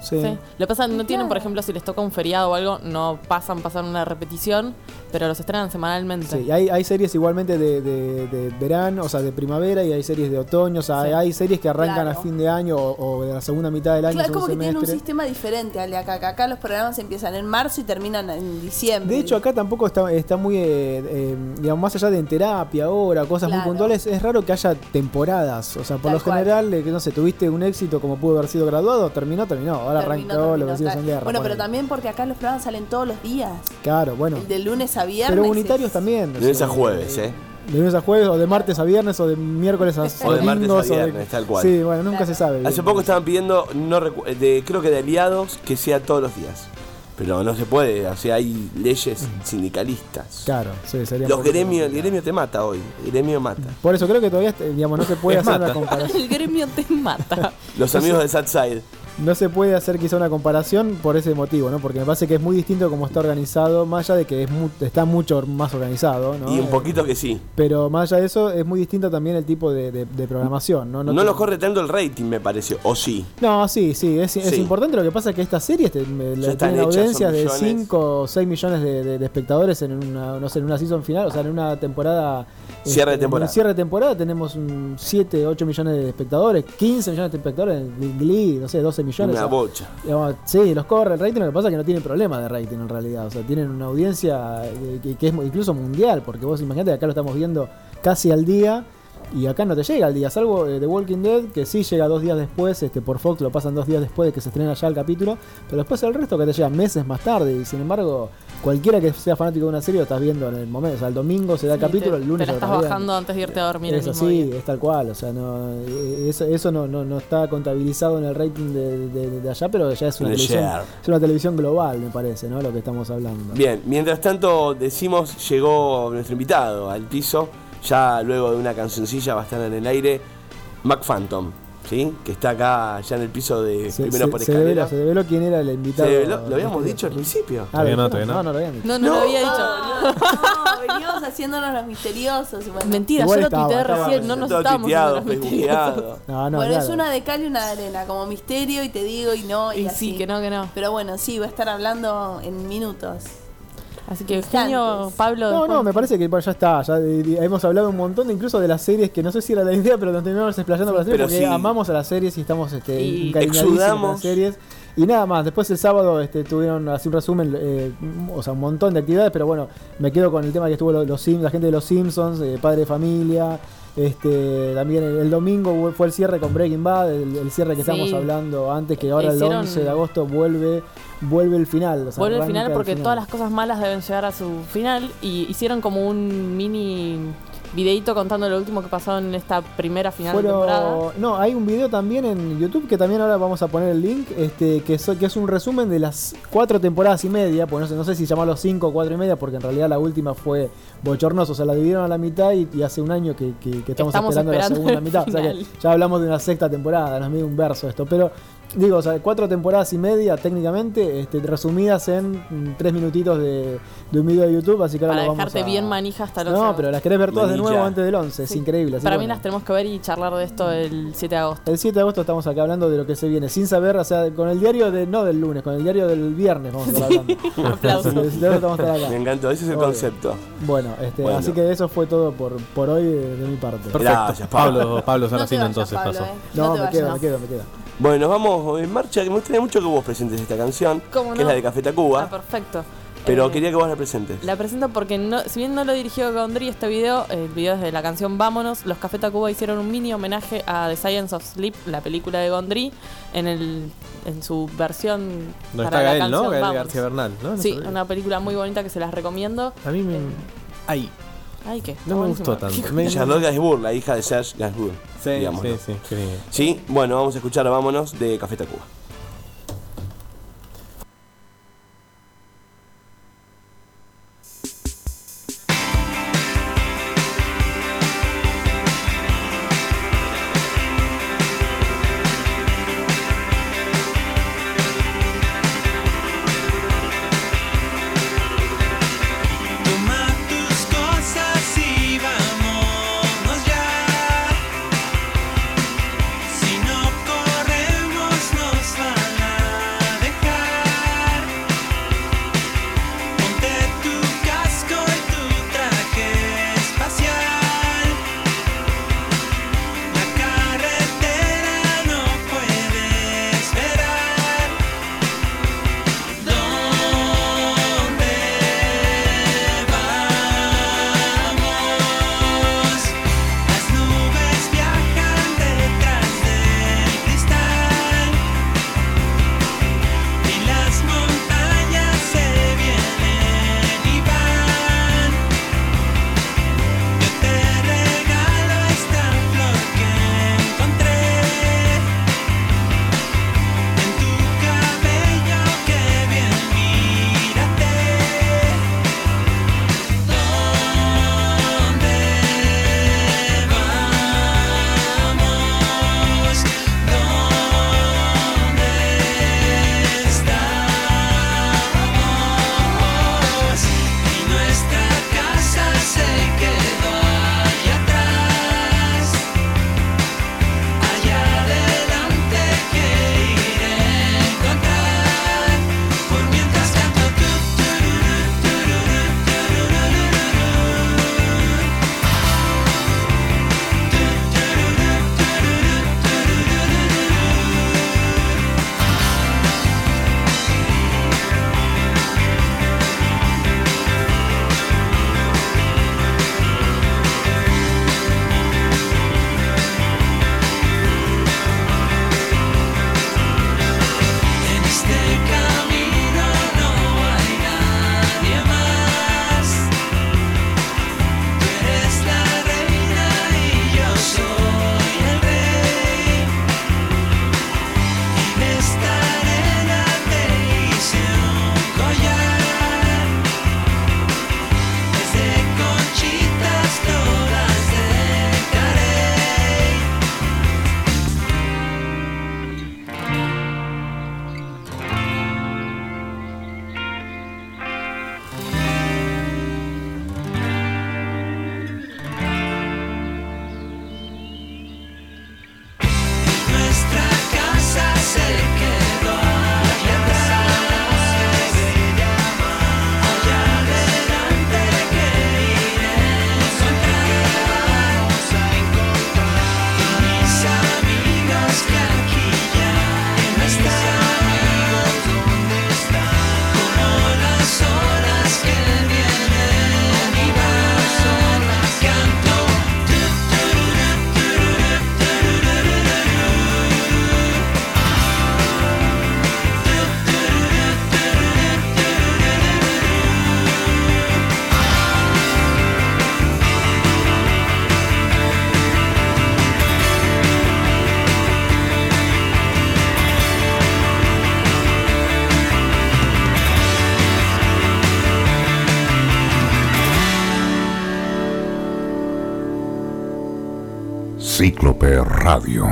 Sí. Sí. Lo que pasa, no tienen, por ejemplo, si les toca un feriado o algo, no pasan una repetición, pero los estrenan semanalmente. Sí, hay series igualmente de verano, o sea, de primavera, y hay series de otoño, o sea, Sí. hay series que arrancan Claro. a fin de año o de la segunda mitad del año, Claro, como que segundo tienen un semestre. sistema diferente al de acá. Que acá los programas empiezan en marzo y terminan en diciembre. De hecho, acá tampoco está muy, digamos, más allá de en terapia, ahora, cosas muy Claro. puntuales, es raro que haya temporadas. O sea, por Tal lo cual. general, que no sé, tuviste un éxito como pudo haber sido graduado, terminó, ahora arrancó lo que sigue en guerra. Bueno, pero ponele. también porque acá los programas salen todos los días. Claro, bueno. El de lunes a viernes. Pero unitarios es- también. De lunes a jueves, De lunes a jueves, o de martes a viernes, o de miércoles a O de martes a domingos. viernes, tal cual. Sí, bueno, nunca Claro. se sabe. Hace bien. poco estaban pidiendo, creo que de aliados, que sea todos los días. Pero no se puede, o sea, hay leyes sindicalistas. Claro, sí, sería Los un poco- gremios, el gremio te mata hoy. El gremio mata. Por eso creo que todavía, digamos, no se puede Es hacer mata. una comparación. El gremio te mata. Los amigos de Satside. No se puede hacer quizá una comparación por ese motivo, ¿no? Porque me parece que es muy distinto como está organizado, más allá de que está mucho más organizado, ¿no? Y un poquito que sí. Pero más allá de eso, es muy distinto también el tipo de programación, ¿no? No nos corre tanto el rating, me pareció. O sí. No, sí, es Sí. importante. Lo que pasa es que estas series están tienen hechas, audiencias son de millones. 5 o 6 millones de espectadores en una, no sé, en una season final, o sea, en una temporada. Cierre de en temporada. el cierre de temporada tenemos 7, 8 millones de espectadores, 15 millones de espectadores en Glee, no sé, 12 millones. Una o sea, bocha. digamos, sí, los corre el rating, lo que pasa es que no tienen problema de rating en realidad, o sea, tienen una audiencia que es incluso mundial, porque vos imaginate que acá lo estamos viendo casi al día. Y acá no te llega al día, salvo The Walking Dead, que sí llega 2 días después, por Fox lo pasan 2 días después de que se estrena ya el capítulo, pero después el resto que te llega meses más tarde, y sin embargo, cualquiera que sea fanático de una serie lo estás viendo en el momento, o sea, el domingo se da el Sí, capítulo, el lunes te la lo estás estás viendo. bajando antes de irte a dormir Es el mismo así, día. es tal cual, o sea, eso no está contabilizado en el rating de allá, pero ya es una, De televisión, share. es una televisión global, me parece, ¿no? Lo que estamos hablando. Bien, mientras tanto decimos, llegó nuestro invitado al piso. Ya luego de una cancioncilla va a estar en el aire, Mac Phantom, ¿sí? Que está acá ya en el piso de primero por escalera. Se develó quién era el invitado. Lo habíamos dicho al principio. Todavía no, ¿lo todavía no. dijeron? No lo habían dicho. No lo había dicho. No, venimos haciéndonos los misteriosos. y bueno. Mentira, Igual yo lo estaba, tuiteé estaba recién, no nos Todo estábamos tuiteado, haciendo los misteriosos. facebookeado. No, Bueno, claro. es una de cal y una de arena, como misterio, y te digo y no, y Y así. sí, que no. Pero bueno, sí, va a estar hablando en minutos. Así que Instantes. Eugenio, Pablo. No, después- me parece que bueno, ya está. Hemos hablado un montón incluso de las series que no sé si era la idea, pero nos terminamos explayando por las series pero porque sí. amamos a las series y estamos Y encariñadísimos con exudamos. las series. Y nada más, después el sábado tuvieron así un resumen, o sea, un montón de actividades, pero bueno, me quedo con el tema que estuvo la gente de los Simpsons, Padre de Familia. También el domingo fue el cierre con Breaking Bad, el cierre que Sí. estamos hablando antes, que ahora Hicieron- el 11 de agosto vuelve el final. O sea, Vuelve el arranca final porque final. todas las cosas malas deben llegar a su final y hicieron como un mini videíto contando lo último que pasó en esta primera final de temporada. No, hay un video también en YouTube que también ahora vamos a poner el link, que es un resumen de las 4 temporadas y media, pues no sé si llamarlo 5 o 4 y media, porque en realidad la última fue bochornoso, o sea, la dividieron a la mitad y hace un año que estamos esperando la segunda el mitad, o sea que final. ya hablamos de una sexta temporada, no es medio un verso esto, pero digo, o sea, 4 temporadas y media técnicamente, resumidas en 3 minutitos de un video de YouTube, así que ahora Para lo vamos dejarte a... bien manija hasta los No, pero las querés ver todas de Manilla. nuevo antes del 11, es Sí. increíble. así Para que mí bueno. las tenemos que ver y charlar de esto el 7 de agosto. El 7 de agosto estamos acá hablando de lo que se viene, sin saber, o sea, con el diario no del lunes, con el diario del viernes vamos a estar hablando. Aplausos. El 7 de agosto vamos a estar Me acá. encantó, ese es el Obvio. concepto. Bueno, Bueno. así que eso fue todo por hoy de mi parte. Perfecto. Gracias, Pablo. Pablo No te Saracino vayas, entonces Pablo, pasó. No, te me quedo. Bueno, nos vamos en marcha, que me gustaría mucho que vos presentes esta canción, ¿Cómo que no? es la de Café Tacuba, Ah, perfecto. pero quería que vos la presentes. La presento porque si bien no lo dirigió Gondry este video, el video es de la canción Vámonos, los Café Tacuba hicieron un mini homenaje a The Science of Sleep, la película de Gondry, en su versión No para está la Gael, canción ¿no? Gael Vámonos. García Bernal, ¿no? No Sí, sabía. una película muy bonita que se las recomiendo. A mí me... Ay, Ay, ¿qué? no me gustó tanto. Me- Charlotte Gainsbourg, la hija de Serge Gainsbourg. Sí, digámoslo. sí, qué bien. Sí, bueno, vamos a escuchar Vámonos de Café Tacuba. Toma tus cosas y vámonos ya. Si no corremos nos Cíclope Radio.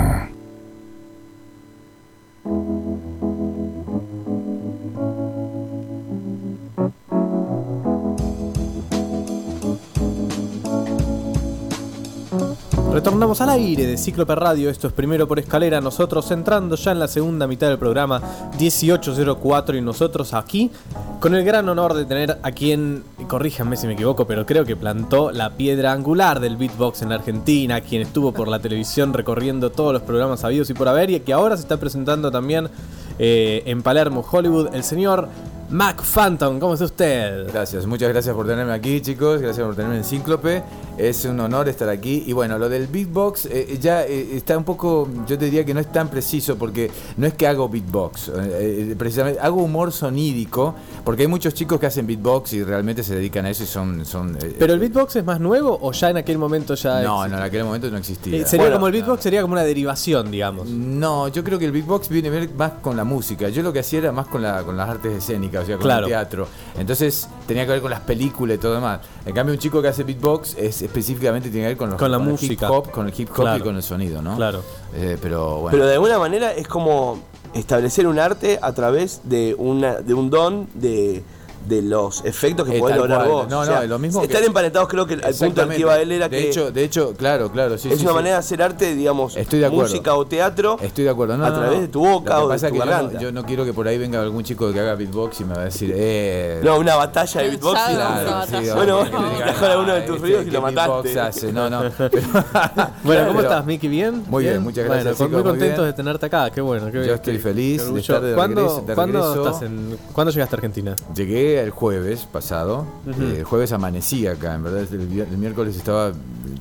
Retornamos al aire de Cíclope Radio, esto es Primero por Escalera, nosotros entrando ya en la segunda mitad del programa 1804 y nosotros aquí con el gran honor de tener a quien, corríjanme si me equivoco, pero creo que plantó la piedra angular del beatbox en la Argentina, quien estuvo por la televisión recorriendo todos los programas habidos y por haber y que ahora se está presentando también en Palermo, Hollywood, el señor Mac Phantom. ¿Cómo está usted? Gracias, muchas gracias por tenerme aquí, chicos. Gracias por tenerme en Cíclope. Es un honor estar aquí. Y bueno, lo del beatbox ya está un poco, yo te diría que no es tan preciso porque no es que hago beatbox. Precisamente hago humor sonídico porque hay muchos chicos que hacen beatbox y realmente se dedican a eso y son ¿Pero el beatbox es más nuevo o ya en aquel momento ya No, en aquel momento no existía. sería como el beatbox, sería como una derivación, digamos. No, yo creo que el beatbox viene a ver más con la música. Yo lo que hacía era más con las artes escénicas, o sea, con el teatro. Entonces tenía que ver con las películas y todo demás. En cambio, un chico que hace beatbox específicamente tiene que ver con la música, con el hip hop y con el sonido, ¿no? Claro. Pero bueno. Pero de alguna manera es como establecer un arte a través de un don de los efectos que podés lograr vos. No, o sea, no, es lo mismo. Están emparentados, creo que el punto al que iba él era de hecho, claro, sí. Es una manera de hacer arte, digamos, estoy de acuerdo. Música o teatro. Estoy de acuerdo. A través de tu boca o de tu garganta. Yo no quiero que por ahí venga algún chico que haga beatbox y me va a decir, no, una batalla de beatbox. Bueno, mejor alguno de tus ruidos y lo mataste. Hace. No. Bueno, ¿cómo estás, Miki? ¿Bien? Muy bien, muchas gracias. Bueno, muy contentos de tenerte acá, qué bueno. Yo estoy feliz de estar de regreso. ¿Cuándo llegaste a Argentina? Llegué el jueves pasado. El jueves amanecí acá, en verdad el miércoles estaba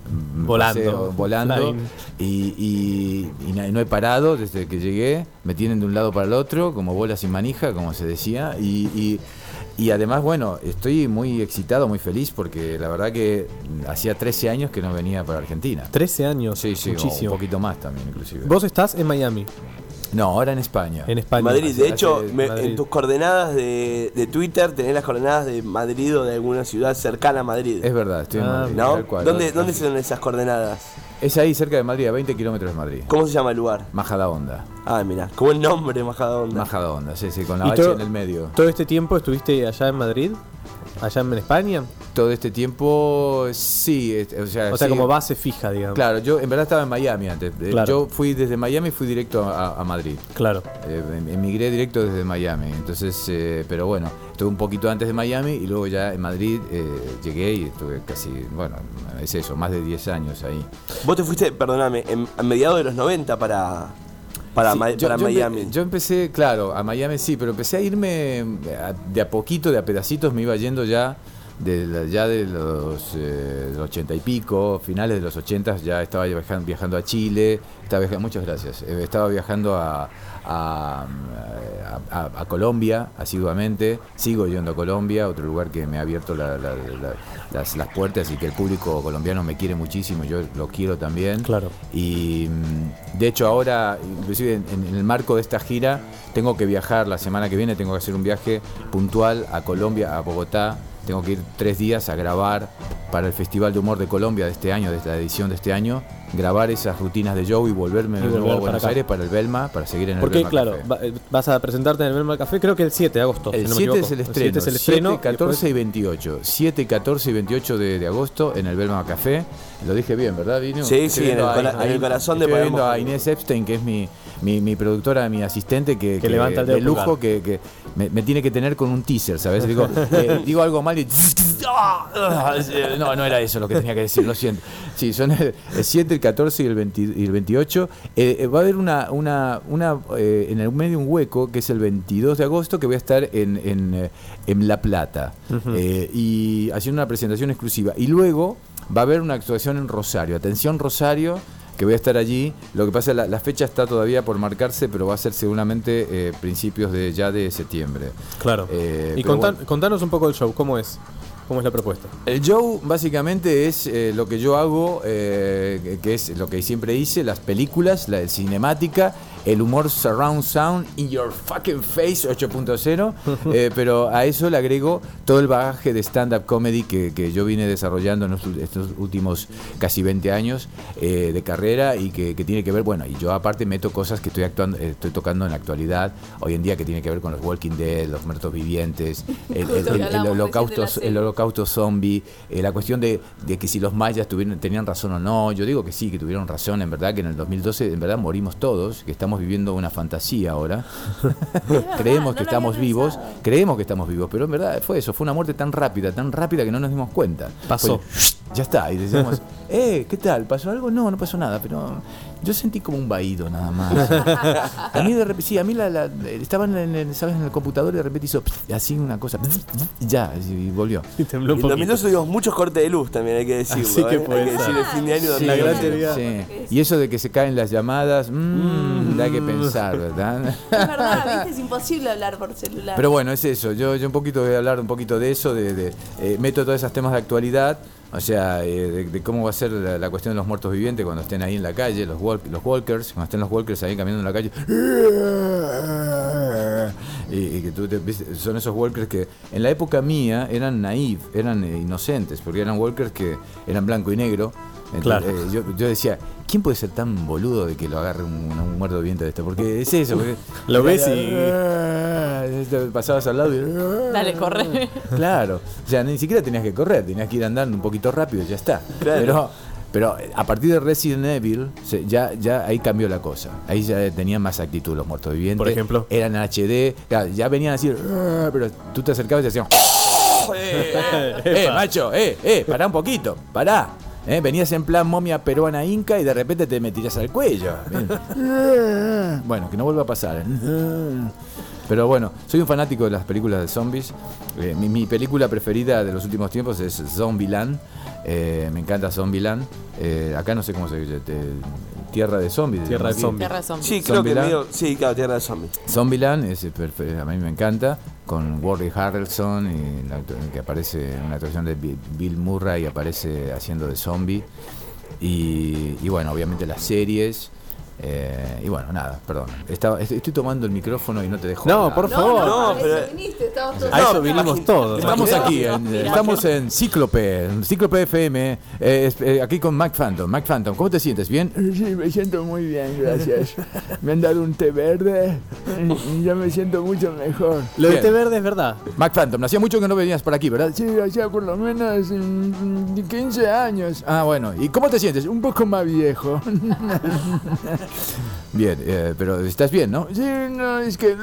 volando y no he parado desde que llegué. Me tienen de un lado para el otro como bola sin manija, como se decía, y además, bueno, estoy muy excitado, muy feliz porque la verdad que hacía 13 años que no venía para Argentina. 13 años, sí, muchísimo. Un poquito más también inclusive. ¿Vos estás en Miami? No, ahora en España. En España. Madrid. De hecho, en tus coordenadas de Twitter tenés las coordenadas de Madrid o de alguna ciudad cercana a Madrid. Es verdad, estoy en Madrid. ¿No? Tal cual, ¿Dónde son esas coordenadas? Es ahí cerca de Madrid, a 20 kilómetros de Madrid. ¿Cómo se llama el lugar? Majadahonda. Ah, mira, como el nombre, Majadahonda. Majadahonda, sí, con la H en el medio. ¿Todo este tiempo estuviste allá en Madrid? ¿Allá en España? Todo este tiempo, sí. O sea, como base fija, digamos. Claro, yo en verdad estaba en Miami antes. Claro. Yo fui desde Miami, fui directo a Madrid. Claro. Emigré directo desde Miami. Entonces, pero bueno, estuve un poquito antes de Miami y luego ya en Madrid llegué y estuve casi, bueno, es eso, más de 10 años ahí. Vos te fuiste, perdóname, a mediados de los 90 para Miami. Yo empecé, claro, a Miami sí, pero empecé a irme de a poquito, de a pedacitos, me iba yendo ya de los 80 y pico, finales de los 80 ya estaba viajando a Chile, muchas gracias, estaba viajando a Colombia asiduamente, sigo yendo a Colombia, otro lugar que me ha abierto las puertas y que el público colombiano me quiere muchísimo, yo lo quiero también. Claro. Y de hecho ahora, inclusive en el marco de esta gira, tengo que viajar la semana que viene, tengo que hacer un viaje puntual a Colombia, a Bogotá. Tengo que ir 3 días a grabar para el Festival de Humor de Colombia de este año, de esta edición de este año, grabar esas rutinas de show y volverme de nuevo a Buenos Aires para el Belma, para seguir en el Belma Café. Porque claro, vas a presentarte en el Belma Café, creo que el 7 de agosto. El 7 es el estreno, 7, 14 y 28. 7, 14 y 28 de agosto en el Belma Café. Lo dije bien, ¿verdad, Vino? Sí, en el corazón de Palermo. Estoy viendo a Inés Epstein, que es mi productora, mi asistente, que levanta el dedo de lujo, que me tiene que tener con un teaser, ¿sabes? Digo algo mal y... No era eso lo que tenía que decir, lo siento. Sí, son el 7, el 14 y el 28. Va a haber en el medio un hueco, que es el 22 de agosto, que voy a estar en La Plata. Uh-huh. Y haciendo una presentación exclusiva. Y luego va a haber una actuación en Rosario. Atención, Rosario, que voy a estar allí. Lo que pasa es que la fecha está todavía por marcarse, pero va a ser seguramente principios de septiembre. Claro. Y contanos un poco el show, ¿cómo es? ¿Cómo es la propuesta? El show básicamente es lo que yo hago, que es lo que siempre hice, las películas, la cinemática el humor surround sound in your fucking face 8.0, pero a eso le agrego todo el bagaje de stand-up comedy que yo vine desarrollando en estos últimos casi 20 años de carrera y que tiene que ver, bueno, y yo aparte meto cosas que estoy tocando en la actualidad, hoy en día, que tiene que ver con los Walking Dead, los muertos vivientes, el holocausto zombie, la cuestión de que si los mayas tenían razón o no. Yo digo que sí, que tuvieron razón, en verdad, que en el 2012 en verdad morimos todos, que estamos viviendo una fantasía ahora. Creemos que estamos vivos, pero en verdad fue eso, fue una muerte tan rápida que no nos dimos cuenta. Pasó. Ya está, y decíamos, ¿qué tal? ¿Pasó algo? No pasó nada, pero yo sentí como un vaído nada más. A mí de repente, sí, estaban ¿sabes? En el computador y de repente hizo así una cosa, ya, y volvió. Y tembló un poquito. En 2012 tuvimos muchos cortes de luz también, hay que decirlo. Así que puede hay que decir el fin de año. Sí, la gran teoría. Sí. Y eso de que se caen las llamadas, hay que pensar, ¿verdad? Es verdad, ¿viste? Es imposible hablar por celular. Pero bueno, es eso. Yo un poquito voy a hablar un poquito de eso, meto todos esos temas de actualidad. O sea, de cómo va a ser la cuestión de los muertos vivientes cuando estén ahí en la calle, los walkers, cuando estén los walkers ahí caminando en la calle. Y que son esos walkers que en la época mía eran naïve, eran inocentes, porque eran walkers que eran blanco y negro. Entonces, claro. Yo decía, ¿quién puede ser tan boludo de que lo agarre un muerto viviente de esto? Porque es eso. Porque lo ves y pasabas al lado y dale, corre. Claro, o sea, ni siquiera tenías que correr, tenías que ir andando un poquito rápido y ya está. Claro. Pero a partir de Resident Evil ya ahí cambió la cosa. Ahí ya tenían más actitud los muertos vivientes. Por ejemplo, eran HD, claro, ya venían así, pero tú te acercabas y te hacían macho, pará un poquito, pará. Venías en plan momia peruana inca y de repente te metías al cuello. Bueno, que no vuelva a pasar. Pero bueno, soy un fanático de las películas de zombies. Mi película preferida de los últimos tiempos es Zombieland. Me encanta Zombieland. Acá no sé cómo se dice. Tierra de Zombies. Tierra de Zombies. Sí, creo que medio, sí, claro, Tierra de Zombies. Zombieland a mí me encanta, con Woody Harrelson, que aparece en una actuación de Bill Murray, aparece haciendo de zombie. Y bueno, obviamente las series. Y bueno, nada, perdón. Estoy tomando el micrófono y no te dejo. No, hablar. por favor. No, pero a eso vinimos todos. Estamos aquí, estamos en Cíclope FM, aquí con Mac Phantom. Mac Phantom, ¿cómo te sientes? ¿Bien? Sí, me siento muy bien, gracias. Me han dado un té verde y ya me siento mucho mejor. Lo de té verde es verdad. Mac Phantom, hacía mucho que no venías por aquí, ¿verdad? Sí, hacía por lo menos 15 años. Ah, bueno. ¿Y cómo te sientes? Un poco más viejo. Bien, pero estás bien, ¿no? Sí, no, es que...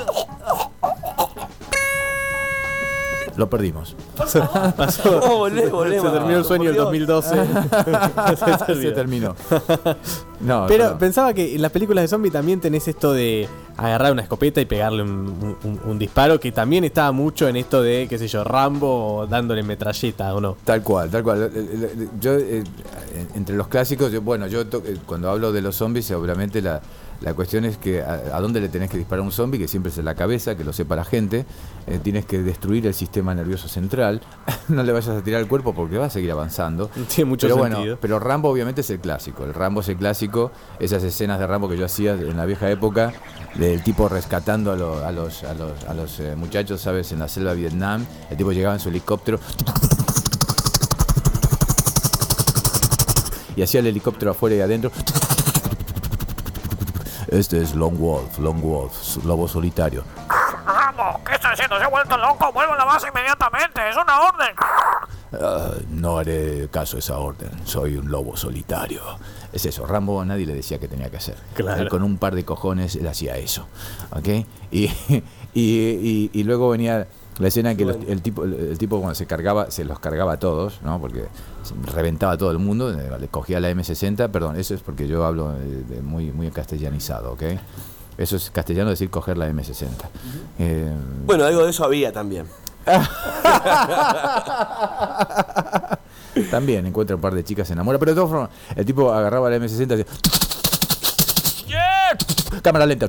Lo perdimos. Pasó. Volvemos. Se terminó el sueño del 2012. Se terminó. No, pero pensaba que en las películas de zombie también tenés esto de agarrar una escopeta y pegarle un disparo, que también estaba mucho en esto de, qué sé yo, Rambo dándole metralleta, ¿o no? Tal cual. Yo, entre los clásicos, cuando hablo de los zombies, obviamente la cuestión es que a dónde le tenés que disparar a un zombie, que siempre es en la cabeza, que lo sepa la gente. Tienes que destruir el sistema nervioso central. No le vayas a tirar el cuerpo porque va a seguir avanzando. Tiene mucho sentido. Bueno, pero Rambo obviamente es el clásico. El Rambo es el clásico. Esas escenas de Rambo que yo hacía en la vieja época, del tipo rescatando a los muchachos, ¿sabes? En la selva de Vietnam. El tipo llegaba en su helicóptero y hacía el helicóptero afuera y adentro. Este es Lone Wolf, lobo solitario. Rambo, ¿qué está haciendo? Se ha vuelto loco. Vuelve a la base inmediatamente. Es una orden. No haré caso a esa orden. Soy un lobo solitario. Es eso. Rambo a nadie le decía que tenía que hacer. Claro. Él con un par de cojones él hacía eso. ¿Ok? Y luego venía la escena en que el tipo cuando se los cargaba a todos, ¿no? Porque reventaba a todo el mundo, le cogía la M60, perdón, eso es porque yo hablo muy castellanizado, ¿ok? Eso es castellano decir coger la M60. Bueno, algo de eso había también. También encuentra un par de chicas, se enamora, pero de todas formas, el tipo agarraba la M60 y decía, cámara lenta.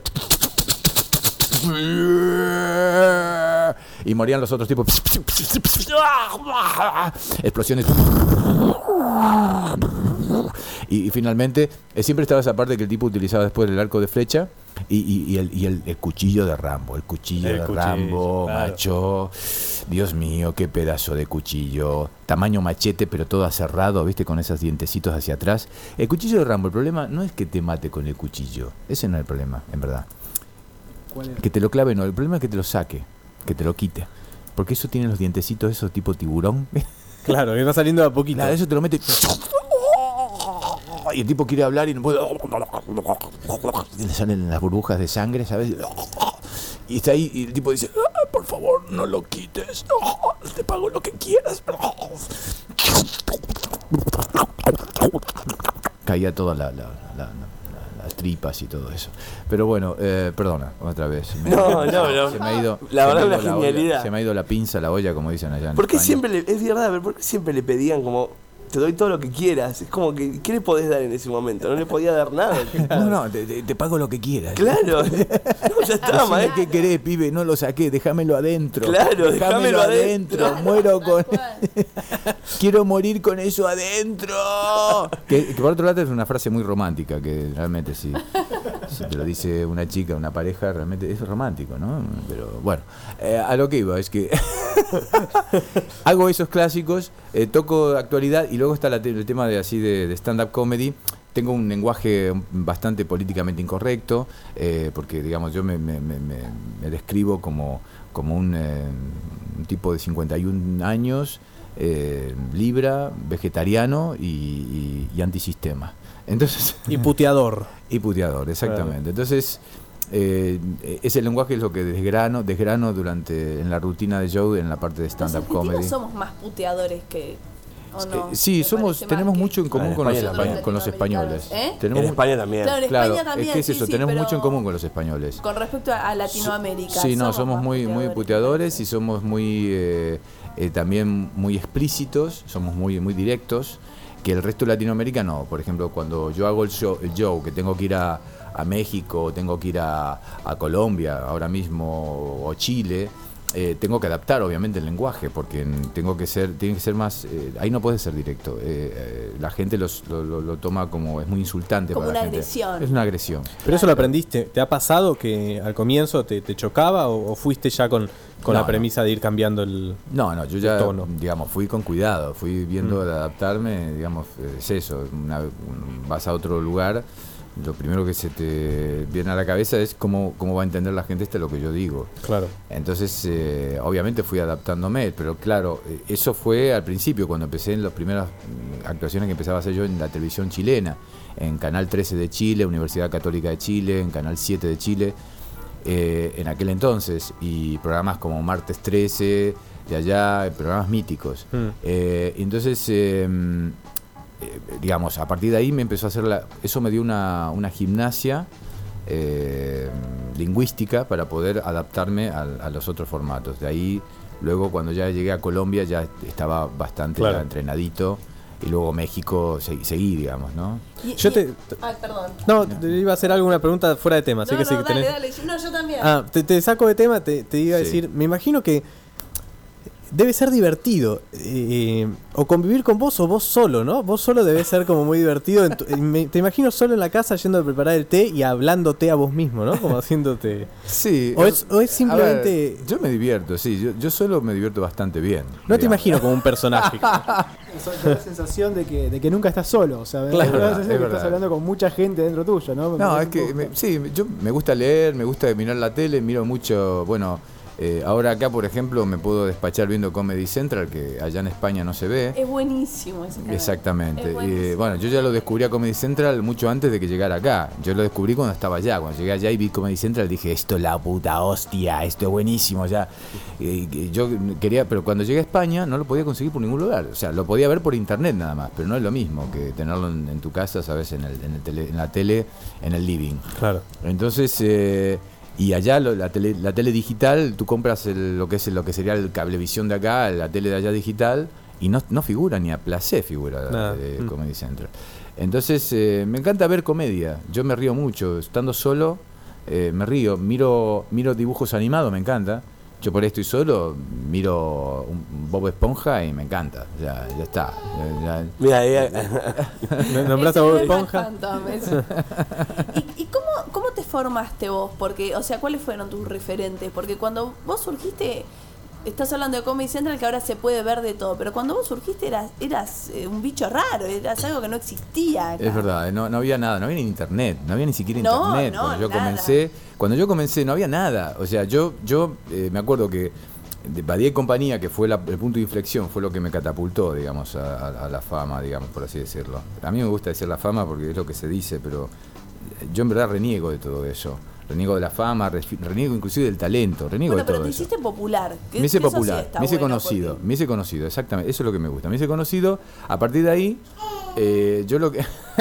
Y morían los otros tipos. Explosiones. Y finalmente, siempre estaba esa parte que el tipo utilizaba después del arco de flecha y el cuchillo de Rambo. El cuchillo de Rambo, claro. Macho. Dios mío, qué pedazo de cuchillo. Tamaño machete, pero todo aserrado, ¿viste? Con esos dientecitos hacia atrás. El cuchillo de Rambo, el problema no es que te mate con el cuchillo. Ese no es el problema, en verdad. ¿Cuál es? Que te lo clave, no. El problema es que te lo saque, que te lo quite. Porque eso tiene los dientecitos, esos tipo tiburón. Claro, que va saliendo de a poquito. Claro, eso te lo mete. Y el tipo quiere hablar y no puede. Y le salen las burbujas de sangre, ¿sabes? Y está ahí y el tipo dice: por favor, no lo quites. Te pago lo que quieras. Caía toda las tripas y todo eso. Pero bueno, perdona, otra vez. No. Se me ha ido. La verdad, una olla, genialidad. se me ha ido la pinza, la olla, como dicen allá en ¿Por qué España. siempre es verdad, pero ¿por qué siempre le pedían como te doy todo lo que quieras? Es como que, ¿qué le podés dar en ese momento? No le podía dar nada. No, te pago lo que quieras. Claro. No, ya está, maestro. ¿Qué querés, pibe? No lo saqué, déjamelo adentro. Claro, déjamelo adentro. Muero con... Quiero morir con eso adentro. Que por otro lado es una frase muy romántica, que realmente si te lo dice una chica, una pareja, realmente es romántico, ¿no? Pero bueno, a lo que iba es que hago esos clásicos, toco actualidad y luego está el tema de así de stand-up comedy. Tengo un lenguaje bastante políticamente incorrecto, porque digamos yo me describo como un tipo de 51 años, libra, vegetariano y antisistema. Entonces, y puteador. Y puteador, exactamente. Claro. Entonces, ese lenguaje es lo que desgrano en la rutina de Joe, en la parte de stand-up comedy. Somos más puteadores que... No, sí, tenemos mucho en común con los españoles. En España también. Claro, en España también. Es que es eso, sí, tenemos mucho en común con los españoles. Con respecto a Latinoamérica. Sí, somos muy puteadores y somos muy también muy explícitos, somos muy directos, que el resto de Latinoamérica no. Por ejemplo, cuando yo hago el show que tengo que ir a México, tengo que ir a Colombia ahora mismo, o Chile, tengo que adaptar obviamente el lenguaje, porque tiene que ser más, ahí no puede ser directo, la gente lo toma como, es muy insultante como para la gente. Agresión. Es una agresión. Pero eso lo aprendiste, ¿te ha pasado que al comienzo te chocaba o fuiste ya con la premisa de ir cambiando el yo ya tono? Digamos, fui con cuidado, fui viendo de adaptarme, digamos, es eso, vas a otro lugar, lo primero que se te viene a la cabeza es cómo va a entender la gente lo que yo digo. Claro. Entonces, obviamente fui adaptándome, pero claro, eso fue al principio, cuando empecé en las primeras actuaciones que empezaba a hacer yo en la televisión chilena, en Canal 13 de Chile, Universidad Católica de Chile, en Canal 7 de Chile, en aquel entonces, y programas como Martes 13, de allá, programas míticos. Entonces... digamos, a partir de ahí me empezó a hacer eso me dio una gimnasia lingüística para poder adaptarme a los otros formatos. De ahí, luego cuando ya llegué a Colombia ya estaba bastante ya entrenadito, y luego México seguí, digamos, ¿no? Perdón. No, te iba a hacer alguna pregunta fuera de tema. Dale. No, yo también. Te saco de tema, te iba a decir, me imagino que debe ser divertido, o convivir con vos o vos solo, ¿no? Vos solo debes ser como muy divertido. Te imagino solo en la casa yendo a preparar el té y hablándote a vos mismo, ¿no? Como haciéndote... Sí. O es simplemente... Ver, yo me divierto, sí. Yo solo me divierto bastante bien. No te imagino como un personaje. Da la sensación de que nunca estás solo. O sea, claro, da la sensación de que estás hablando con mucha gente dentro tuyo, ¿no? No, es que yo me gusta leer, me gusta mirar la tele, miro mucho, bueno... ahora acá, por ejemplo, me puedo despachar viendo Comedy Central, que allá en España no se ve. Es buenísimo ese canal. Exactamente. Bueno, yo ya lo descubrí a Comedy Central mucho antes de que llegara acá. Yo lo descubrí cuando estaba allá. Cuando llegué allá y vi Comedy Central, dije, esto es la puta hostia, esto es buenísimo. Ya, yo quería, pero cuando llegué a España no lo podía conseguir por ningún lugar. O sea, lo podía ver por internet nada más, pero no es lo mismo que tenerlo en tu casa, ¿sabes? En la tele, en el living. Claro. Entonces... y allá la tele digital, tú compras lo que sería el cablevisión de acá, la tele de allá digital, y no figura ni a placer figura de Comedy Central. Entonces me encanta ver comedia, yo me río mucho, estando solo me río, miro dibujos animados, me encanta, Yo por ahí estoy solo, miro un Bob Esponja y me encanta. Ya está. Mira, nombraste a Bob Esponja. ¿Y cómo te formaste vos? Porque, o sea, ¿cuáles fueron tus referentes? Porque cuando vos surgiste, estás hablando de Comedy Central, que ahora se puede ver de todo, pero cuando vos surgiste eras un bicho raro, eras algo que no existía acá. Es verdad, no había nada, no había ni internet, no había ni siquiera No, internet. no, Cuando yo comencé no había nada. O sea, yo me acuerdo que de Badía y compañía, que fue el punto de inflexión, fue lo que me catapultó, digamos, a la fama, digamos, por así decirlo. A mí me gusta decir la fama porque es lo que se dice, pero yo en verdad reniego de todo eso. Reniego de la fama, reniego inclusive del talento, reniego de todo eso. Pero te hiciste popular. Me hice popular, me hice conocido, me hice conocido, exactamente, eso es lo que me gusta. Me hice conocido, a partir de ahí, yo lo que...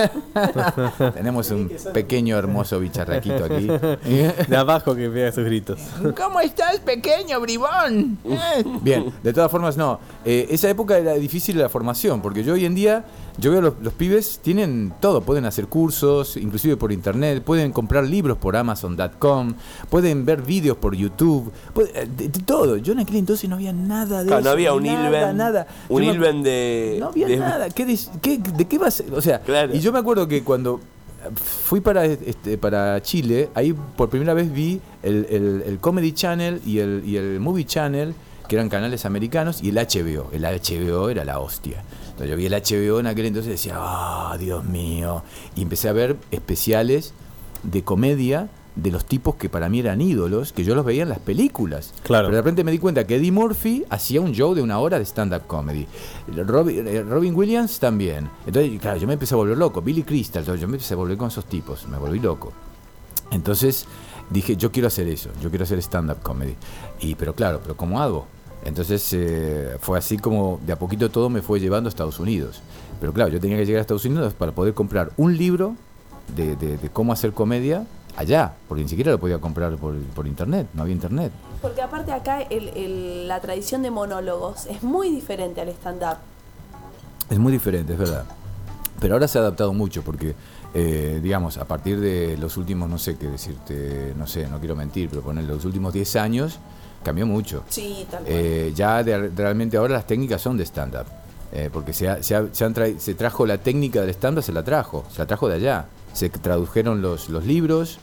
Tenemos un pequeño hermoso bicharraquito aquí. De abajo que pega sus gritos. ¿Cómo estás, pequeño bribón? Bien, de todas formas no. Esa época era difícil la formación, porque yo hoy en día, yo veo los pibes tienen todo, pueden hacer cursos, inclusive por internet, pueden comprar libros por Amazon.com, pueden ver vídeos por YouTube, de todo. Yo en aquel entonces no había nada de eso. No había un Ilven. Nada. Un Ilven de... No había nada. ¿De qué va a ser? O sea, claro. Y yo me acuerdo que cuando fui para Chile, ahí por primera vez vi el Comedy Channel y el Movie Channel, que eran canales americanos, y el HBO. El HBO era la hostia. Entonces yo vi el HBO en aquel entonces y decía, Dios mío. Y empecé a ver especiales de comedia de los tipos que para mí eran ídolos, que yo los veía en las películas. Claro. Pero de repente me di cuenta que Eddie Murphy hacía un show de 1 hora de stand-up comedy. Robin Williams también. Entonces, claro, yo me empecé a volver loco. Billy Crystal, yo me empecé a volver con esos tipos. Me volví loco. Entonces dije, yo quiero hacer eso. Yo quiero hacer stand-up comedy. Pero ¿cómo hago? Entonces fue así como de a poquito todo me fue llevando a Estados Unidos. Pero claro, yo tenía que llegar a Estados Unidos para poder comprar un libro de cómo hacer comedia allá, porque ni siquiera lo podía comprar por internet, no había internet. Porque aparte acá la tradición de monólogos es muy diferente al stand-up. Es muy diferente, es verdad. Pero ahora se ha adaptado mucho porque, digamos, a partir de los últimos, no sé qué decirte, no quiero mentir, pero poner los últimos 10 años cambió mucho. Sí, tal cual. Ya realmente ahora las técnicas son de stand-up. Porque se trajo la técnica del stand-up, se la trajo de allá. Se tradujeron los libros,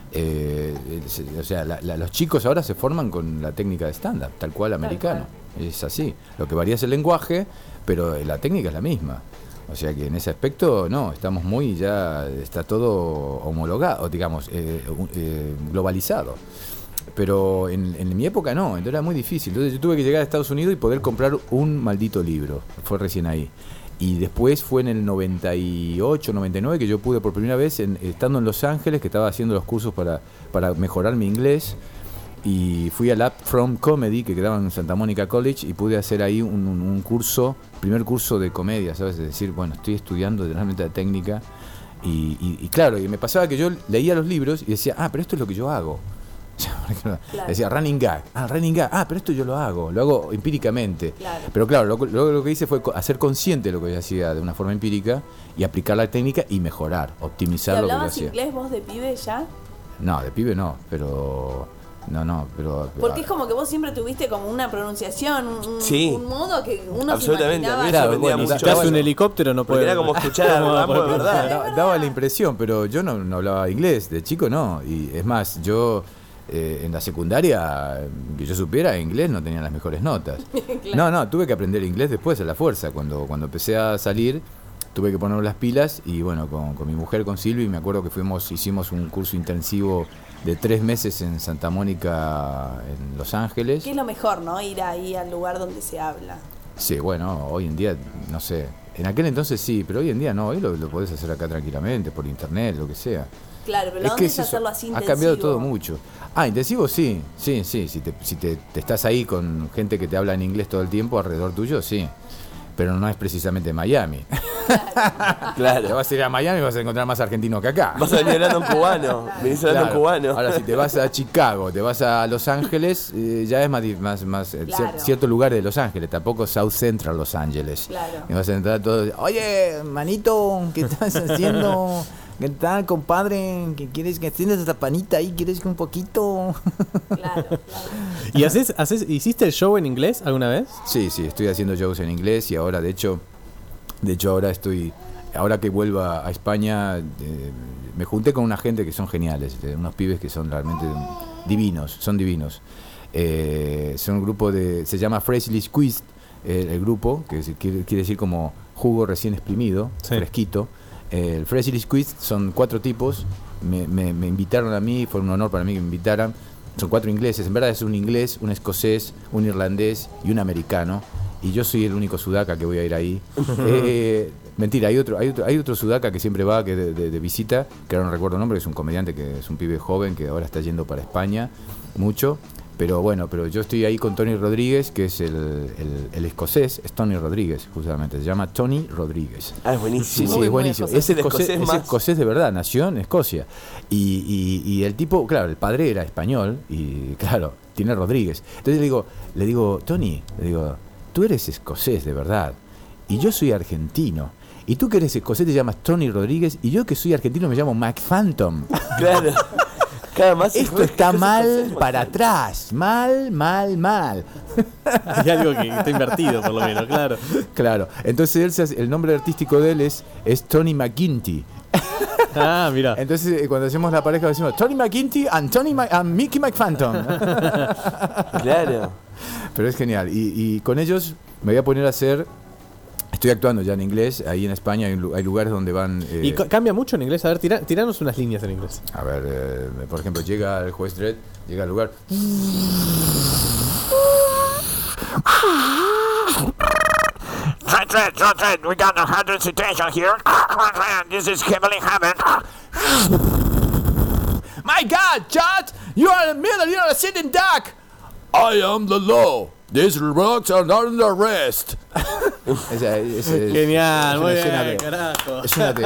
o sea, los chicos ahora se forman con la técnica de stand-up, tal cual americano. Es así. Lo que varía es el lenguaje, pero la técnica es la misma. O sea que en ese aspecto, no, estamos está todo homologado, digamos, globalizado. Pero en mi época no, entonces era muy difícil. Entonces yo tuve que llegar a Estados Unidos y poder comprar un maldito libro. Fue recién ahí. Y después fue en el 98, 99 que yo pude por primera vez, estando en Los Ángeles, que estaba haciendo los cursos para mejorar mi inglés. Y fui al Up From Comedy, que quedaba en Santa Mónica College, y pude hacer ahí un curso, primer curso de comedia, ¿sabes? Es decir, bueno, estoy estudiando realmente la técnica. Y claro, y me pasaba que yo leía los libros y decía, pero esto es lo que yo hago. Claro. Decía running gag, pero esto yo lo hago empíricamente. Claro. Pero claro, luego lo que hice fue hacer consciente de lo que yo hacía de una forma empírica y aplicar la técnica y mejorar, optimizar lo que yo hacía. ¿Hablabas inglés vos de pibe ya? No, de pibe no, pero porque es como que vos siempre tuviste como una pronunciación, un modo que uno absolutamente, se imaginaba. Claro, bueno, si estás en un helicóptero no puede. Era como escuchar a Rambo de verdad. Daba la impresión, pero yo no hablaba inglés, de chico no. Y es más, yo en la secundaria, que yo supiera, inglés no tenía las mejores notas. Claro. No, tuve que aprender inglés después a la fuerza. Cuando empecé a salir, tuve que poner las pilas y bueno, con mi mujer, con Silvi, me acuerdo que hicimos un curso intensivo de 3 meses en Santa Mónica, en Los Ángeles. Que es lo mejor, ¿no? Ir ahí al lugar donde se habla. Sí, bueno, hoy en día, no sé. En aquel entonces sí, pero hoy en día no. Hoy lo podés hacer acá tranquilamente, por internet, lo que sea. Claro, pero ¿dónde es hacerlo así intensivo? Ha cambiado todo mucho. Intensivo sí. Si te estás ahí con gente que te habla en inglés todo el tiempo alrededor tuyo, sí. Pero no es precisamente Miami. Claro. Te vas a ir a Miami y vas a encontrar más argentinos que acá. Vas a venir hablando en cubano. Venís hablando en cubano. Ahora, si te vas a Chicago, te vas a Los Ángeles, ya es más claro. Cierto lugar de Los Ángeles, tampoco South Central Los Ángeles. Claro. Y vas a entrar todo. Oye, manito, ¿qué estás haciendo? ¿Qué tal, compadre? ¿Qué quieres que tienes esa panita ahí? ¿Quieres que un poquito? ¿no? Claro. ¿Y hiciste el show en inglés alguna vez? Sí, estoy haciendo shows en inglés y ahora, de hecho ahora que vuelva a España, me junté con una gente que son geniales, unos pibes que son realmente divinos. Son un grupo se llama Freshly Squeezed, el grupo, que quiere decir como jugo recién exprimido, fresquito. El Freshly Squeezed son 4 tipos, me invitaron a mí, fue un honor para mí que me invitaran. Son 4 ingleses, en verdad es un inglés, un escocés, un irlandés y un americano. Y yo soy el único sudaca que voy a ir ahí. Mentira, hay otro sudaca que siempre va, que de visita, que ahora no recuerdo el nombre, que es un comediante, que es un pibe joven que ahora está yendo para España mucho. Pero yo estoy ahí con Tony Rodríguez, que es el escocés, es Tony Rodríguez, justamente, se llama Tony Rodríguez. Ah, es buenísimo. Sí, es buenísimo. Es escocés de verdad, nació en Escocia. Y el tipo, claro, el padre era español, y claro, tiene Rodríguez. Entonces le digo, Tony, tú eres escocés de verdad, y yo soy argentino. Y tú que eres escocés te llamas Tony Rodríguez, y yo que soy argentino me llamo McPhantom. Claro. Esto está mal para atrás, mal. Hay algo que está invertido, por lo menos, claro. Claro, entonces el nombre artístico de él es Tony McGuinty. Ah, mira. Entonces cuando hacemos la pareja decimos Tony McGuinty and Mickey McPhantom. Claro. Pero es genial. Y con ellos me voy a poner a hacer. Estoy actuando ya en inglés. Ahí en España hay lugares donde van. ¿Y cambia mucho en inglés? A ver, tiranos unas líneas en inglés. A ver, por ejemplo, llega el juez Dredd, llega al lugar. Dredd, we got a 100 situation here. This is Kimberly Hammond. My God, Judge, you are in the middle, you're a sitting duck. I am the law. These rocks are not under arrest. Genial, muy bien, carajo. Es una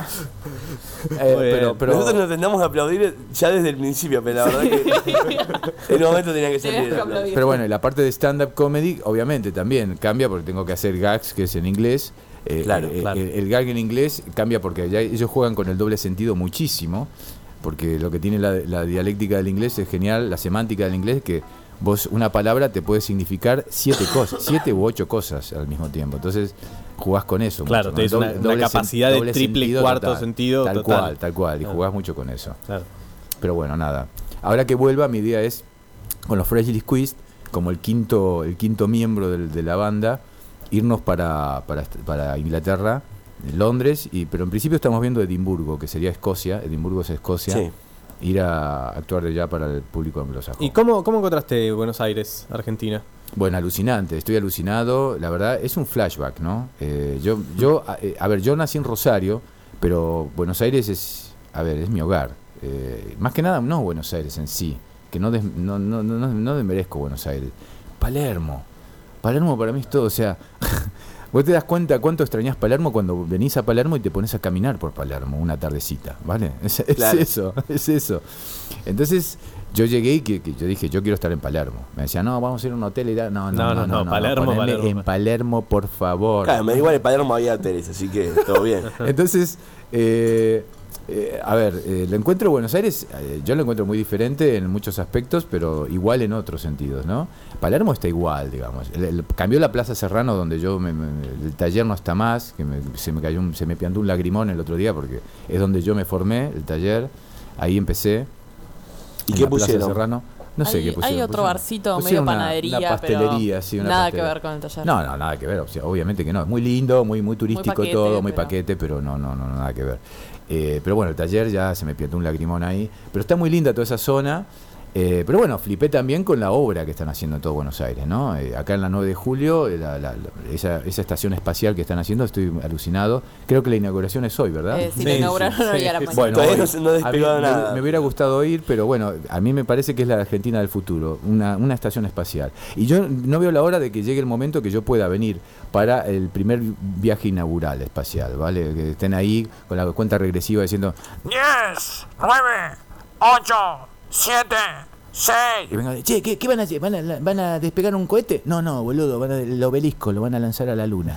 pero nosotros nos tendamos a aplaudir ya desde el principio, pero la verdad que en un momento tenía que salir. Pero bueno, y la parte de stand-up comedy, obviamente, también cambia porque tengo que hacer gags, que es en inglés. Claro. El gag en inglés cambia porque ya ellos juegan con el doble sentido muchísimo, porque lo que tiene la dialéctica del inglés es genial, la semántica del inglés, que vos una palabra te puede significar 7 u 8 cosas al mismo tiempo. Entonces jugás con eso. Claro, mucho, tenés una capacidad de triple y cuarto sentido. Tal cual. Y jugás mucho con eso. Claro. Pero bueno, nada. Ahora que vuelva, mi idea es, con los Freshly Squeezed, como el quinto miembro de la banda, irnos para Inglaterra, Londres, pero en principio estamos viendo Edimburgo, que sería Escocia. Edimburgo es Escocia. Sí. Ir a actuar ya para el público anglosajón. ¿Y cómo encontraste Buenos Aires, Argentina? Bueno, alucinante, estoy alucinado. La verdad, es un flashback, ¿no? Yo nací en Rosario, pero Buenos Aires es mi hogar. Más que nada, no Buenos Aires en sí, que no desmerezco Buenos Aires. Palermo para mí es todo, o sea... Vos te das cuenta cuánto extrañás Palermo cuando venís a Palermo y te pones a caminar por Palermo una tardecita, ¿vale? Es eso. Entonces yo llegué y yo dije, yo quiero estar en Palermo. Me decían, no, vamos a ir a un hotel y tal. No, Palermo. En Palermo, por favor. Claro, me da igual, en Palermo había hoteles, así que todo bien. Entonces, lo encuentro Buenos Aires, yo lo encuentro muy diferente en muchos aspectos, pero igual en otros sentidos, ¿no? Palermo está igual, digamos. Cambió la Plaza Serrano, donde el taller no está más, que se me piantó un lagrimón el otro día, porque es donde yo me formé, el taller, ahí empecé. ¿Y qué pusieron? Plaza Serrano. No sé qué pusieron. Hay otro barcito, medio panadería, una pastelería, pero sí, nada que ver con el taller. No, nada que ver, o sea, obviamente que no. Es muy lindo, muy turístico, muy paquete, todo, muy paquete, pero no, nada que ver. Pero bueno, el taller ya se me piantó un lagrimón ahí. Pero está muy linda toda esa zona. Pero bueno, flipé también con la obra que están haciendo en todo Buenos Aires, ¿no? Acá en la 9 de julio, esa estación espacial que están haciendo, estoy alucinado. Creo que la inauguración es hoy, ¿verdad? Sí, la inauguraron hoy a la mañana. Bueno, todavía no despegó nada. Me hubiera gustado ir, pero bueno, a mí me parece que es la Argentina del futuro, una estación espacial. Y yo no veo la hora de que llegue el momento que yo pueda venir para el primer viaje inaugural espacial, ¿vale? Que estén ahí con la cuenta regresiva diciendo 10, 9, 8, 7, 6. Y venga, che, ¿qué van a hacer? ¿Van a despegar un cohete? No, boludo, el obelisco lo van a lanzar a la luna.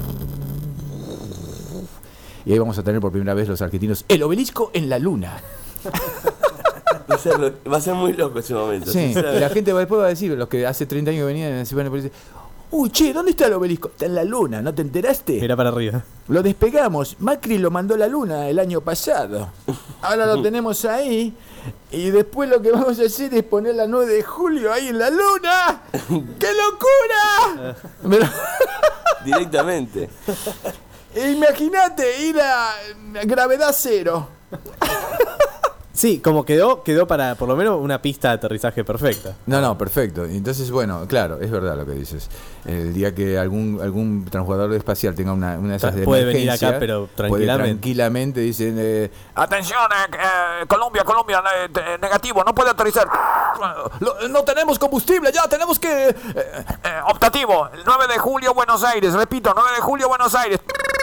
Y ahí vamos a tener por primera vez los argentinos el obelisco en la luna. Va a ser muy loco ese momento. Sí, y la gente después va a decir, los que hace 30 años venían, se van a decir, uy, che, ¿dónde está el obelisco? Está en la luna, ¿no te enteraste? Era para arriba. Lo despegamos, Macri lo mandó a la luna el año pasado. Ahora lo tenemos ahí. Y después lo que vamos a hacer es poner la 9 de julio ahí en la luna. ¡Qué locura! Directamente. Imagínate ir a gravedad cero. Sí, como quedó para por lo menos una pista de aterrizaje perfecta. No, perfecto. Entonces, bueno, claro, es verdad lo que dices. El día que algún transbordador espacial tenga una de esas de puede emergencia, venir acá, pero tranquilamente dicen... Atención, Colombia, negativo, no puede aterrizar. No tenemos combustible, ya tenemos que... Optativo, el 9 de julio, Buenos Aires. Repito, 9 de julio, Buenos Aires.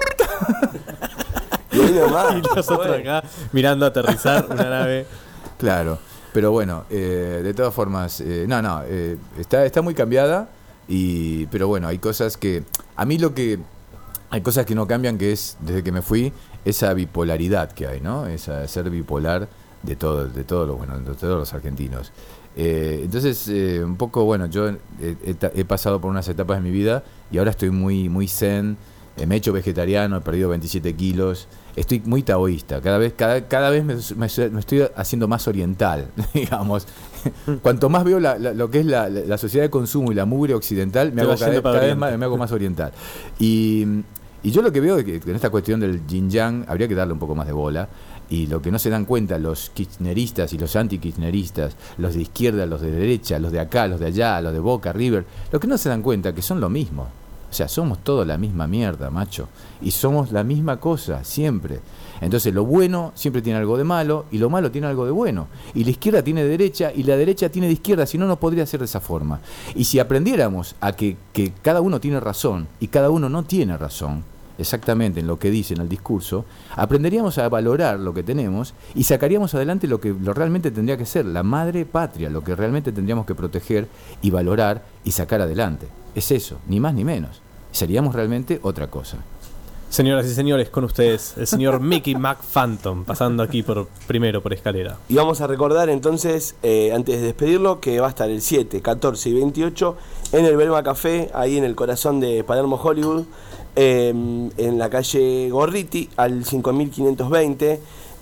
Y nosotros acá mirando aterrizar una nave. Claro, pero bueno, de todas formas, está muy cambiada, pero bueno, hay cosas que... Hay cosas que no cambian, que es, desde que me fui, esa bipolaridad que hay, ¿no? Esa ser bipolar de todos los argentinos. Entonces, un poco, bueno, yo he pasado por unas etapas de mi vida y ahora estoy muy, muy zen. Me he hecho vegetariano, he perdido 27 kilos. Estoy muy taoísta. Cada vez me estoy haciendo más oriental, digamos. Cuanto más veo lo que es la sociedad de consumo y la mugre occidental, me hago cada vez más, me hago más oriental. Y yo lo que veo es que en esta cuestión del yin-yang habría que darle un poco más de bola. Y lo que no se dan cuenta los kirchneristas y los anti-kirchneristas, los de izquierda, los de derecha, los de acá, los de allá, los de Boca, River, lo que no se dan cuenta que son lo mismo. O sea, somos todos la misma mierda, macho. Y somos la misma cosa, siempre. Entonces, lo bueno siempre tiene algo de malo, y lo malo tiene algo de bueno. Y la izquierda tiene derecha, y la derecha tiene de izquierda, si no, no podría ser de esa forma. Y si aprendiéramos a que cada uno tiene razón, y cada uno no tiene razón, exactamente en lo que dice en el discurso, aprenderíamos a valorar lo que tenemos, y sacaríamos adelante lo realmente tendría que ser, la madre patria, lo que realmente tendríamos que proteger, y valorar, y sacar adelante. Es eso, ni más ni menos. Seríamos realmente otra cosa. Señoras y señores, con ustedes, el señor Mickey McPhantom, pasando aquí primero por escalera. Y vamos a recordar entonces, antes de despedirlo, que va a estar el 7, 14 y 28 en el Belma Café, ahí en el corazón de Palermo, Hollywood, en la calle Gorriti, al 5520.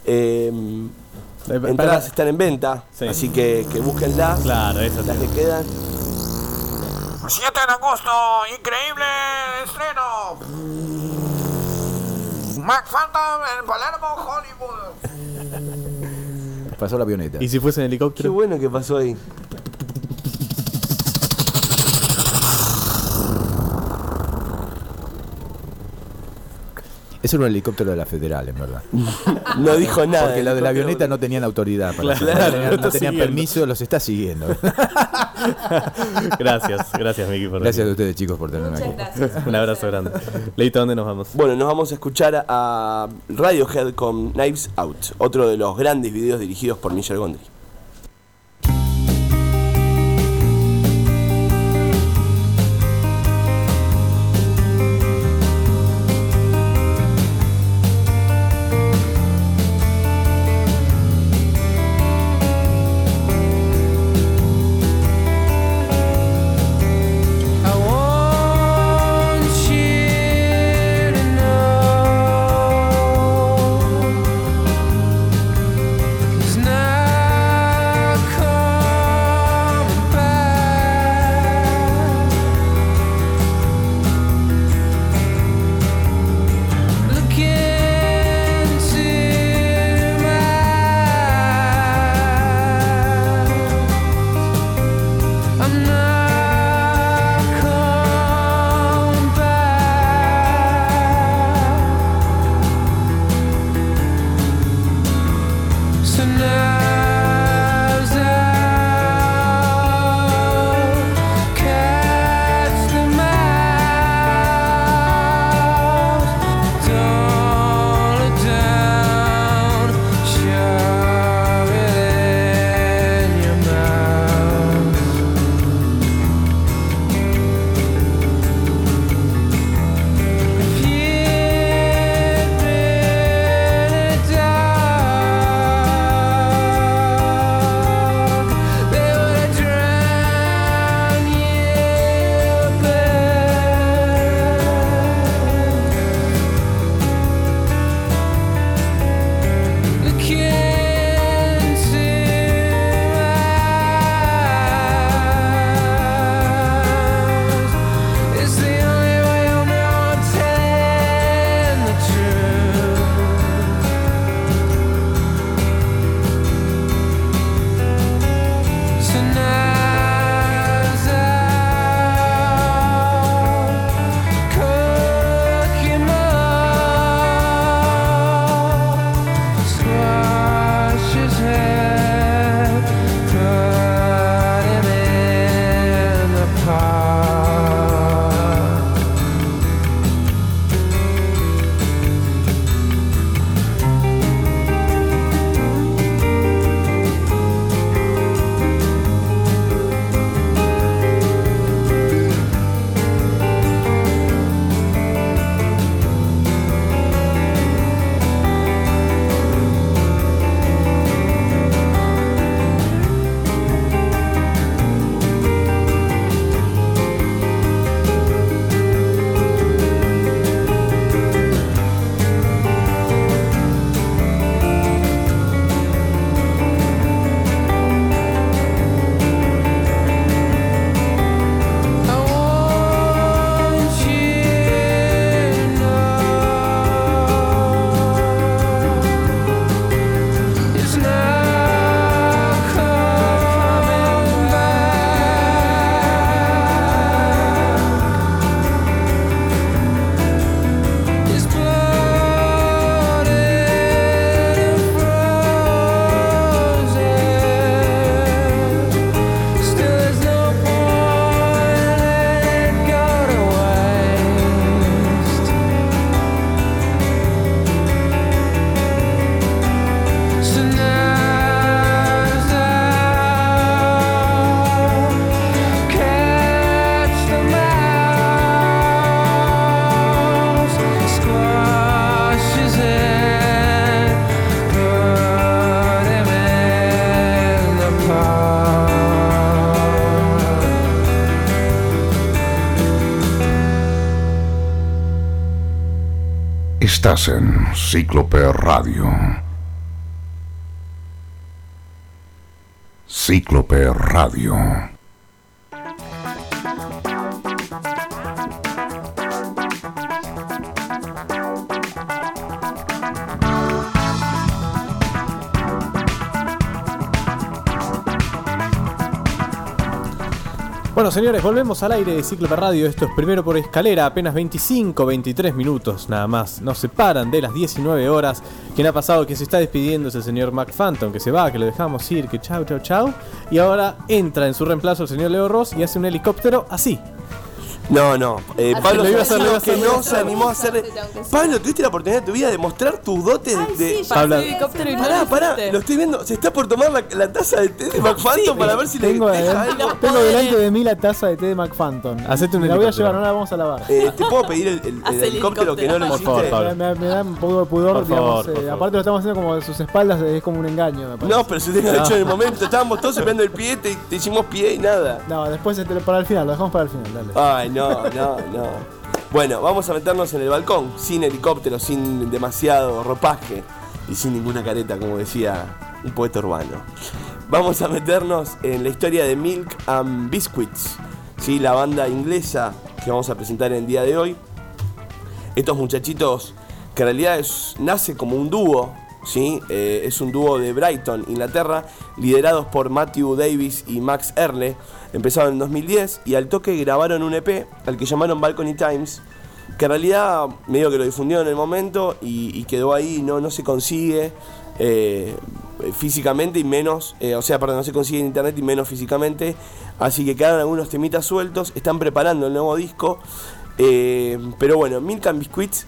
Entradas están en venta, sí. Así que búsquenlas. Claro, eso las que quedan. 7 de agosto, increíble estreno. McPhantom en Palermo, Hollywood. Pasó la avioneta. ¿Y si fuese en helicóptero? Qué bueno que pasó ahí. Ese era un helicóptero de la Federal, en verdad. No dijo nada. Porque la de la avioneta no tenían autoridad. No tenían permiso, los está siguiendo. Gracias, Miki. Gracias a ustedes, chicos, por tenerme aquí. Gracias. Un abrazo grande. Leito, ¿dónde nos vamos? Bueno, nos vamos a escuchar a Radiohead con Knives Out, otro de los grandes videos dirigidos por Michel Gondry. Now Estás en Cíclope Radio. Cíclope Radio. Bueno, señores, volvemos al aire de Cíclope Radio. Esto es Primero por Escalera. Apenas 23 minutos nada más. Nos separan de las 19 horas. ¿Quién ha pasado? Que se está despidiendo es el señor Mac Phantom, que se va, que lo dejamos ir, que chau, chau, chau. Y ahora entra en su reemplazo el señor Leo Ross y hace un helicóptero así. No. Pablo, lo iba a hacer, que no se animó a hacer. Pablo, tuviste la oportunidad de tu vida de mostrar tus dotes de. Pablo, helicóptero y no Pará, lo estoy viendo. Se está por tomar la taza de té de Mac Phantom para ver si Tengo le deja algo. delante de mí la taza de té de Mac Phantom. Hacete un La voy a helicóptero. llevar, no la vamos a lavar. ¿Te puedo pedir el helicóptero que no lo Por hiciste? favor, Pablo. Me da un poco de pudor, Por digamos. favor, por favor. Aparte lo estamos haciendo como de sus espaldas, es como un engaño, me parece. No, pero se tenía hecho en el momento. Estábamos todos esperando el pie, te hicimos pie y nada. No, después para el final, lo dejamos para el final, dale. Ay, no. Bueno, vamos a meternos en el balcón, sin helicóptero, sin demasiado ropaje y sin ninguna careta, como decía un poeta urbano. Vamos a meternos en la historia de Milk and Biscuits, ¿sí? La banda inglesa que vamos a presentar en el día de hoy. Estos muchachitos que en realidad nace como un dúo, ¿sí? Es un dúo de Brighton, Inglaterra, liderados por Matthew Davis y Max Earle. Empezaron en 2010 y al toque grabaron un EP al que llamaron Balcony Times, que en realidad medio que lo difundieron en el momento y quedó ahí, no se consigue físicamente y menos, no se consigue en internet y menos físicamente, así que quedaron algunos temitas sueltos, están preparando el nuevo disco, pero bueno, Milk and Biscuits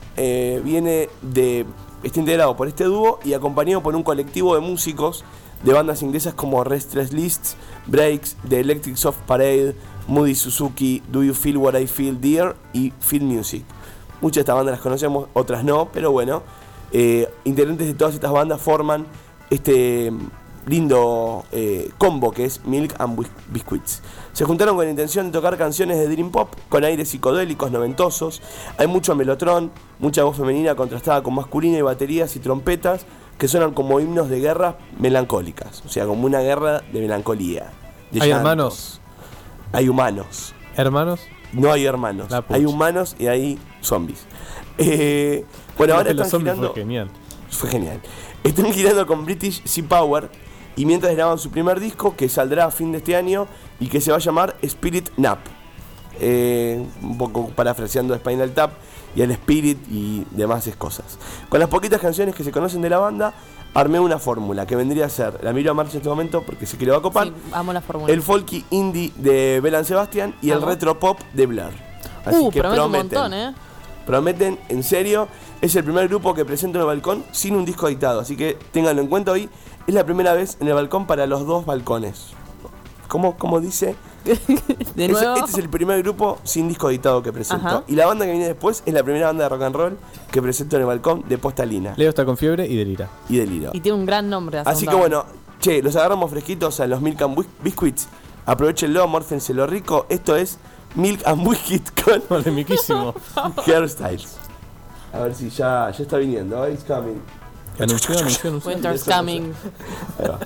está integrado por este dúo y acompañado por un colectivo de músicos de bandas inglesas como Restless Lists, Breaks, The Electric Soft Parade, Moody Suzuki, Do You Feel What I Feel Dear y Feel Music. Muchas de estas bandas las conocemos, otras no, pero bueno, integrantes de todas estas bandas forman este lindo combo que es Milk and Biscuits. Se juntaron con la intención de tocar canciones de Dream Pop con aires psicodélicos noventosos. Hay mucho melotron, mucha voz femenina contrastada con masculina y baterías y trompetas que suenan como himnos de guerras melancólicas, o sea, como una guerra de melancolía. De ¿Hay llantos. hermanos? Hay humanos. ¿Hermanos? No hay hermanos. Hay humanos y hay zombies. Bueno, ahora están girando. Fue genial. Están girando con British Sea Power y mientras graban su primer disco que saldrá a fin de este año y que se va a llamar Spirit Nap. Un poco parafraseando a Spinal Tap y al Spirit y demás cosas. Con las poquitas canciones que se conocen de la banda, armé una fórmula que vendría a ser, la miro a Marcha en este momento porque sé que le va a copar, Sí, amo la fórmula. el folky indie de Bell & Sebastian y el retro pop de Blur. Así que promete un montón, prometen, en serio. Es el primer grupo que presento en el balcón sin un disco editado, así que ténganlo en cuenta hoy. Es la primera vez en el balcón para los dos balcones. ¿Cómo dice? De nuevo. Este es el primer grupo sin disco editado que presento. Ajá. Y la banda que viene después es la primera banda de rock and roll que presento en el balcón de Postalina. Leo está con fiebre y delira. Y deliro. Y tiene un gran nombre. Así que bueno, los agarramos fresquitos a los Milk and Biscuits. Aprovechenlo, mórfenselo rico. Esto es Milk and Biscuits con Polemiquísimo. Hairstyles. A ver si ya está viniendo. It's coming. Anunció. Winter's coming. Ahí va.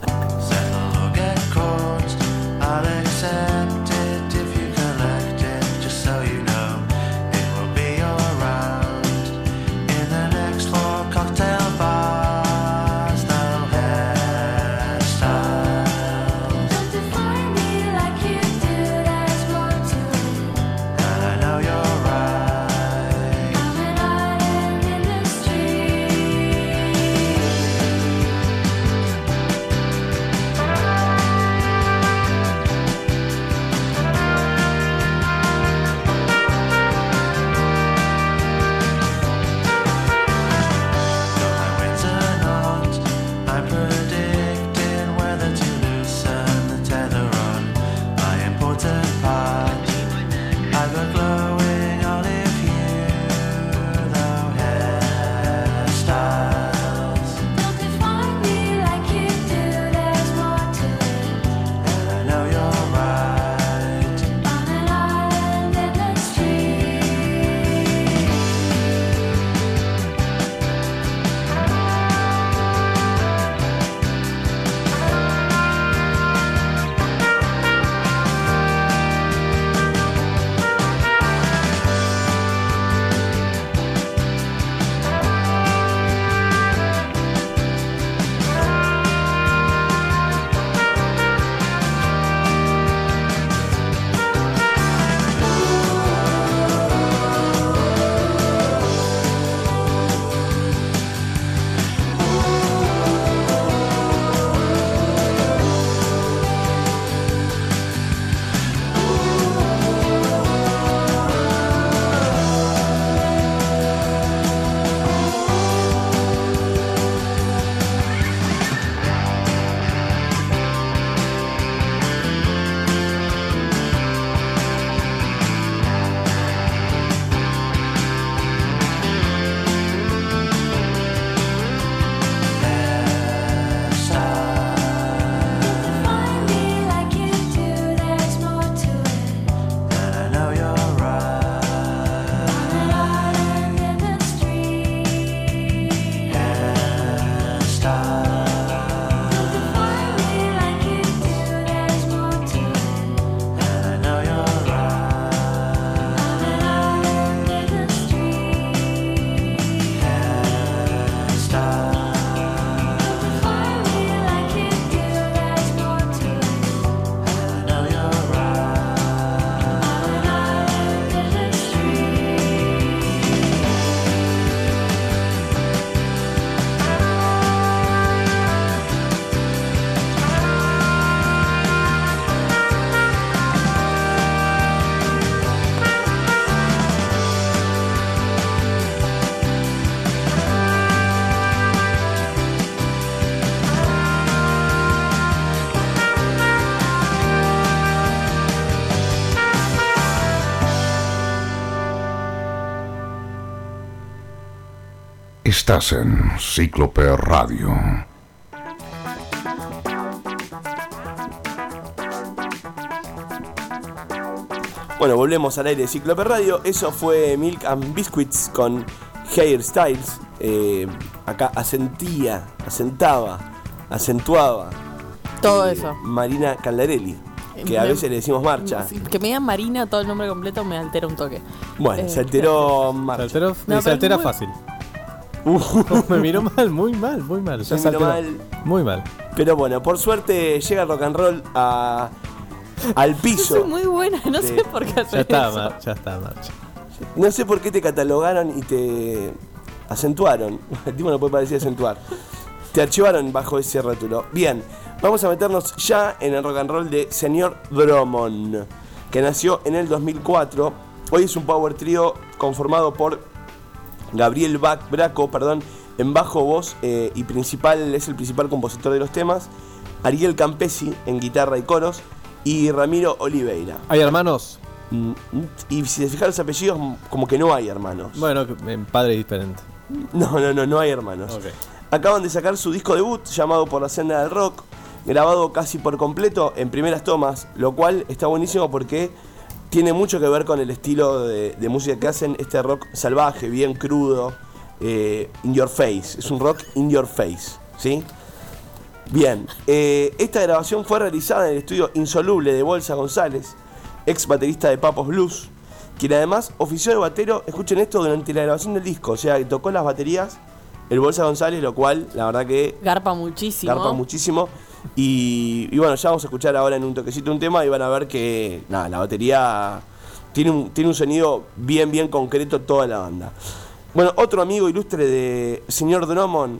I'll accept it if you collect it, just so you know it will be around in the next 4 cocktail bars. No hairstyles. Don't define me like you do, there's more to it. And I know you're right. I'm an island in the street. Estás en Cíclope Radio. Bueno, volvemos al aire de Cíclope Radio. Eso fue Milk and Biscuits con Hairstyles. Acá acentuaba Todo eso. Marina Caldarelli, que a veces le decimos Marcha. Que me digan Marina todo el nombre completo me altera un toque. Bueno, se alteró Marcha. Se altera fácil. Me miró mal, muy mal. Ya se alteró. Muy mal. Pero bueno, por suerte llega el rock and roll al piso. Soy muy buena, no sé por qué hacer eso. Ya está, Marcha. No sé por qué te catalogaron y te acentuaron. El tipo no puede parecer acentuar. Te archivaron bajo ese rótulo. Bien, vamos a meternos ya en el rock and roll de Señor Drummond, que nació en el 2004. Hoy es un power trio conformado por Gabriel Braco, en bajo, voz es el principal compositor de los temas, Ariel Campesi en guitarra y coros y Ramiro Oliveira. ¿Hay hermanos? Y si te fijas los apellidos, como que no hay hermanos. Bueno, padre diferente. No hay hermanos. Okay. Acaban de sacar su disco debut llamado Por la Senda del Rock, grabado casi por completo en primeras tomas, lo cual está buenísimo porque tiene mucho que ver con el estilo de música que hacen, este rock salvaje, bien crudo, in your face. Es un rock in your face, ¿sí? Bien, esta grabación fue realizada en el estudio Insoluble de Bolsa González, ex baterista de Papos Blues, quien además ofició de batero, escuchen esto, durante la grabación del disco, o sea, que tocó las baterías el Bolsa González, lo cual, la verdad que garpa muchísimo. Y bueno, ya vamos a escuchar ahora en un toquecito un tema y van a ver que la batería tiene un sonido bien concreto toda la banda. Bueno, otro amigo ilustre de Señor Drummond,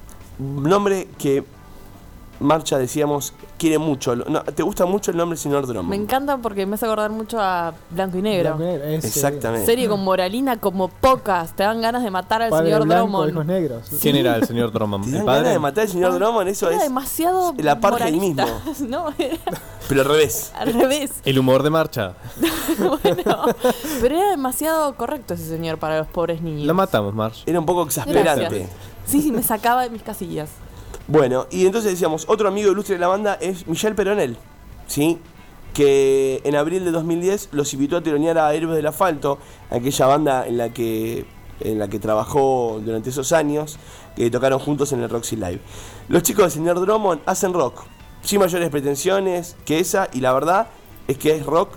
nombre que Marcha, decíamos, quiere mucho. ¿Te gusta mucho el nombre Señor Drummond? Me encanta porque me hace acordar mucho a Blanco y Negro. Exactamente. Serie con moralina como pocas. Te dan ganas de matar al señor Drummond. Hijos negros. ¿Quién era el señor Drummond? ¿Te dan ganas de matar al señor Drummond? Eso era es demasiado el apartheid moralista. mismo. No, era Pero al revés. al revés. El humor de Marcha. Bueno, pero era demasiado correcto ese señor para los pobres niños. Lo matamos, March. Era un poco exasperante. Gracias. Sí, me sacaba de mis casillas. Bueno, y entonces decíamos, otro amigo ilustre de la banda es Michel Peronel, ¿sí? Que en abril de 2010 los invitó a tironear a Héroes del Asfalto, aquella banda en la que trabajó durante esos años, que tocaron juntos en el Roxy Live. Los chicos de Señor Drummond hacen rock, sin mayores pretensiones que esa, y la verdad es que es rock.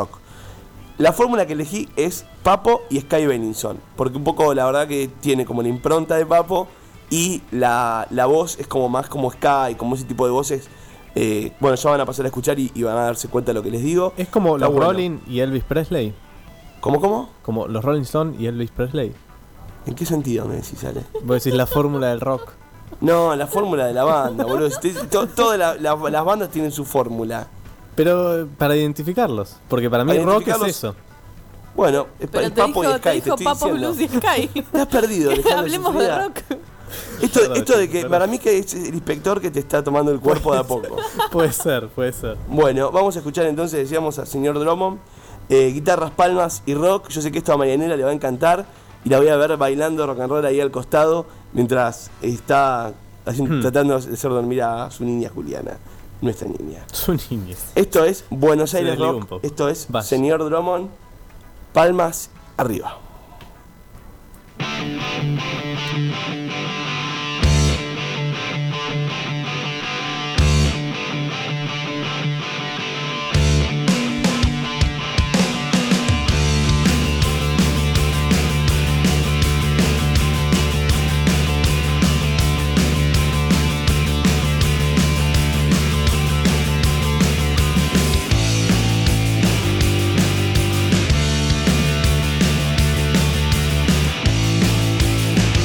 La fórmula que elegí es Papo y Sky Benninson, porque un poco la verdad que tiene como la impronta de Papo, y la voz es como más como Sky, como ese tipo de voces. Bueno, ya van a pasar a escuchar y van a darse cuenta de lo que les digo. Es como Está los bueno. Rolling y Elvis Presley. ¿Cómo? Como los Rolling Stones y Elvis Presley. ¿En qué sentido me decís, Ale? Vos decís la fórmula del rock. No, la fórmula de la banda, boludo. Todas las bandas tienen su fórmula. Pero para identificarlos. Porque para mí Para rock es identificarlos- eso. Bueno, es Pero Papo y Sky, te dijo estoy Papo diciendo. Blues y Sky. Te has perdido, Alejandro Hablemos de Sofía. rock. Esto de que para mí que es el inspector que te está tomando el cuerpo de a poco. Puede ser. Bueno, vamos a escuchar entonces, decíamos, al señor Drummond. Guitarras, palmas y rock. Yo sé que esto a Marianela le va a encantar. Y la voy a ver bailando rock and roll ahí al costado, mientras está tratando de hacer dormir a su niña Juliana. Nuestra niña. Su niñez. Esto es Buenos Aires desligó un Rock. poco. Esto es Vaya. Señor Drummond. Palmas arriba. Thank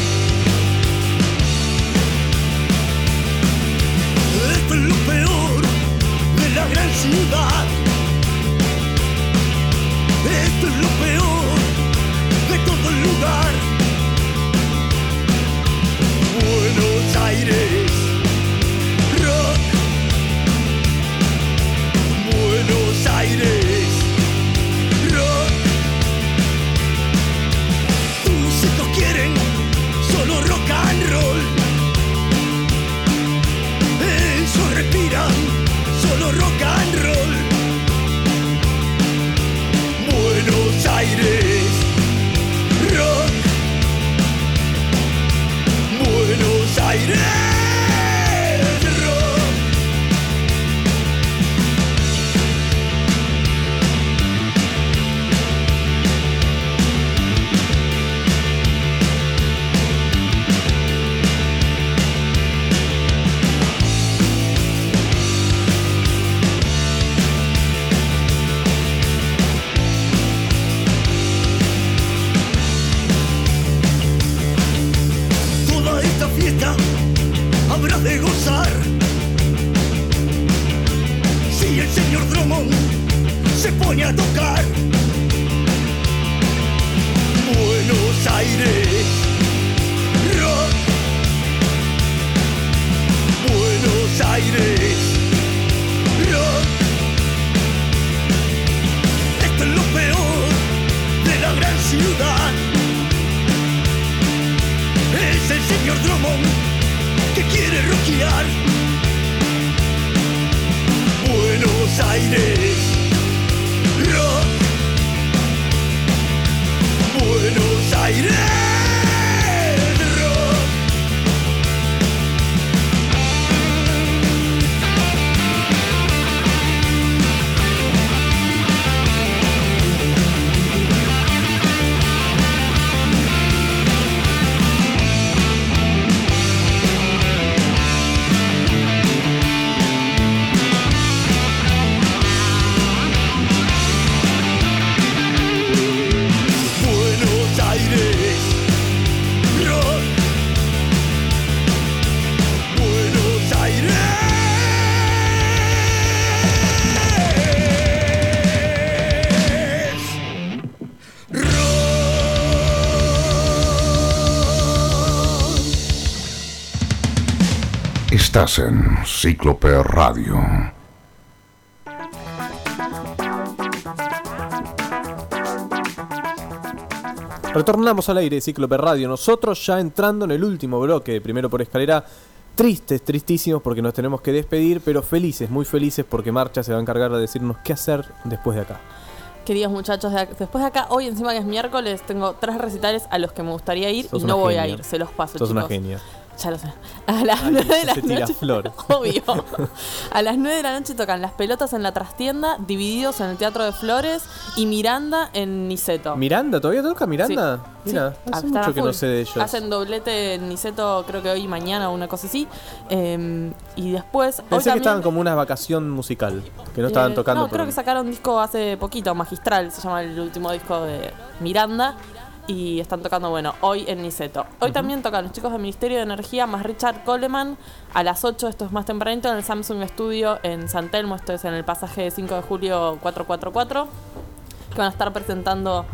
quiere gozar. Si el señor Drummond se pone a tocar. Buenos Aires rock. Buenos Aires rock. Esto es lo peor de la gran ciudad. Es el señor Drummond que quiere rockear. Buenos Aires rock. Buenos Aires rock. Buenos Aires rock. Buenos Aires Estás en Cíclope Radio. Retornamos al aire de Cíclope Radio. Nosotros ya entrando en el último bloque, primero por escalera. Tristes, tristísimos porque nos tenemos que despedir, pero felices, muy felices porque Marcha se va a encargar de decirnos qué hacer después de acá. Queridos muchachos, después de acá, hoy encima que es miércoles, tengo 3 recitales a los que me gustaría ir. Sos y no una voy a genia. ir, se los paso, Sos chicos. una genia. Ya lo sé. A las 9 de la Se tira noche. flores. Obvio. A las 9 de la noche tocan Las Pelotas en la Trastienda, Divididos en el Teatro de Flores y Miranda en Niceto. ¿Miranda? ¿Todavía toca Miranda? Sí. Mira, Sí. hace Están a mucho que no full. sé de ellos. Hacen doblete en Niceto, creo que hoy y mañana o una cosa así. Y después. Pensé hoy que también, estaban como una vacación musical, que no estaban tocando. No, creo que sacaron un disco hace poquito, Magistral, se llama el último disco de Miranda. Y están tocando, bueno, hoy en Niceto. Hoy también tocan los chicos del Ministerio de Energía más Richard Coleman a las 8, esto es más tempranito, en el Samsung Studio en San Telmo, esto es en el pasaje 5 de julio 444, que van a estar presentando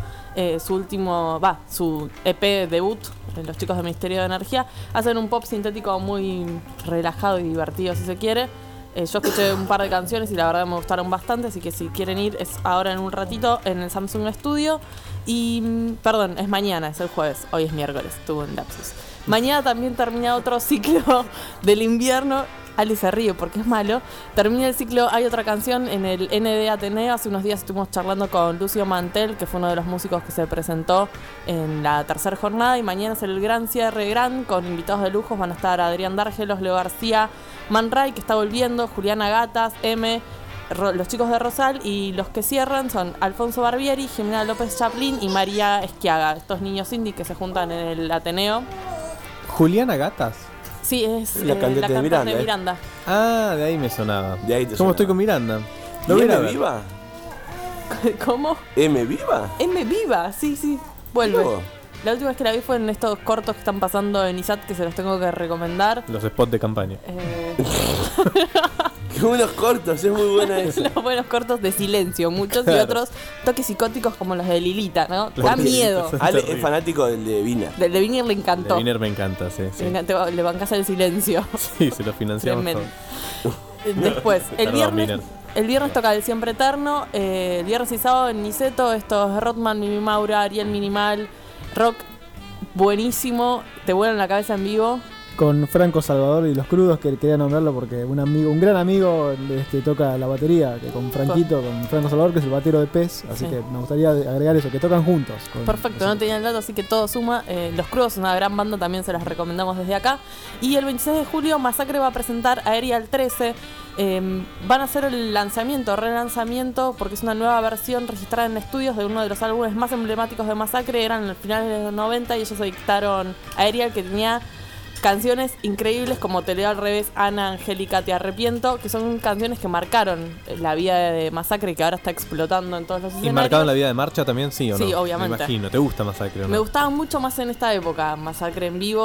su EP debut, los chicos del Ministerio de Energía. Hacen un pop sintético muy relajado y divertido, si se quiere. Yo escuché un par de canciones y la verdad me gustaron bastante, así que si quieren ir es ahora en un ratito en el Samsung Studio. Y, perdón, es mañana, es el jueves, hoy es miércoles, tuve un lapsus. Mañana también termina otro ciclo del invierno. Ali se ríe porque es malo. Termina el ciclo, hay otra canción en el ND Ateneo. Hace unos días estuvimos charlando con Lucio Mantel, que fue uno de los músicos que se presentó en la tercera jornada. Y mañana es el gran cierre con invitados de lujos. Van a estar Adrián Dárgelos, Leo García, Man Ray, que está volviendo, Juliana Gatas, M, los chicos de Rosal. Y los que cierran son Alfonso Barbieri, Jimena López Chaplin y María Esquiaga. Estos niños indie que se juntan en el Ateneo. Juliana Gatas. Sí, es La cantante de Miranda, Miranda. Ah, de ahí me sonaba. De ahí te ¿Cómo sonaba. estoy con Miranda? ¿Y Lo voy a ir a M ver. viva? ¿Cómo? ¿M viva? M viva, sí. Vuelve. No. La última vez que la vi fue en estos cortos que están pasando en ISAT, que se los tengo que recomendar. Los spots de campaña. Qué buenos cortos, es muy buena eso. Los buenos cortos de silencio, muchos y otros toques psicóticos como los de Lilita, ¿no? Da miedo. Ale es fanático del de Vina. Del de Viner le encantó. De Viner me encanta, sí. Le bancás el silencio. Sí, se lo financiamos Tremendo. todo. Después, el Perdón, viernes. Viner. El viernes toca El Siempre Eterno. El viernes y sábado en Niceto, estos Rotman, Mimi Maura, Ariel Minimal, rock buenísimo, te vuelan la cabeza en vivo. Con Franco Salvador y Los Crudos, que quería nombrarlo porque un gran amigo toca la batería, que con Franquito, con Franco Salvador, que es el batero de Pez, así Sí. que me gustaría agregar eso, que tocan juntos. Perfecto, no tenía el dato, así que todo suma. Los Crudos, una gran banda, también se las recomendamos desde acá. Y el 26 de julio, Masacre va a presentar Aerial 13. Van a hacer el relanzamiento, porque es una nueva versión registrada en estudios de uno de los álbumes más emblemáticos de Masacre. Eran en finales de los 90 y ellos editaron Aerial, que tenía canciones increíbles como Te leo al revés, Ana, Angélica, Te arrepiento, que son canciones que marcaron la vida de Masacre y que ahora está explotando en todos los ¿Y escenarios. marcaron la vida de Marcha también, sí o no? Sí, obviamente. Me imagino. ¿Te gusta Masacre o no? Me gustaba mucho más en esta época, Masacre en vivo.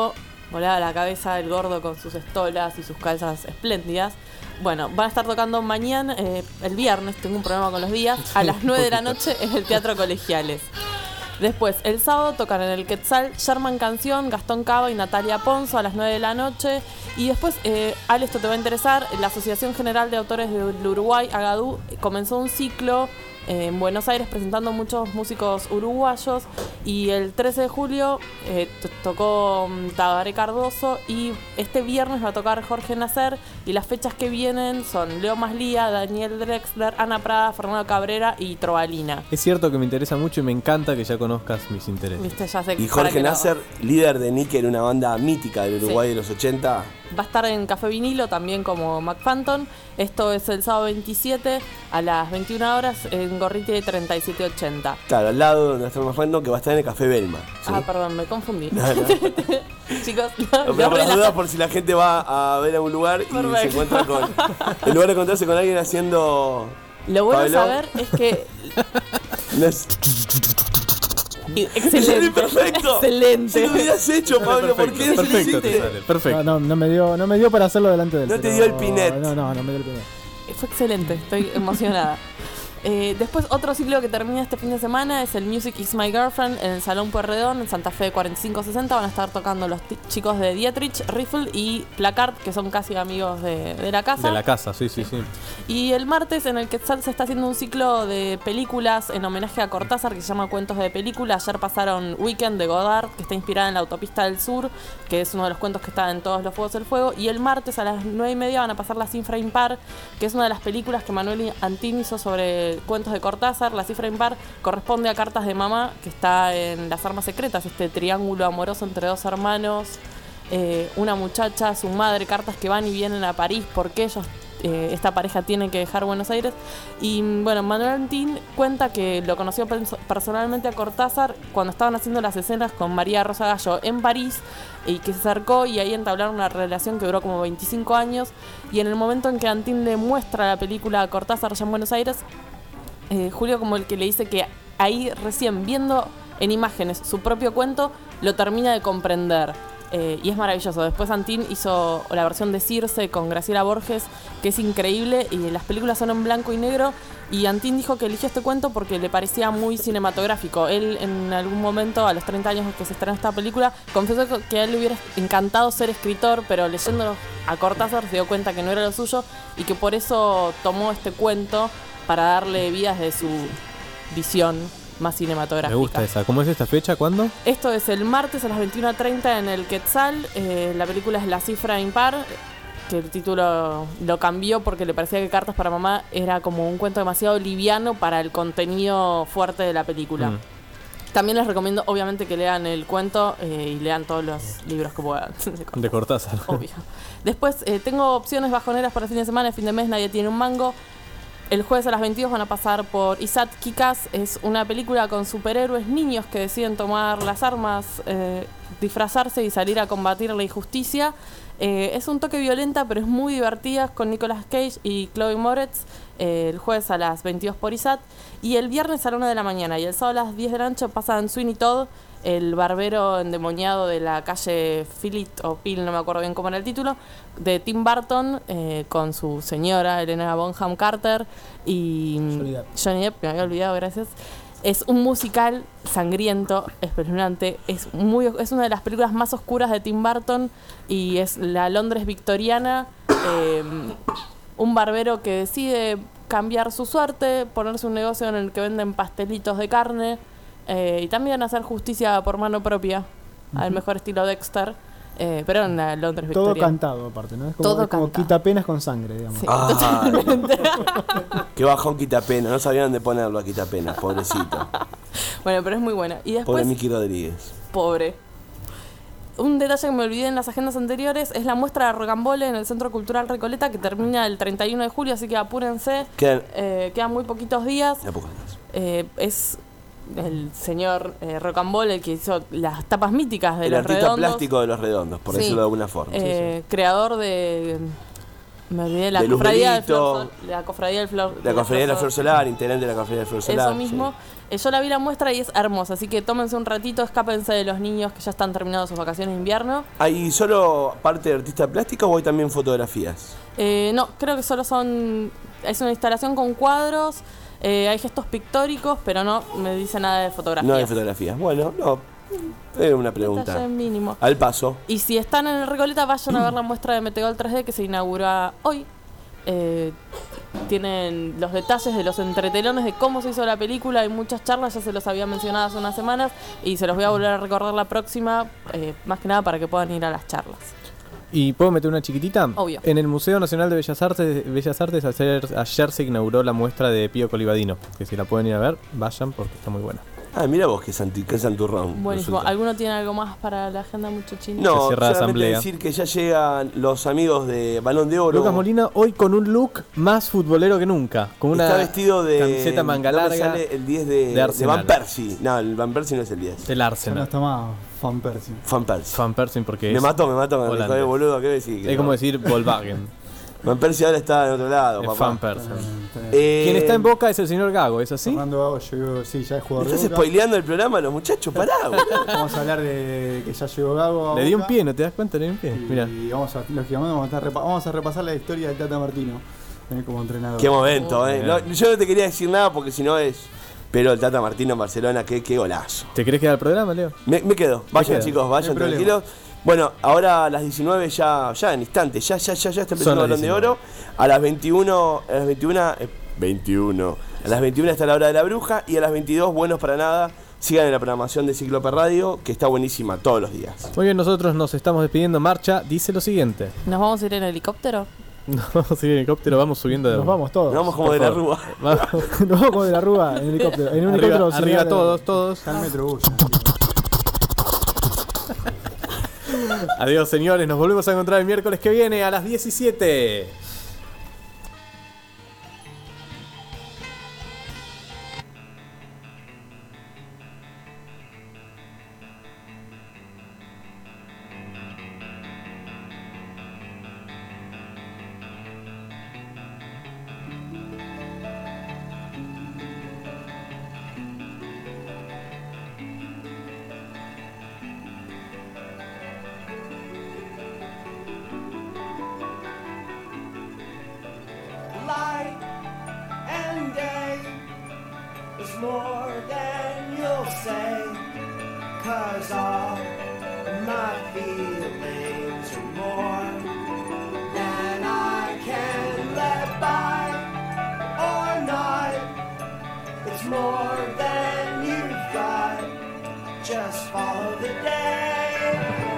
volaba la cabeza el gordo con sus estolas y sus calzas espléndidas. Bueno, van a estar tocando mañana, el viernes, tengo un problema con los días, a las 9 de la noche en el Teatro Colegiales. Después, el sábado tocan en el Quetzal Sherman Canción, Gastón Cava y Natalia Ponzo a las 9 de la noche. Y después, Ale, esto te va a interesar, la Asociación General de Autores del Uruguay, AGADU, comenzó un ciclo en Buenos Aires presentando muchos músicos uruguayos, y el 13 de julio tocó Tabaré Cardoso, y este viernes va a tocar Jorge Nasser, y las fechas que vienen son Leo Maslía, Daniel Drexler, Ana Prada, Fernando Cabrera y Trovalina. Es cierto que me interesa mucho y me encanta que ya conozcas mis intereses. ¿Viste? Ya sé Y Jorge Nasser, líder de Níquel, una banda mítica del Uruguay de los 80. Va a estar en Café Vinilo también como McPhanton. Esto es el sábado 27 a las 21 horas en Gorriti 3780. Claro, al lado donde está McPhanton, que va a estar en el Café Belma. ¿sí? Ah, perdón, me confundí. No. Chicos, No, pero por las dudas, por si la gente va a ver a un lugar y Perfecto. se encuentra con... En lugar de encontrarse con alguien haciendo... Lo bueno de Pablo, saber es que... no es- Excelente. Perfecto. Excelente. Si lo hubieras hecho, Pablo, ¿por qué no lo Perfecto, te hiciste? sale, perfecto. No me dio para hacerlo delante del No te dio el pinet. No me dio el pinet. Fue excelente, estoy emocionada. Después otro ciclo que termina este fin de semana es el Music is My Girlfriend en el Salón Pueyrredón en Santa Fe 4560. Van a estar tocando los chicos de Dietrich, Riffle y Placard, que son casi amigos de la casa. De la casa, sí. Y el martes en el Quetzal se está haciendo un ciclo de películas en homenaje a Cortázar que se llama Cuentos de Película. Ayer pasaron Weekend de Godard, que está inspirada en la Autopista del Sur, que es uno de los cuentos que está en todos los Fuegos del Fuego. Y el martes a las 9:30 van a pasar La Cifra Impar, que es una de las películas que Manuel Antín hizo sobre cuentos de Cortázar. La Cifra Impar corresponde a Cartas de Mamá, que está en Las Armas Secretas, este triángulo amoroso entre dos hermanos, una muchacha, su madre, cartas que van y vienen a París porque ellos, esta pareja, tiene que dejar Buenos Aires. Y bueno, Manuel Antín cuenta que lo conoció personalmente a Cortázar cuando estaban haciendo las escenas con María Rosa Gallo en París, y que se acercó y ahí entablaron una relación que duró como 25 años. Y en el momento en que Antín le muestra la película a Cortázar allá en Buenos Aires, Julio como el que le dice que ahí recién viendo en imágenes su propio cuento lo termina de comprender. Y es maravilloso. Después Antín hizo la versión de Circe con Graciela Borges, que es increíble, y las películas son en blanco y negro, y Antín dijo que eligió este cuento porque le parecía muy cinematográfico. Él en algún momento, a los 30 años que se estrenó esta película, confesó que a él le hubiera encantado ser escritor, pero leyéndolo a Cortázar se dio cuenta que no era lo suyo, y que por eso tomó este cuento para darle vida de su visión más cinematográfica. Me gusta esa. ¿Cómo es esta fecha? ¿Cuándo? Esto es el martes a las 21:30 en el Quetzal. La película es La Cifra Impar, que el título lo cambió porque le parecía que Cartas para Mamá era como un cuento demasiado liviano para el contenido fuerte de la película. También les recomiendo, obviamente, que lean el cuento y lean todos los libros que puedan. De Cortázar. Obvio. Después tengo opciones bajoneras para el fin de semana. El fin de mes Nadie tiene un mango. El jueves a las 22 van a pasar por Isat Kikas. Es una película con superhéroes niños que deciden tomar las armas, disfrazarse y salir a combatir la injusticia. Es un toque violenta, pero es muy divertida, con Nicolas Cage y Chloe Moretz. El jueves a las 22 por Isat. Y el viernes a la 1 de la mañana. Y el sábado a las 10 de la noche pasan Sweeney Todd, el barbero endemoniado de la calle Phillip o Peel, no me acuerdo bien cómo era el título, de Tim Burton, con su señora Helena Bonham Carter y Johnny Depp, me había olvidado, gracias. Es un musical sangriento, espeluznante, es una de las películas más oscuras de Tim Burton, y es la Londres victoriana, un barbero que decide cambiar su suerte, ponerse un negocio en el que venden pastelitos de carne, y también hacer justicia por mano propia, al mejor estilo Dexter, pero en la Londres Todo victoriana. cantado, aparte, ¿no? Es Todo como cantado. quitapenas con sangre, digamos. Sí, Ah. totalmente. Qué bajón Quitapena, no sabían dónde ponerlo a Quitapena, pobrecito. Bueno, pero es muy buena. Y Pobre después, Miki Rodríguez. pobre. Un detalle que me olvidé en las agendas anteriores es la muestra de Rocambole en el Centro Cultural Recoleta, que termina el 31 de julio, así que apúrense. Quedan muy poquitos días. Ya pocos días. Es el señor Rocambole el que hizo las tapas míticas de El Los artista Redondos. plástico de Los Redondos, por Sí. decirlo de alguna forma. Creador de Me olvidé la De Luz cofradía del Benito. Flor Sol- la cofradía del Flor. La cofradía de la Flor Solar, integrante de la cofradía de la Flor Solar. Eso mismo. Yo la vi la muestra y es hermosa, así que tómense un ratito, escápense de los niños que ya están terminando sus vacaciones de invierno. ¿Hay solo parte de artista plástica o hay también fotografías? No, creo que solo son... Es una instalación con cuadros, hay gestos pictóricos, pero no me dice nada de fotografías. No hay fotografías. Bueno, no. Es una pregunta. Detalle mínimo. Al paso. Y si están en el Recoleta, vayan a ver la muestra de Metegol 3D que se inaugura hoy. Tienen los detalles de los entretelones de cómo se hizo la película. Hay muchas charlas, ya se los había mencionado hace unas semanas y se los voy a volver a recordar la próxima, más que nada para que puedan ir a las charlas. ¿Y puedo meter una chiquitita? Obvio. En el Museo Nacional de Bellas Artes ayer se inauguró la muestra de Pío Colibadino, que si la pueden ir a ver, vayan porque está muy buena. Ah, mira vos, que santurrón. Buenísimo. resulta. ¿Alguno tiene algo más para la agenda muchachina? No, Se cierra la solamente asamblea. decir que ya llegan los amigos de Balón de Oro. Lucas Molina hoy con un look más futbolero que nunca, con una Está vestido de camiseta manga no me larga sale el 10 de Arsenal. Van Persie. No, el Van Persie no es el 10. del Ya no Arsenal. está más Van Persie. Van Persie. Van Persie porque Me es mató, me holandés. dejó de boludo. ¿Qué decir? Es como decir Volkswagen. Van Persie ahora está en otro lado, Es papá. Van Persie. Está bien. Quien está en Boca es el señor Gago, ¿es así? Fernando Gago llegó, sí, ya es jugador ¿Estás de Boca. spoileando el programa a los muchachos? Pará, boludo. Vamos a hablar de que ya llegó Gago a Le dio un Boca. pie, ¿no te das cuenta? Le dio un pie. Mira. Y lógicamente vamos a repasar la historia del Tata Martino como entrenador. Qué momento, Bien. No, yo no te quería decir nada porque si no es. Pero el Tata Martino en Barcelona, qué golazo. ¿Te querés quedar al programa, Leo? Me quedo. Vayan, quedas. chicos, vayan No hay tranquilos. Bueno, ahora a las 19 ya en instantes, ya está empezando el las Balón de 19. Oro. A las 21, a las 21 está la hora de la bruja y a las 22 buenos para nada. Sigan en la programación de Cíclope Radio, que está buenísima todos los días. Muy bien, nosotros nos estamos despidiendo. Marcha dice lo siguiente. ¿Nos vamos a ir en helicóptero? Nos vamos a ir en helicóptero, vamos subiendo de Nos vamos todos. Nos vamos como de la Rúa. Vamos. Nos vamos como de la Rúa en helicóptero. En un Arriba, helicóptero arriba similar todos. Está el Metrobús. Adiós, señores. Nos volvemos a encontrar el miércoles que viene a las 17. Light and day is more than you'll say, 'cause all my feelings are more than I can let by or not. It's more than you've got, just follow the day.